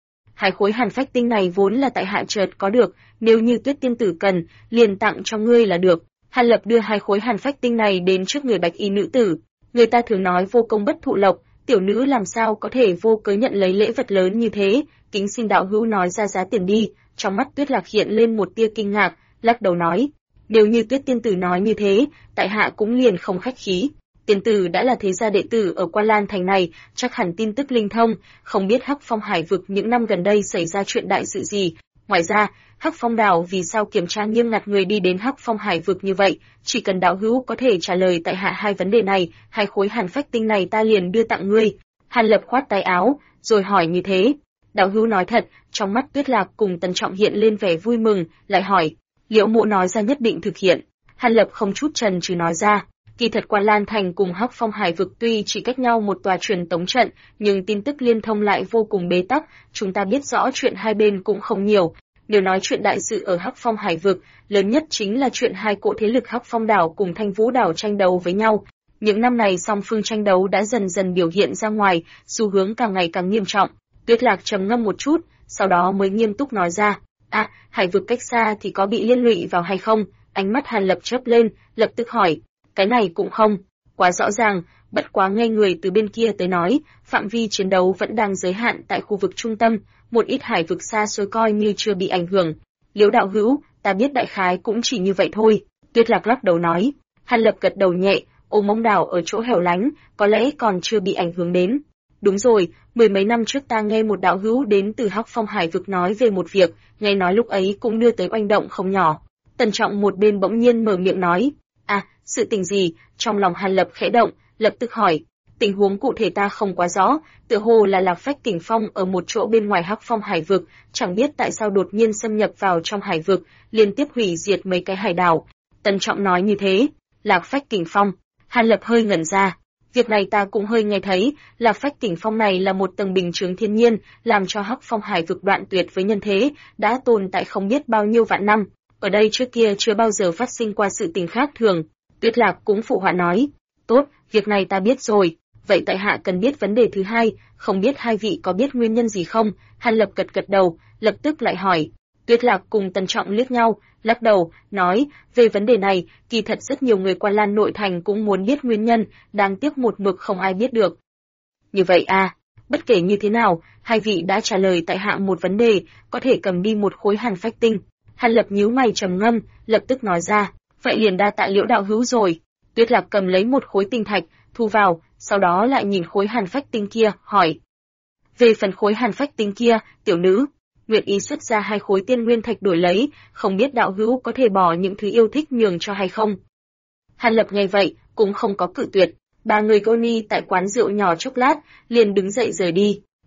2 khối hàn phách tinh này vốn là tại hạ chợt có được, nếu như Tuyết tiên tử cần, liền tặng cho ngươi là được. Hàn Lập đưa 2 khối hàn phách tinh này đến trước người bạch y nữ tử. Người ta thường nói vô công bất thụ lộc, tiểu nữ làm sao có thể vô cớ nhận lấy lễ vật lớn như thế, kính xin đạo hữu nói ra giá tiền đi. Trong mắt Tuyết Lạc hiện lên một tia kinh ngạc, lắc đầu nói, nếu như Tuyết tiên tử nói như thế, tại hạ cũng liền không khách khí. Tiên tử đã là thế gia đệ tử ở Quan Lan thành này, chắc hẳn tin tức linh thông, không biết Hắc Phong Hải vực những năm gần đây xảy ra chuyện đại sự gì. Ngoài ra, Hắc Phong đảo vì sao kiểm tra nghiêm ngặt người đi đến Hắc Phong Hải vực như vậy, chỉ cần đạo hữu có thể trả lời tại hạ 2 vấn đề này, 2 khối hàn phách tinh này ta liền đưa tặng ngươi. Hàn Lập khoát tay áo, rồi hỏi như thế. Đạo hữu nói thật, trong mắt Tuyết Lạc cùng Tần Trọng hiện lên vẻ vui mừng, lại hỏi, Liễu mộ nói ra nhất định thực hiện. Hàn Lập không chút chần chừ nói ra. Kỳ thật Quan Lan thành cùng Hắc Phong Hải vực tuy chỉ cách nhau một tòa truyền tống trận, nhưng tin tức liên thông lại vô cùng bế tắc, chúng ta biết rõ chuyện hai bên cũng không nhiều. Nếu nói chuyện đại sự ở Hắc Phong Hải vực, lớn nhất chính là chuyện 2 cỗ thế lực Hắc Phong đảo cùng Thanh Vũ đảo tranh đấu với nhau. Những năm này song phương tranh đấu đã dần dần biểu hiện ra ngoài, xu hướng càng ngày càng nghiêm trọng. Tuyết Lạc trầm ngâm một chút, sau đó mới nghiêm túc nói ra, Hải vực cách xa thì có bị liên lụy vào hay không? Ánh mắt Hàn Lập chớp lên, lập tức hỏi, cái này cũng không, quá rõ ràng, bất quá nghe người từ bên kia tới nói, phạm vi chiến đấu vẫn đang giới hạn tại khu vực trung tâm, một ít hải vực xa xôi coi như chưa bị ảnh hưởng. Liễu đạo hữu, ta biết đại khái cũng chỉ như vậy thôi. Tuyết Lạc lắc đầu nói. Hàn Lập gật đầu nhẹ, Ô Mông đảo ở chỗ hẻo lánh, có lẽ còn chưa bị ảnh hưởng đến. Đúng rồi, 10 mấy năm trước ta nghe một đạo hữu đến từ Hắc Phong Hải vực nói về một việc, nghe nói lúc ấy cũng đưa tới oanh động không nhỏ. Tần Trọng một bên bỗng nhiên mở miệng nói, sự tình gì? Trong lòng Hàn Lập khẽ động, lập tức hỏi, tình huống cụ thể ta không quá rõ, tựa hồ là Lạc Phách Kình Phong ở một chỗ bên ngoài Hắc Phong Hải vực, chẳng biết tại sao đột nhiên xâm nhập vào trong hải vực, liên tiếp hủy diệt mấy cái hải đảo. Tần Trọng nói như thế, Lạc Phách Kình Phong, Hàn Lập hơi ngẩn ra. Việc này ta cũng hơi nghe thấy, Lạc Phách Kình Phong này là một tầng bình chướng thiên nhiên, làm cho Hắc Phong Hải vực đoạn tuyệt với nhân thế, đã tồn tại không biết bao nhiêu vạn năm. Ở đây trước kia chưa bao giờ phát sinh qua sự tình khác thường. Tuyết Lạc cũng phụ họa nói, tốt, việc này ta biết rồi, vậy tại hạ cần biết vấn đề thứ hai, không biết hai vị có biết nguyên nhân gì không? Hàn Lập gật gật đầu, lập tức lại hỏi. Tuyết Lạc cùng Tần Trọng liếc nhau, lắc đầu, nói, về vấn đề này, kỳ thật rất nhiều người Quan Lan nội thành cũng muốn biết nguyên nhân, đáng tiếc một mực không ai biết được. Như vậy bất kể như thế nào, hai vị đã trả lời tại hạ một vấn đề, có thể cầm đi một khối hàn phách tinh. Hàn Lập nhíu mày trầm ngâm, lập tức nói ra, vậy liền đa tạ Liễu đạo hữu rồi. Tuyết Lạc cầm lấy một khối tinh thạch, thu vào, sau đó lại nhìn khối hàn phách tinh kia, hỏi. Về phần khối hàn phách tinh kia, tiểu nữ, nguyện ý xuất ra 2 khối tiên nguyên thạch đổi lấy, không biết đạo hữu có thể bỏ những thứ yêu thích nhường cho hay không? Hàn Lập nghe vậy, cũng không có cự tuyệt. 3 người cô ni tại quán rượu nhỏ chốc lát, liền đứng dậy rời đi.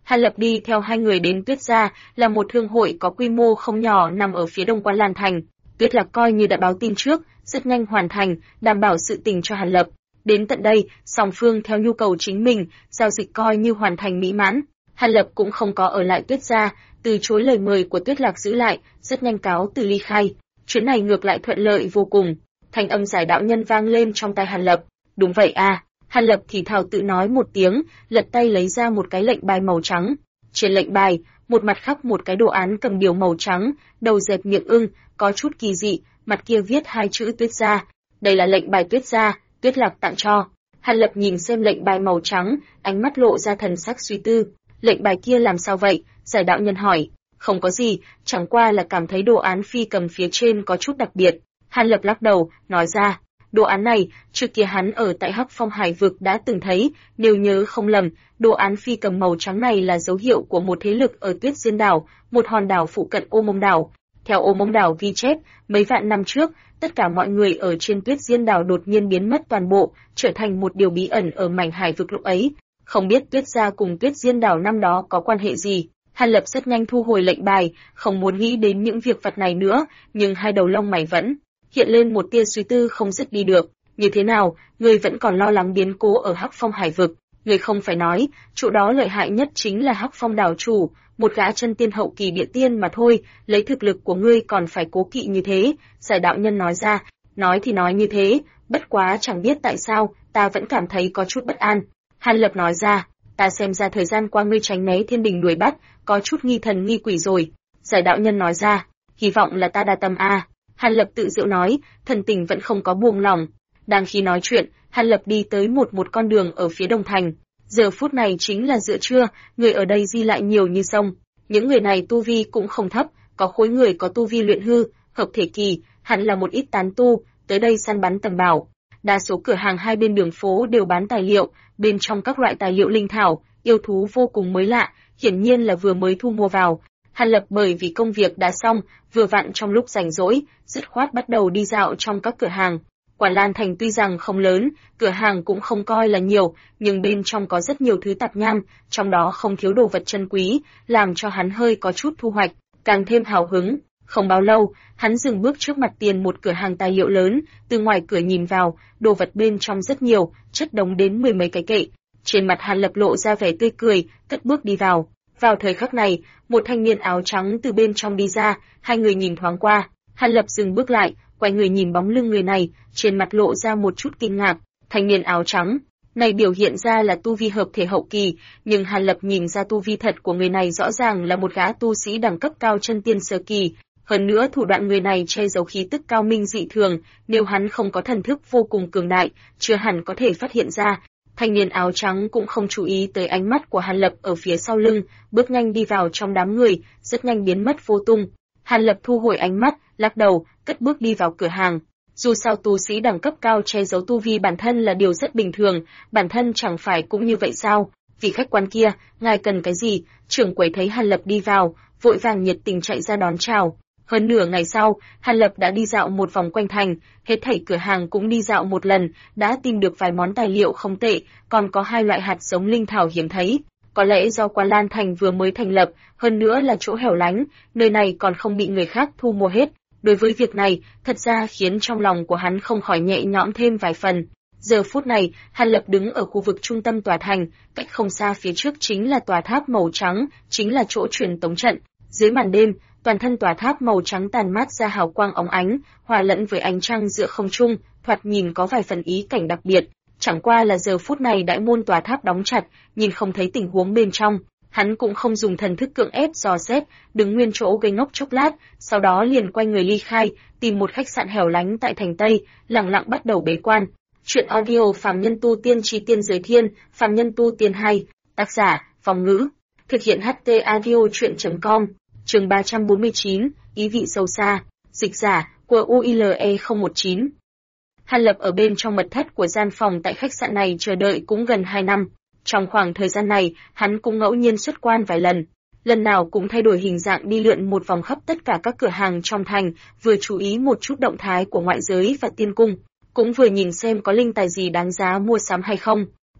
Hàn Lập đi theo hai người đến Tuyết Gia, là một thương hội có quy mô không nhỏ nằm ở phía đông Quan Lan Thành. Tuyết Lạc coi như đã báo tin trước, rất nhanh hoàn thành, đảm bảo sự tình cho Hàn Lập. Đến tận đây, song phương theo nhu cầu chính mình, giao dịch coi như hoàn thành mỹ mãn. Hàn Lập cũng không có ở lại Tuyết Gia, từ chối lời mời của Tuyết Lạc giữ lại, rất nhanh cáo từ ly khai. Chuyến này ngược lại thuận lợi vô cùng. Thanh âm giải đạo nhân vang lên trong tai Hàn Lập. Đúng vậy à. Hàn Lập thì thào tự nói một tiếng, lật tay lấy ra một cái lệnh bài màu trắng. Trên lệnh bài, một mặt khắc một cái đồ án cầm điểu màu trắng, đầu dệt miệng ưng, có chút kỳ dị, mặt kia viết hai chữ Tuyết Gia. Đây là lệnh bài Tuyết Gia, Tuyết Lạc tặng cho. Hàn Lập nhìn xem lệnh bài màu trắng, ánh mắt lộ ra thần sắc suy tư. Lệnh bài kia làm sao vậy? Giải đạo nhân hỏi. Không có gì, chẳng qua là cảm thấy đồ án phi cầm phía trên có chút đặc biệt. Hàn Lập lắc đầu, nói ra. Đồ án này, trước kia hắn ở tại Hắc Phong Hải vực đã từng thấy, nếu nhớ không lầm, đồ án phi cầm màu trắng này là dấu hiệu của một thế lực ở Tuyết Diên đảo, một hòn đảo phụ cận Ô Mông đảo. Theo Ô Mông đảo ghi chép, mấy vạn năm trước, tất cả mọi người ở trên Tuyết Diên đảo đột nhiên biến mất toàn bộ, trở thành một điều bí ẩn ở mảnh hải vực lúc ấy. Không biết Tuyết Gia cùng Tuyết Diên đảo năm đó có quan hệ gì. Hàn Lập rất nhanh thu hồi lệnh bài, không muốn nghĩ đến những việc vặt này nữa, nhưng hai đầu lông mày vẫn hiện lên một tia suy tư không dứt đi được. Như thế nào, ngươi vẫn còn lo lắng biến cố ở Hắc Phong Hải vực? Ngươi không phải nói, chỗ đó lợi hại nhất chính là Hắc Phong đảo chủ, một gã chân tiên hậu kỳ địa tiên mà thôi, lấy thực lực của ngươi còn phải cố kỵ như thế. Giải đạo nhân nói ra, nói thì nói như thế, bất quá chẳng biết tại sao, ta vẫn cảm thấy có chút bất an. Hàn Lập nói ra, ta xem ra thời gian qua ngươi tránh né thiên đình đuổi bắt, có chút nghi thần nghi quỷ rồi. Giải đạo nhân nói ra, hy vọng là ta đa tâm a. Hàn Lập tự giễu nói, thần tình vẫn không có buông lòng. Đang khi nói chuyện, Hàn Lập đi tới một con đường ở phía đông thành. Giờ phút này chính là giữa trưa, người ở đây di lại nhiều như sông. Những người này tu vi cũng không thấp, có khối người có tu vi luyện hư, hợp thể kỳ, hẳn là một ít tán tu, tới đây săn bắn tầm bảo. Đa số cửa hàng hai bên đường phố đều bán tài liệu, bên trong các loại tài liệu linh thảo, yêu thú vô cùng mới lạ, hiển nhiên là vừa mới thu mua vào. Hàn Lập bởi vì công việc đã xong, vừa vặn trong lúc rảnh rỗi, dứt khoát bắt đầu đi dạo trong các cửa hàng. Quản Lan Thành tuy rằng không lớn, cửa hàng cũng không coi là nhiều, nhưng bên trong có rất nhiều thứ tạp nham, trong đó không thiếu đồ vật chân quý, làm cho hắn hơi có chút thu hoạch, càng thêm hào hứng. Không bao lâu, hắn dừng bước trước mặt tiền một cửa hàng tài liệu lớn, từ ngoài cửa nhìn vào, đồ vật bên trong rất nhiều, chất đống đến mười mấy cái kệ. Trên mặt Hàn Lập lộ ra vẻ tươi cười, cất bước đi vào. Vào thời khắc này, một thanh niên áo trắng từ bên trong đi ra, hai người nhìn thoáng qua, Hàn Lập dừng bước lại, quay người nhìn bóng lưng người này, trên mặt lộ ra một chút kinh ngạc. Thanh niên áo trắng này biểu hiện ra là tu vi hợp thể hậu kỳ, nhưng Hàn Lập nhìn ra tu vi thật của người này rõ ràng là một gã tu sĩ đẳng cấp cao chân tiên sơ kỳ. Hơn nữa thủ đoạn người này che giấu khí tức cao minh dị thường, nếu hắn không có thần thức vô cùng cường đại, chưa hẳn có thể phát hiện ra. Thanh niên áo trắng cũng không chú ý tới ánh mắt của Hàn Lập ở phía sau lưng, bước nhanh đi vào trong đám người, rất nhanh biến mất vô tung. Hàn Lập thu hồi ánh mắt, lắc đầu, cất bước đi vào cửa hàng. Dù sao tu sĩ đẳng cấp cao che giấu tu vi bản thân là điều rất bình thường, bản thân chẳng phải cũng như vậy sao? Vị khách quan kia, ngài cần cái gì? Trưởng quầy thấy Hàn Lập đi vào, vội vàng nhiệt tình chạy ra đón chào. Hơn nửa ngày sau, Hàn Lập đã đi dạo một vòng quanh thành, hết thảy cửa hàng cũng đi dạo một lần, đã tìm được vài món tài liệu không tệ, còn có hai loại hạt giống linh thảo hiếm thấy. Có lẽ do Quan Lan Thành vừa mới thành lập, hơn nữa là chỗ hẻo lánh, nơi này còn không bị người khác thu mua hết. Đối với việc này, thật ra khiến trong lòng của hắn không khỏi nhẹ nhõm thêm vài phần. Giờ phút này, Hàn Lập đứng ở khu vực trung tâm tòa thành, cách không xa phía trước chính là tòa tháp màu trắng, chính là chỗ truyền tống trận. Dưới màn đêm, toàn thân tòa tháp màu trắng tàn mát ra hào quang óng ánh, hòa lẫn với ánh trăng giữa không trung, thoạt nhìn có vài phần ý cảnh đặc biệt. Chẳng qua là giờ phút này đại môn tòa tháp đóng chặt, nhìn không thấy tình huống bên trong. Hắn cũng không dùng thần thức cưỡng ép dò xét, đứng nguyên chỗ gây ngốc chốc lát, sau đó liền quay người ly khai, tìm một khách sạn hẻo lánh tại thành Tây, lặng lặng bắt đầu bế quan. Chuyện audio Phàm Nhân Tu Tiên Chi Tiên Giới Thiên, Phàm Nhân Tu Tiên 2, tác giả, Phong Ngữ, thực hiện HT audio chuyện.com, chương 349, ý vị sâu xa, dịch giả, của UILE019. Hàn Lập ở bên trong mật thất của gian phòng tại khách sạn này chờ đợi cũng gần 2 năm. Trong khoảng thời gian này, hắn cũng ngẫu nhiên xuất quan vài lần. Lần nào cũng thay đổi hình dạng đi lượn một vòng khắp tất cả các cửa hàng trong thành, vừa chú ý một chút động thái của ngoại giới và tiên cung, cũng vừa nhìn xem có linh tài gì đáng giá mua sắm hay không.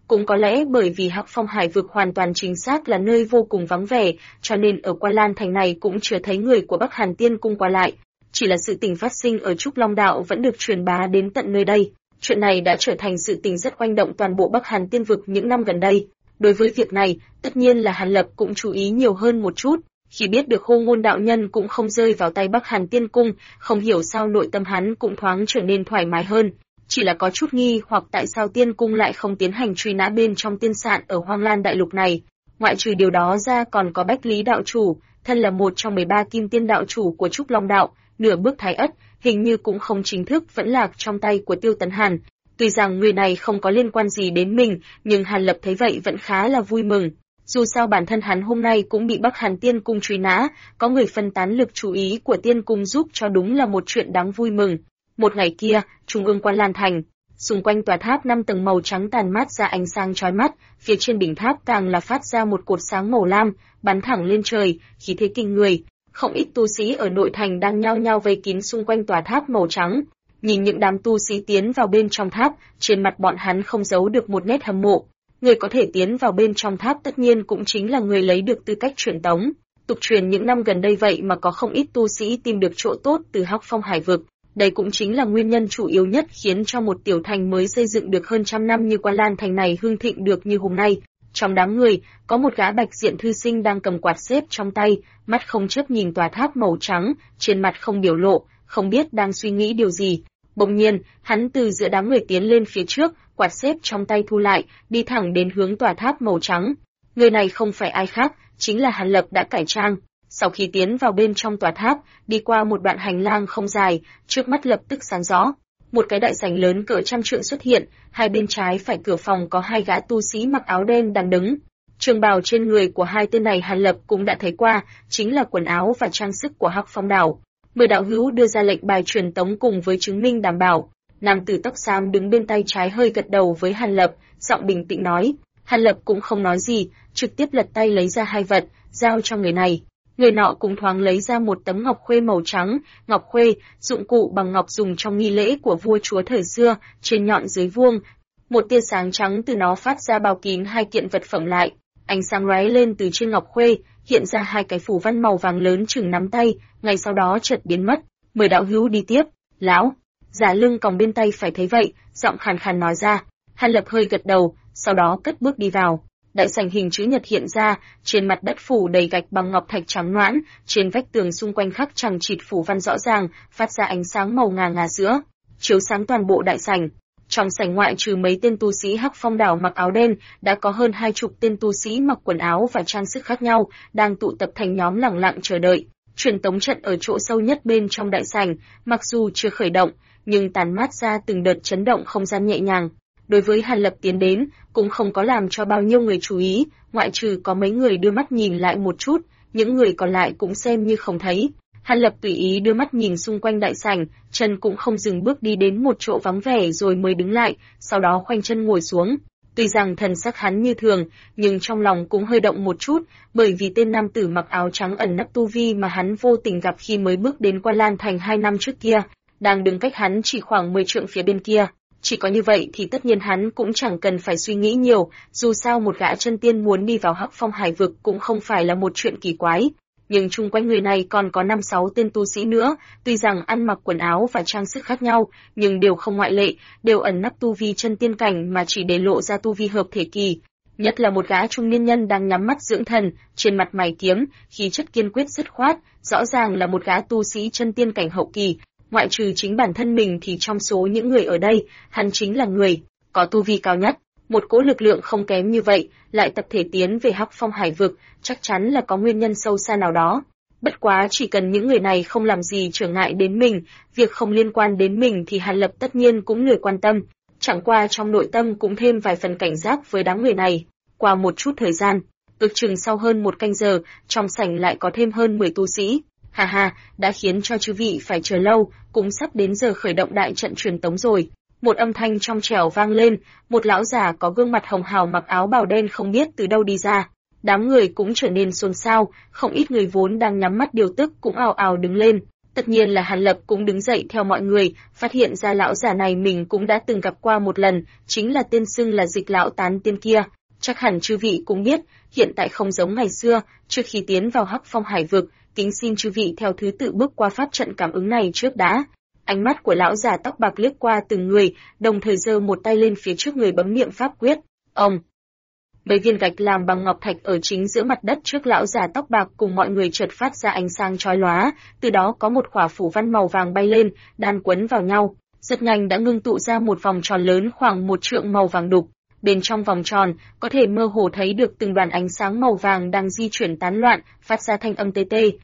Cũng có lẽ bởi vì Hắc Phong Hải vực hoàn toàn chính xác là nơi vô cùng vắng vẻ, cho nên ở Quan Lan thành này cũng chưa thấy người của Bắc Hàn Tiên cung qua lại. Chỉ là sự tình phát sinh ở Trúc Long đạo vẫn được truyền bá đến tận nơi đây. Chuyện này đã trở thành sự tình rất oanh động toàn bộ Bắc Hàn Tiên vực những năm gần đây. Đối với việc này, tất nhiên là Hàn Lập cũng chú ý nhiều hơn một chút. Khi biết được Hô Ngôn đạo nhân cũng không rơi vào tay Bắc Hàn Tiên cung, không hiểu sao nội tâm hắn cũng thoáng trở nên thoải mái hơn. Chỉ là có chút nghi hoặc tại sao Tiên cung lại không tiến hành truy nã bên trong tiên sạn ở Hoang Lan đại lục này. Ngoại trừ điều đó ra còn có Bách Lý đạo chủ, thân là một trong 13 kim tiên đạo chủ của Trúc Long đạo, nửa bước thái ất, hình như cũng không chính thức vẫn lạc trong tay của Tiêu Tấn Hàn. Tuy rằng người này không có liên quan gì đến mình, nhưng Hàn Lập thấy vậy vẫn khá là vui mừng. Dù sao bản thân hắn hôm nay cũng bị Bắc Hàn Tiên cung truy nã, có người phân tán lực chú ý của Tiên cung giúp cho đúng là một chuyện đáng vui mừng. Một ngày kia, trung ương Quan Lan thành, xung quanh tòa tháp 5 tầng màu trắng tàn mát ra ánh sáng chói mắt, phía trên đỉnh tháp càng là phát ra một cột sáng màu lam, bắn thẳng lên trời, khí thế kinh người. Không ít tu sĩ ở nội thành đang nhao nhao vây kín xung quanh tòa tháp màu trắng. Nhìn những đám tu sĩ tiến vào bên trong tháp, trên mặt bọn hắn không giấu được một nét hâm mộ. Người có thể tiến vào bên trong tháp tất nhiên cũng chính là người lấy được tư cách truyền tống. Tục truyền những năm gần đây vậy mà có không ít tu sĩ tìm được chỗ tốt từ Hắc Phong Hải vực. Đây cũng chính là nguyên nhân chủ yếu nhất khiến cho một tiểu thành mới xây dựng được hơn trăm năm như Quan Lan thành này hưng thịnh được như hôm nay. Trong đám người, có một gã bạch diện thư sinh đang cầm quạt xếp trong tay, mắt không chớp nhìn tòa tháp màu trắng, trên mặt không biểu lộ, không biết đang suy nghĩ điều gì. Bỗng nhiên, hắn từ giữa đám người tiến lên phía trước, quạt xếp trong tay thu lại, đi thẳng đến hướng tòa tháp màu trắng. Người này không phải ai khác, chính là Hàn Lập đã cải trang. Sau khi tiến vào bên trong tòa tháp, đi qua một đoạn hành lang không dài, trước mắt lập tức sáng rõ. Một cái đại sảnh lớn cỡ trăm trượng xuất hiện, hai bên trái phải cửa phòng có hai gã tu sĩ mặc áo đen đang đứng. Trường bào trên người của hai tên này Hàn Lập cũng đã thấy qua, chính là quần áo và trang sức của Hắc Phong đảo. 10 đạo hữu đưa ra lệnh bài truyền tống cùng với chứng minh đảm bảo. Nam tử tóc xám đứng bên tay trái hơi gật đầu với Hàn Lập, giọng bình tĩnh nói. Hàn Lập cũng không nói gì, trực tiếp lật tay lấy ra hai vật, giao cho người này. Người nọ cũng thoáng lấy ra một tấm ngọc khuê màu trắng, ngọc khuê, dụng cụ bằng ngọc dùng trong nghi lễ của vua chúa thời xưa, trên nhọn dưới vuông. Một tia sáng trắng từ nó phát ra bao kín hai kiện vật phẩm lại. Ánh sáng lóe lên từ trên ngọc khuê, hiện ra hai cái phù văn màu vàng lớn chừng nắm tay, ngay sau đó chợt biến mất. 10 đạo hữu đi tiếp. Lão, giả lưng còng bên tay phải thấy vậy, giọng khàn khàn nói ra. Hàn Lập hơi gật đầu, sau đó cất bước đi vào. Đại sảnh hình chữ nhật hiện ra, trên mặt đất phủ đầy gạch bằng ngọc thạch trắng nõn, trên vách tường xung quanh khắc chằng chịt phù văn rõ ràng, phát ra ánh sáng màu ngà sữa, chiếu sáng toàn bộ đại sảnh. Trong sảnh ngoại trừ mấy tên tu sĩ Hắc Phong đảo mặc áo đen, đã có hơn 20 tên tu sĩ mặc quần áo và trang sức khác nhau, đang tụ tập thành nhóm lẳng lặng chờ đợi. Truyền tống trận ở chỗ sâu nhất bên trong đại sảnh, mặc dù chưa khởi động, nhưng tàn mát ra từng đợt chấn động không gian nhẹ nhàng. Đối với Hàn Lập tiến đến, cũng không có làm cho bao nhiêu người chú ý, ngoại trừ có mấy người đưa mắt nhìn lại một chút, những người còn lại cũng xem như không thấy. Hàn Lập tùy ý đưa mắt nhìn xung quanh đại sảnh, chân cũng không dừng bước đi đến một chỗ vắng vẻ rồi mới đứng lại, sau đó khoanh chân ngồi xuống. Tuy rằng thần sắc hắn như thường, nhưng trong lòng cũng hơi động một chút, bởi vì tên nam tử mặc áo trắng ẩn nấp tu vi mà hắn vô tình gặp khi mới bước đến Quan Lan thành 2 năm trước kia, đang đứng cách hắn chỉ khoảng 10 trượng phía bên kia. Chỉ có như vậy thì tất nhiên hắn cũng chẳng cần phải suy nghĩ nhiều, dù sao một gã chân tiên muốn đi vào Hắc Phong Hải vực cũng không phải là một chuyện kỳ quái. Nhưng chung quanh người này còn có 5-6 tên tu sĩ nữa, tuy rằng ăn mặc quần áo và trang sức khác nhau, nhưng đều không ngoại lệ, đều ẩn nấp tu vi chân tiên cảnh mà chỉ để lộ ra tu vi hợp thể kỳ. Nhất là một gã trung niên nhân đang nhắm mắt dưỡng thần, trên mặt mày kiếm, khí chất kiên quyết dứt khoát, rõ ràng là một gã tu sĩ chân tiên cảnh hậu kỳ. Ngoại trừ chính bản thân mình thì trong số những người ở đây, hắn chính là người có tu vi cao nhất. Một cỗ lực lượng không kém như vậy, lại tập thể tiến về Hắc Phong Hải vực, chắc chắn là có nguyên nhân sâu xa nào đó. Bất quá chỉ cần những người này không làm gì trở ngại đến mình, việc không liên quan đến mình thì Hàn Lập tất nhiên cũng lười quan tâm. Chẳng qua trong nội tâm cũng thêm vài phần cảnh giác với đám người này. Qua một chút thời gian, ước chừng sau hơn một canh giờ, trong sảnh lại có thêm hơn 10 tu sĩ. Hà hà, đã khiến cho chư vị phải chờ lâu, cũng sắp đến giờ khởi động đại trận truyền tống rồi. Một âm thanh trong trẻo vang lên, một lão già có gương mặt hồng hào mặc áo bào đen không biết từ đâu đi ra. Đám người cũng trở nên xôn xao, không ít người vốn đang nhắm mắt điều tức cũng ào ào đứng lên. Tất nhiên là Hàn Lập cũng đứng dậy theo mọi người, phát hiện ra lão già này mình cũng đã từng gặp qua một lần, chính là tên xưng là Dịch lão tán tiên kia. Chắc hẳn chư vị cũng biết, hiện tại không giống ngày xưa, trước khi tiến vào Hắc Phong Hải vực, kính xin chư vị theo thứ tự bước qua pháp trận cảm ứng này trước đã. Ánh mắt của lão già tóc bạc liếc qua từng người, đồng thời giơ một tay lên phía trước người bấm niệm pháp quyết. Ông. Mấy viên gạch làm bằng ngọc thạch ở chính giữa mặt đất trước lão già tóc bạc cùng mọi người chợt phát ra ánh sáng chói lóa, từ đó có một quả phủ văn màu vàng bay lên, đan quấn vào nhau, rất nhanh đã ngưng tụ ra một vòng tròn lớn khoảng 1 trượng màu vàng đục. Bên trong vòng tròn, có thể mơ hồ thấy được từng đoàn ánh sáng màu vàng đang di chuyển tán loạn, phát ra thanh âm tê tê,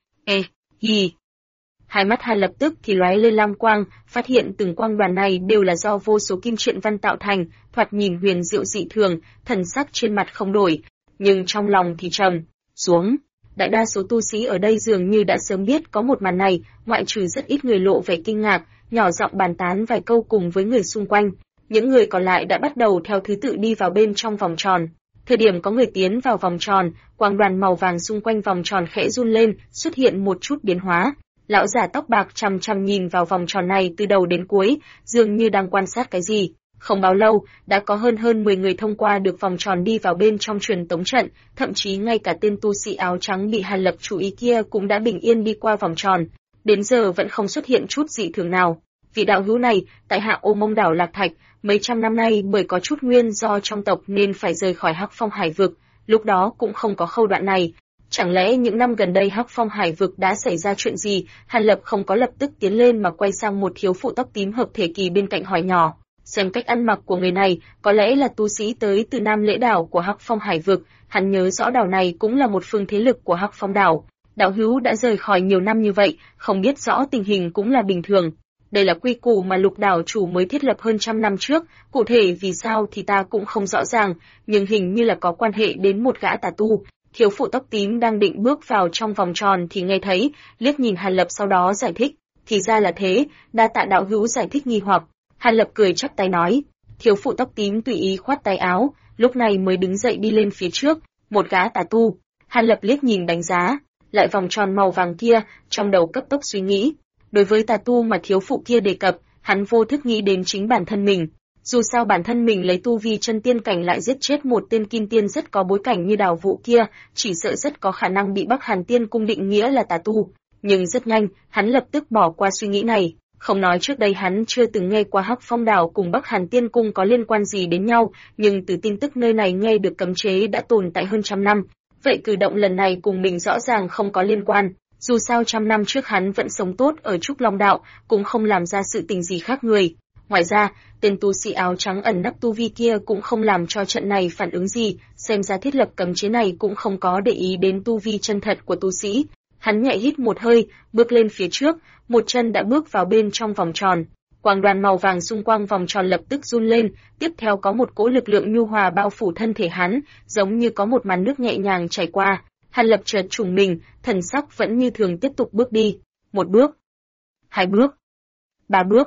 hi. Hai mắt Hàn lập tức thì lóe lên lam quang, phát hiện từng quang đoàn này đều là do vô số kim truyện văn tạo thành, thoạt nhìn huyền diệu dị thường, thần sắc trên mặt không đổi, nhưng trong lòng thì trầm xuống. Đại đa số tu sĩ ở đây dường như đã sớm biết có một màn này, ngoại trừ rất ít người lộ vẻ kinh ngạc, nhỏ giọng bàn tán vài câu cùng với người xung quanh. Những người còn lại đã bắt đầu theo thứ tự đi vào bên trong vòng tròn. Thời điểm có người tiến vào vòng tròn, quang đoàn màu vàng xung quanh vòng tròn khẽ run lên, xuất hiện một chút biến hóa. Lão già tóc bạc chằm chằm nhìn vào vòng tròn này từ đầu đến cuối, dường như đang quan sát cái gì. Không bao lâu, đã có hơn 10 người thông qua được vòng tròn đi vào bên trong truyền tống trận, thậm chí ngay cả tên tu sĩ áo trắng bị Hàn Lập chú ý kia cũng đã bình yên đi qua vòng tròn. Đến giờ vẫn không xuất hiện chút dị thường nào. Vị đạo hữu này, tại hạ Ô Mông đảo Lạc Thạch, mấy trăm năm nay bởi có chút nguyên do trong tộc nên phải rời khỏi Hắc Phong Hải vực, lúc đó cũng không có khâu đoạn này. Chẳng lẽ những năm gần đây Hắc Phong Hải vực đã xảy ra chuyện gì? Hàn Lập không có lập tức tiến lên mà quay sang một thiếu phụ tóc tím hợp thể kỳ bên cạnh hỏi nhỏ. Xem cách ăn mặc của người này, có lẽ là tu sĩ tới từ Nam Lễ đảo của Hắc Phong Hải vực, hắn nhớ rõ đảo này cũng là một phương thế lực của Hắc Phong đảo. Đạo hữu đã rời khỏi nhiều năm như vậy, không biết rõ tình hình cũng là bình thường. Đây là quy củ mà Lục đảo chủ mới thiết lập hơn trăm năm trước, cụ thể vì sao thì ta cũng không rõ ràng, nhưng hình như là có quan hệ đến một gã tà tu. Thiếu phụ tóc tím đang định bước vào trong vòng tròn thì nghe thấy, liếc nhìn Hàn Lập sau đó giải thích, thì ra là thế, đa tạ đạo hữu giải thích nghi hoặc. Hàn Lập cười chắp tay nói, thiếu phụ tóc tím tùy ý khoát tay áo, lúc này mới đứng dậy đi lên phía trước, một gã tà tu. Hàn Lập liếc nhìn đánh giá, lại vòng tròn màu vàng kia, trong đầu cấp tốc suy nghĩ. Đối với tà tu mà thiếu phụ kia đề cập, hắn vô thức nghĩ đến chính bản thân mình. Dù sao bản thân mình lấy tu vi chân tiên cảnh lại giết chết một tên kim tiên rất có bối cảnh như Đào Vũ kia, chỉ sợ rất có khả năng bị Bắc Hàn Tiên cung định nghĩa là tà tu. Nhưng rất nhanh, hắn lập tức bỏ qua suy nghĩ này. Không nói trước đây hắn chưa từng nghe qua Hắc Phong đảo cùng Bắc Hàn Tiên cung có liên quan gì đến nhau, nhưng từ tin tức nơi này nghe được cấm chế đã tồn tại hơn trăm năm. Vậy cử động lần này cùng mình rõ ràng không có liên quan. Dù sao trăm năm trước hắn vẫn sống tốt ở Trúc Long đạo, cũng không làm ra sự tình gì khác người. Ngoài ra, tên tu sĩ áo trắng ẩn nấp tu vi kia cũng không làm cho trận này phản ứng gì, xem ra thiết lập cấm chế này cũng không có để ý đến tu vi chân thật của tu sĩ. Hắn nhẹ hít một hơi, bước lên phía trước, một chân đã bước vào bên trong vòng tròn. Quang đoàn màu vàng xung quanh vòng tròn lập tức run lên, tiếp theo có một cỗ lực lượng nhu hòa bao phủ thân thể hắn, giống như có một màn nước nhẹ nhàng chảy qua. Hàn Lập chợt trùng mình, thần sắc vẫn như thường tiếp tục bước đi. Một bước, hai bước, ba bước.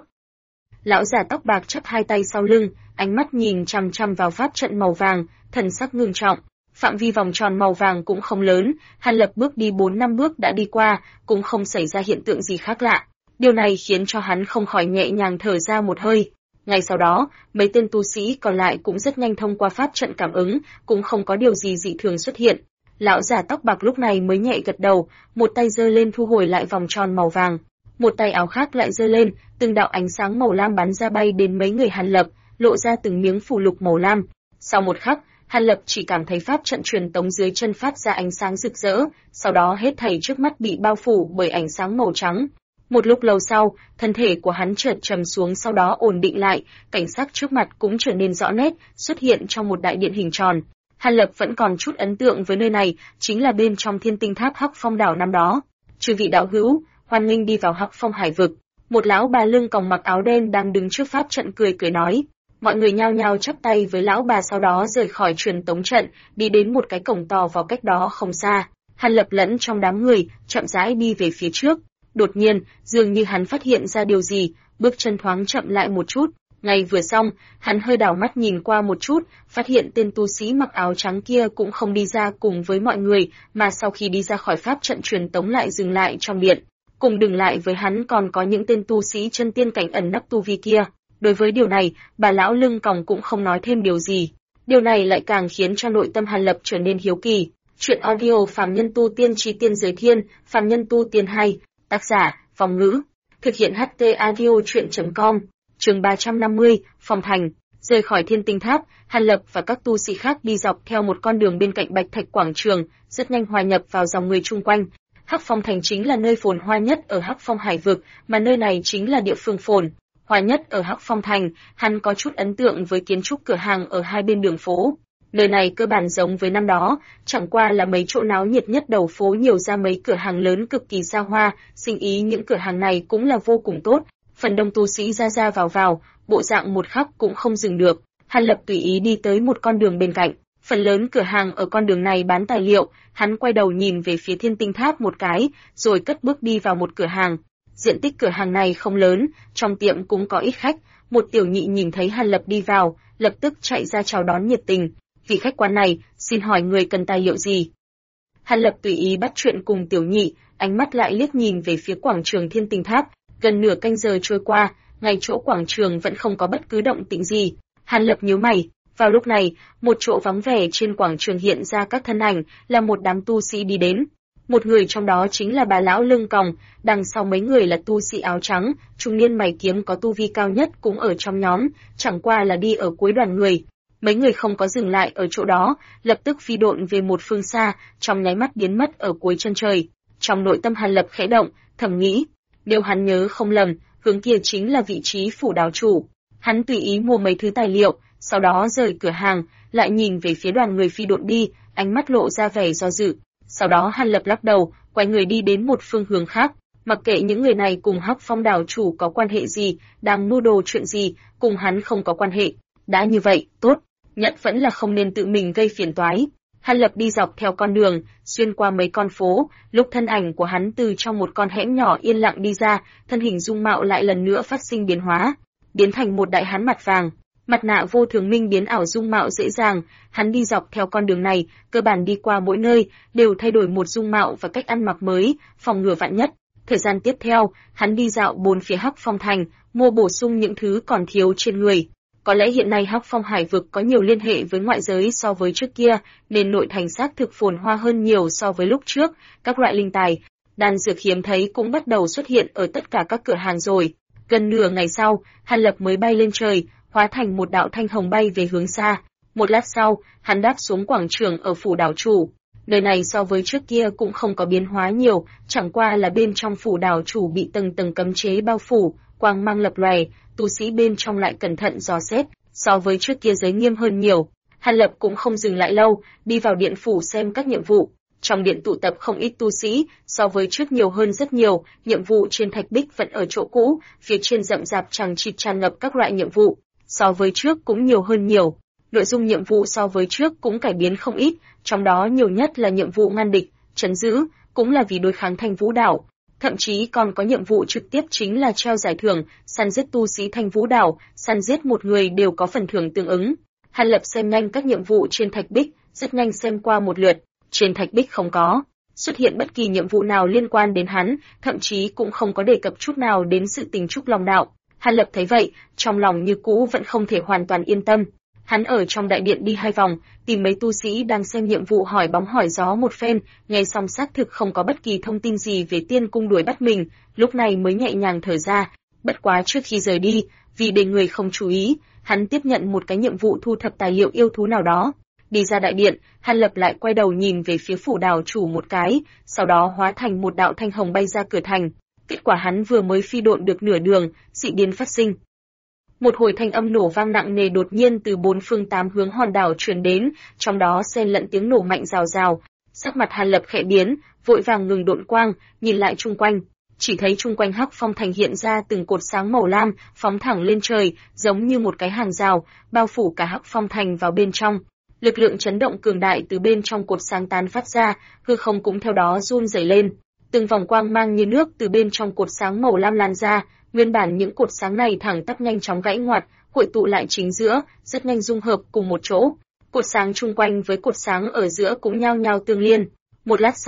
Lão già tóc bạc chắp hai tay sau lưng, ánh mắt nhìn chằm chằm vào pháp trận màu vàng, thần sắc ngưng trọng. Phạm vi vòng tròn màu vàng cũng không lớn, Hàn Lập bước đi 4-5 bước đã đi qua, cũng không xảy ra hiện tượng gì khác lạ. Điều này khiến cho hắn không khỏi nhẹ nhàng thở ra một hơi. Ngay sau đó, mấy tên tu sĩ còn lại cũng rất nhanh thông qua pháp trận cảm ứng, cũng không có điều gì dị thường xuất hiện. Lão già tóc bạc lúc này mới nhẹ gật đầu, một tay giơ lên thu hồi lại vòng tròn màu vàng, một tay áo khác lại giơ lên, từng đạo ánh sáng màu lam bắn ra bay đến mấy người Hàn Lập, lộ ra từng miếng phù lục màu lam. Sau một khắc, Hàn Lập chỉ cảm thấy pháp trận truyền tống dưới chân phát ra ánh sáng rực rỡ, sau đó hết thảy trước mắt bị bao phủ bởi ánh sáng màu trắng. Một lúc lâu sau, thân thể của hắn chợt trầm xuống, sau đó ổn định lại, cảnh sắc trước mặt cũng trở nên rõ nét, xuất hiện trong một đại điện hình tròn. Hàn Lập vẫn còn chút ấn tượng với nơi này, chính là bên trong Thiên Tinh Tháp Hắc Phong đảo năm đó. Chư vị đạo hữu, hoan nghênh đi vào Hắc Phong Hải vực. Một lão bà lưng còng mặc áo đen đang đứng trước pháp trận cười cười nói. Mọi người nhao nhao chắp tay với lão bà, sau đó rời khỏi truyền tống trận, đi đến một cái cổng to vào cách đó không xa. Hàn Lập lẫn trong đám người, chậm rãi đi về phía trước. Đột nhiên, dường như hắn phát hiện ra điều gì, bước chân thoáng chậm lại một chút. Ngay vừa xong, hắn hơi đảo mắt nhìn qua một chút, phát hiện tên tu sĩ mặc áo trắng kia cũng không đi ra cùng với mọi người, mà sau khi đi ra khỏi pháp trận truyền tống lại dừng lại trong điện. cùng đừng lại với hắn còn có những tên tu sĩ chân tiên cảnh ẩn nấp tu vi kia. Đối với điều này, bà lão lưng còng cũng không nói thêm điều gì. Điều này lại càng khiến cho nội tâm Hàn Lập trở nên hiếu kỳ. Chuyện audio Phàm Nhân Tu Tiên Chí Tiên Giới Thiên, Phàm Nhân Tu Tiên 2, tác giả, Phong Ngữ. Thực hiện HT Audio Chuyện.com, chương 350, Phong Thành. Rời khỏi Thiên Tinh Tháp, Hàn Lập và các tu sĩ khác đi dọc theo một con đường bên cạnh Bạch Thạch Quảng Trường, rất nhanh hòa nhập vào dòng người chung quanh. Hắc Phong Thành chính là nơi phồn hoa nhất ở Hắc Phong Hải vực, mà nơi này chính là địa phương phồn hoa nhất ở Hắc Phong Thành. Hắn có chút ấn tượng với kiến trúc cửa hàng ở hai bên đường phố. Nơi này cơ bản giống với năm đó, chẳng qua là mấy chỗ náo nhiệt nhất đầu phố nhiều ra mấy cửa hàng lớn cực kỳ xa hoa, sinh ý những cửa hàng này cũng là vô cùng tốt. Phần đông tu sĩ ra ra vào, bộ dạng một khắc cũng không dừng được. Hàn Lập tùy ý đi tới một con đường bên cạnh, phần lớn cửa hàng ở con đường này bán tài liệu. Hắn quay đầu nhìn về phía Thiên Tinh Tháp một cái, rồi cất bước đi vào một cửa hàng. Diện tích cửa hàng này không lớn, trong tiệm cũng có ít khách. Một tiểu nhị nhìn thấy Hàn Lập đi vào, lập tức chạy ra chào đón nhiệt tình. Vị khách quan này, xin hỏi người cần tài liệu gì? Hàn Lập tùy ý bắt chuyện cùng tiểu nhị, ánh mắt lại liếc nhìn về phía quảng trường Thiên Tinh Tháp. Gần nửa canh giờ trôi qua, ngay chỗ quảng trường vẫn không có bất cứ động tĩnh gì. Hàn Lập nhíu mày. Vào lúc này, một chỗ vắng vẻ trên quảng trường hiện ra các thân ảnh, là một đám tu sĩ đi đến. Một người trong đó chính là bà lão lưng còng, đằng sau mấy người là tu sĩ áo trắng, trung niên mày kiếm có tu vi cao nhất cũng ở trong nhóm, chẳng qua là đi ở cuối đoàn người. Mấy người không có dừng lại ở chỗ đó, lập tức phi độn về một phương xa, trong nháy mắt biến mất ở cuối chân trời. Trong nội tâm Hàn Lập khẽ động, thầm nghĩ, nếu hắn nhớ không lầm, hướng kia chính là vị trí phủ đảo chủ. Hắn tùy ý mua mấy thứ tài liệu, sau đó rời cửa hàng, lại nhìn về phía đoàn người phi độn đi, ánh mắt lộ ra vẻ do dự. Sau đó Hàn Lập lắc đầu, quay người đi đến một phương hướng khác, mặc kệ những người này cùng Hắc Phong đảo chủ có quan hệ gì, đang mưu đồ chuyện gì, cùng hắn không có quan hệ. Đã như vậy, tốt, nhất vẫn là không nên tự mình gây phiền toái. Hàn Lập đi dọc theo con đường, xuyên qua mấy con phố, lúc thân ảnh của hắn từ trong một con hẻm nhỏ yên lặng đi ra, thân hình dung mạo lại lần nữa phát sinh biến hóa, biến thành một đại hán mặt vàng. Mặt nạ vô thường minh biến ảo dung mạo dễ dàng, hắn đi dọc theo con đường này, cơ bản đi qua mỗi nơi, đều thay đổi một dung mạo và cách ăn mặc mới, phòng ngừa vạn nhất. Thời gian tiếp theo, hắn đi dạo bốn phía Hắc Phong Thành, mua bổ sung những thứ còn thiếu trên người. Có lẽ hiện nay Hắc Phong Hải vực có nhiều liên hệ với ngoại giới so với trước kia, nên nội thành xác thực phồn hoa hơn nhiều so với lúc trước, các loại linh tài, đan dược hiếm thấy cũng bắt đầu xuất hiện ở tất cả các cửa hàng rồi. Gần nửa ngày sau, Hàn Lập mới bay lên trời, hóa thành một đạo thanh hồng bay về hướng xa. Một lát sau, hắn đáp xuống quảng trường ở phủ đảo chủ. Nơi này so với trước kia cũng không có biến hóa nhiều, chẳng qua là bên trong phủ đảo chủ bị tầng tầng cấm chế bao phủ, quang mang lập lòe, tu sĩ bên trong lại cẩn thận dò xét, so với trước kia giới nghiêm hơn nhiều. Hàn Lập cũng không dừng lại lâu, đi vào điện phủ xem các nhiệm vụ. Trong điện tụ tập không ít tu sĩ, so với trước nhiều hơn rất nhiều, nhiệm vụ trên thạch bích vẫn ở chỗ cũ, phía trên rậm rạp chằng chịt tràn ngập các loại nhiệm vụ. So với trước cũng nhiều hơn nhiều. Nội dung nhiệm vụ so với trước cũng cải biến không ít, trong đó nhiều nhất là nhiệm vụ ngăn địch, trấn giữ, cũng là vì đối kháng Thanh Vũ Đảo. Thậm chí còn có nhiệm vụ trực tiếp chính là treo giải thưởng, săn giết tu sĩ Thanh Vũ Đảo, săn giết một người đều có phần thưởng tương ứng. Hàn Lập xem nhanh các nhiệm vụ trên thạch bích, rất nhanh xem qua một lượt, trên thạch bích không có xuất hiện bất kỳ nhiệm vụ nào liên quan đến hắn, thậm chí cũng không có đề cập chút nào đến sự tình Trúc Long Đạo. Hàn Lập thấy vậy, trong lòng như cũ vẫn không thể hoàn toàn yên tâm. Hắn ở trong đại điện đi 2 vòng, tìm mấy tu sĩ đang xem nhiệm vụ hỏi bóng hỏi gió một phen, nghe xong xác thực không có bất kỳ thông tin gì về tiên cung đuổi bắt mình, lúc này mới nhẹ nhàng thở ra. Bất quá trước khi rời đi, vì để người không chú ý, hắn tiếp nhận một cái nhiệm vụ thu thập tài liệu yêu thú nào đó. Đi ra đại điện, Hàn Lập lại quay đầu nhìn về phía phủ đảo chủ một cái, sau đó hóa thành một đạo thanh hồng bay ra cửa thành. Kết quả hắn vừa mới phi độn được nửa đường, dị biến phát sinh. Một hồi thanh âm nổ vang nặng nề đột nhiên từ 4 phương 8 hướng hòn đảo truyền đến, trong đó xen lẫn tiếng nổ mạnh rào rào. Sắc mặt Hàn Lập khẽ biến, vội vàng ngừng độn quang, nhìn lại chung quanh, chỉ thấy chung quanh Hắc Phong Thành hiện ra từng cột sáng màu lam, phóng thẳng lên trời, giống như một cái hàng rào, bao phủ cả Hắc Phong Thành vào bên trong. Lực lượng chấn động cường đại từ bên trong cột sáng tán phát ra, hư không cũng theo đó run rẩy lên. Từng vòng quang mang như nước từ bên trong cột sáng màu lam lan ra, nguyên bản những cột sáng này thẳng tắp nhanh chóng gãy ngoặt, hội tụ lại chính giữa, rất nhanh dung hợp cùng một chỗ. Cột sáng chung quanh với cột sáng ở giữa cũng nhao nhao tương liên. Một lát sau,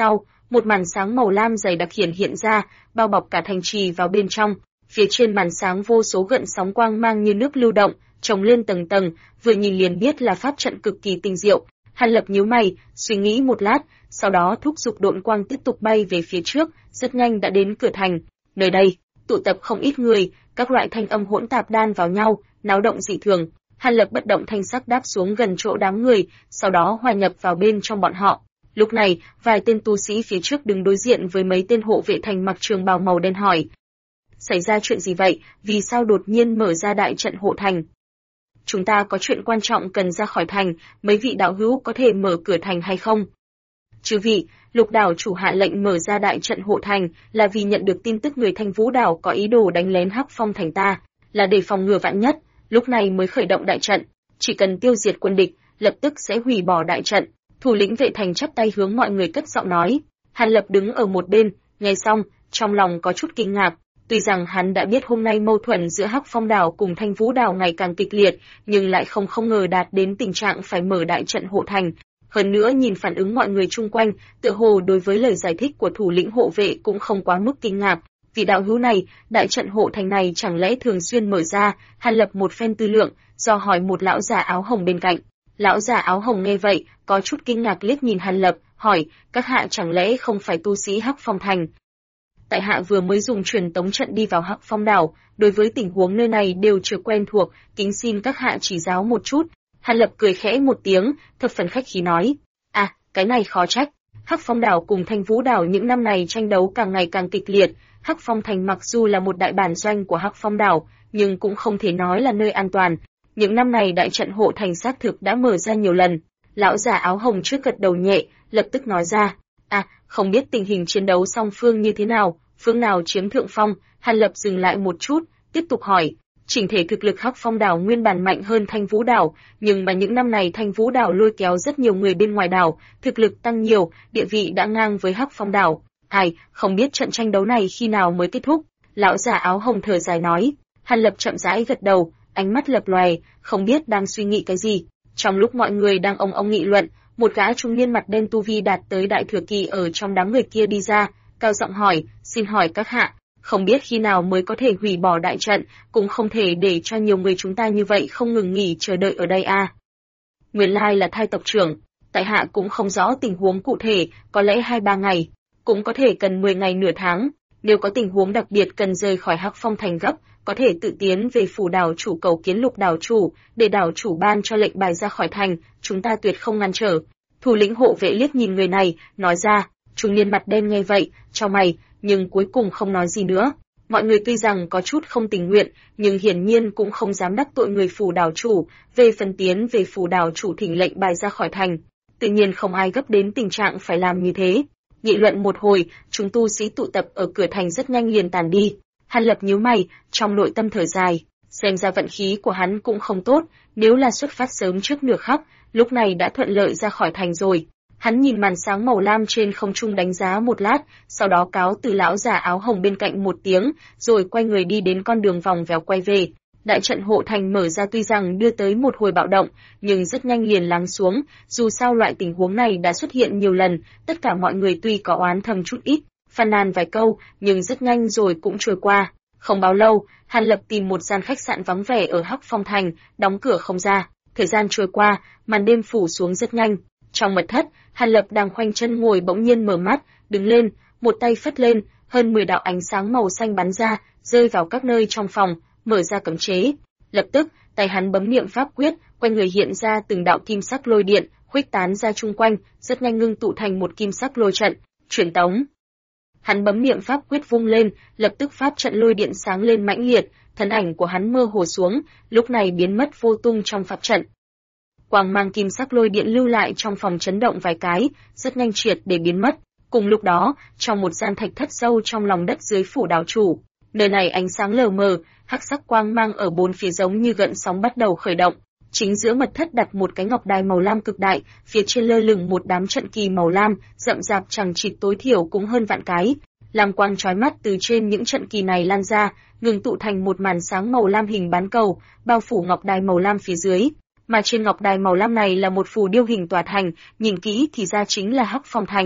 một màn sáng màu lam dày đặc hiện ra, bao bọc cả thành trì vào bên trong. Phía trên màn sáng vô số gợn sóng quang mang như nước lưu động, chồng lên tầng tầng, vừa nhìn liền biết là pháp trận cực kỳ tinh diệu. Hàn Lập nhíu mày, suy nghĩ một lát, sau đó thúc giục độn quang tiếp tục bay về phía trước, rất nhanh đã đến cửa thành. Nơi đây, tụ tập không ít người, các loại thanh âm hỗn tạp đan vào nhau, náo động dị thường. Hàn Lập bất động thanh sắc đáp xuống gần chỗ đám người, sau đó hòa nhập vào bên trong bọn họ. Lúc này, vài tên tu sĩ phía trước đứng đối diện với mấy tên hộ vệ thành mặc trường bào màu đen hỏi: xảy ra chuyện gì vậy, vì sao đột nhiên mở ra đại trận hộ thành? Chúng ta có chuyện quan trọng cần ra khỏi thành, mấy vị đạo hữu có thể mở cửa thành hay không? Chư vị, Lục đảo chủ hạ lệnh mở ra đại trận hộ thành là vì nhận được tin tức người Thanh Vũ đảo có ý đồ đánh lén Hắc Phong thành ta, là để phòng ngừa vạn nhất, lúc này mới khởi động đại trận, chỉ cần tiêu diệt quân địch, lập tức sẽ hủy bỏ đại trận. Thủ lĩnh vệ thành chắp tay hướng mọi người cất giọng nói. Hàn Lập đứng ở một bên, nghe xong, trong lòng có chút kinh ngạc. Tuy rằng hắn đã biết hôm nay mâu thuẫn giữa Hắc Phong đảo cùng Thanh Vũ đảo ngày càng kịch liệt, nhưng lại không ngờ đạt đến tình trạng phải mở đại trận hộ thành. Hơn nữa nhìn phản ứng mọi người chung quanh, tựa hồ đối với lời giải thích của thủ lĩnh hộ vệ cũng không quá mức kinh ngạc. Vị đạo hữu này, đại trận hộ thành này chẳng lẽ thường xuyên mở ra? Hàn Lập một phen tư lượng, do hỏi một lão già áo hồng bên cạnh. Lão già áo hồng nghe vậy, có chút kinh ngạc liếc nhìn Hàn Lập, hỏi: các hạ chẳng lẽ không phải tu sĩ Hắc Phong thành? Tại hạ vừa mới dùng truyền tống trận đi vào Hắc Phong đảo, đối với tình huống nơi này đều chưa quen thuộc, kính xin các hạ chỉ giáo một chút. Hàn Lập cười khẽ một tiếng, thập phần khách khí nói: à, cái này khó trách. Hắc Phong đảo cùng Thanh Vũ đảo những năm này tranh đấu càng ngày càng kịch liệt. Hắc Phong thành mặc dù là một đại bản doanh của Hắc Phong đảo, nhưng cũng không thể nói là nơi an toàn. Những năm này đại trận hộ thành xác thực đã mở ra nhiều lần. Lão già áo hồng trước gật đầu nhẹ, lập tức nói ra: à, không biết tình hình chiến đấu song phương như thế nào, phương nào chiếm thượng phong? Hàn Lập dừng lại một chút, tiếp tục hỏi: chỉnh thể thực lực Hắc Phong đảo nguyên bản mạnh hơn Thanh Vũ đảo, nhưng mà những năm này Thanh Vũ đảo lôi kéo rất nhiều người bên ngoài đảo, thực lực tăng nhiều, địa vị đã ngang với Hắc Phong đảo. Ai, không biết trận tranh đấu này khi nào mới kết thúc? Lão già áo hồng thở dài nói. Hàn Lập chậm rãi gật đầu, ánh mắt lập lòe, không biết đang suy nghĩ cái gì. Trong lúc mọi người đang ong nghị luận, một gã trung niên mặt đen tu vi đạt tới đại thừa kỳ ở trong đám người kia đi ra, cao giọng hỏi: xin hỏi các hạ, không biết khi nào mới có thể hủy bỏ đại trận, cũng không thể để cho nhiều người chúng ta như vậy không ngừng nghỉ chờ đợi ở đây à? Nguyên lai là Thai tộc trưởng, tại hạ cũng không rõ tình huống cụ thể, có lẽ 2-3 ngày, cũng có thể cần 10 ngày nửa tháng. Nếu có tình huống đặc biệt cần rời khỏi Hắc Phong thành gấp, có thể tự tiến về phủ đảo chủ cầu kiến Lục đảo chủ, để đảo chủ ban cho lệnh bài ra khỏi thành, chúng ta tuyệt không ngăn trở. Thủ lĩnh hộ vệ liếc nhìn người này, nói ra. Trung niên mặt đen nghe vậy, chau mày, nhưng cuối cùng không nói gì nữa. Mọi người tuy rằng có chút không tình nguyện, nhưng hiển nhiên cũng không dám đắc tội người phủ đảo chủ, về phần tiến về phủ đảo chủ thỉnh lệnh bài ra khỏi thành. Tự nhiên không ai gấp đến tình trạng phải làm như thế. Nghị luận một hồi, chúng tu sĩ tụ tập ở cửa thành rất nhanh liền tàn đi. Hàn Lập nhíu mày, trong nội tâm thở dài, xem ra vận khí của hắn cũng không tốt, nếu là xuất phát sớm trước nửa khắc, lúc này đã thuận lợi ra khỏi thành rồi. Hắn nhìn màn sáng màu lam trên không trung đánh giá một lát, sau đó cáo từ lão già áo hồng bên cạnh một tiếng, rồi quay người đi đến con đường vòng vèo quay về. Đại trận hộ thành mở ra tuy rằng đưa tới một hồi bạo động, nhưng rất nhanh liền lắng xuống, dù sao loại tình huống này đã xuất hiện nhiều lần, tất cả mọi người tuy có oán thầm chút ít, phàn nàn vài câu, nhưng rất nhanh rồi cũng trôi qua. Không bao lâu, Hàn Lập tìm một gian khách sạn vắng vẻ ở Hắc Phong thành, đóng cửa không ra. Thời gian trôi qua, màn đêm phủ xuống rất nhanh. Trong mật thất, Hàn Lập đang khoanh chân ngồi bỗng nhiên mở mắt, đứng lên, một tay phất lên, hơn 10 đạo ánh sáng màu xanh bắn ra, rơi vào các nơi trong phòng, mở ra cấm chế. Lập tức, tay hắn bấm niệm pháp quyết, quanh người hiện ra từng đạo kim sắc lôi điện, khuếch tán ra chung quanh, rất nhanh ngưng tụ thành một kim sắc lôi trận, truyền tống. Hắn bấm niệm pháp quyết vung lên, lập tức pháp trận lôi điện sáng lên mãnh liệt, thân ảnh của hắn mơ hồ xuống, lúc này biến mất vô tung trong pháp trận. Quang mang kim sắc lôi điện lưu lại trong phòng chấn động vài cái, rất nhanh triệt để biến mất. Cùng lúc đó, trong một gian thạch thất sâu trong lòng đất dưới phủ đảo chủ, nơi này ánh sáng lờ mờ, hắc sắc quang mang ở bốn phía giống như gợn sóng bắt đầu khởi động. Chính giữa mật thất đặt một cái ngọc đài màu lam cực đại, phía trên lơ lửng một đám trận kỳ màu lam, rậm rạp chằng chịt tối thiểu cũng hơn vạn cái. Lam quang chói mắt từ trên những trận kỳ này lan ra, ngừng tụ thành một màn sáng màu lam hình bán cầu, bao phủ ngọc đài màu lam phía dưới. Mà trên ngọc đài màu lam này là một phù điêu hình tòa thành, nhìn kỹ thì ra chính là Hắc Phong thành.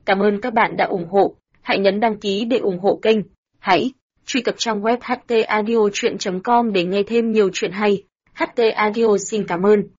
Cảm ơn các bạn đã ủng hộ. Hãy nhấn đăng ký để ủng hộ kênh. Hãy truy cập trang web htaudio.com để nghe thêm nhiều chuyện hay. HT Audio xin cảm ơn.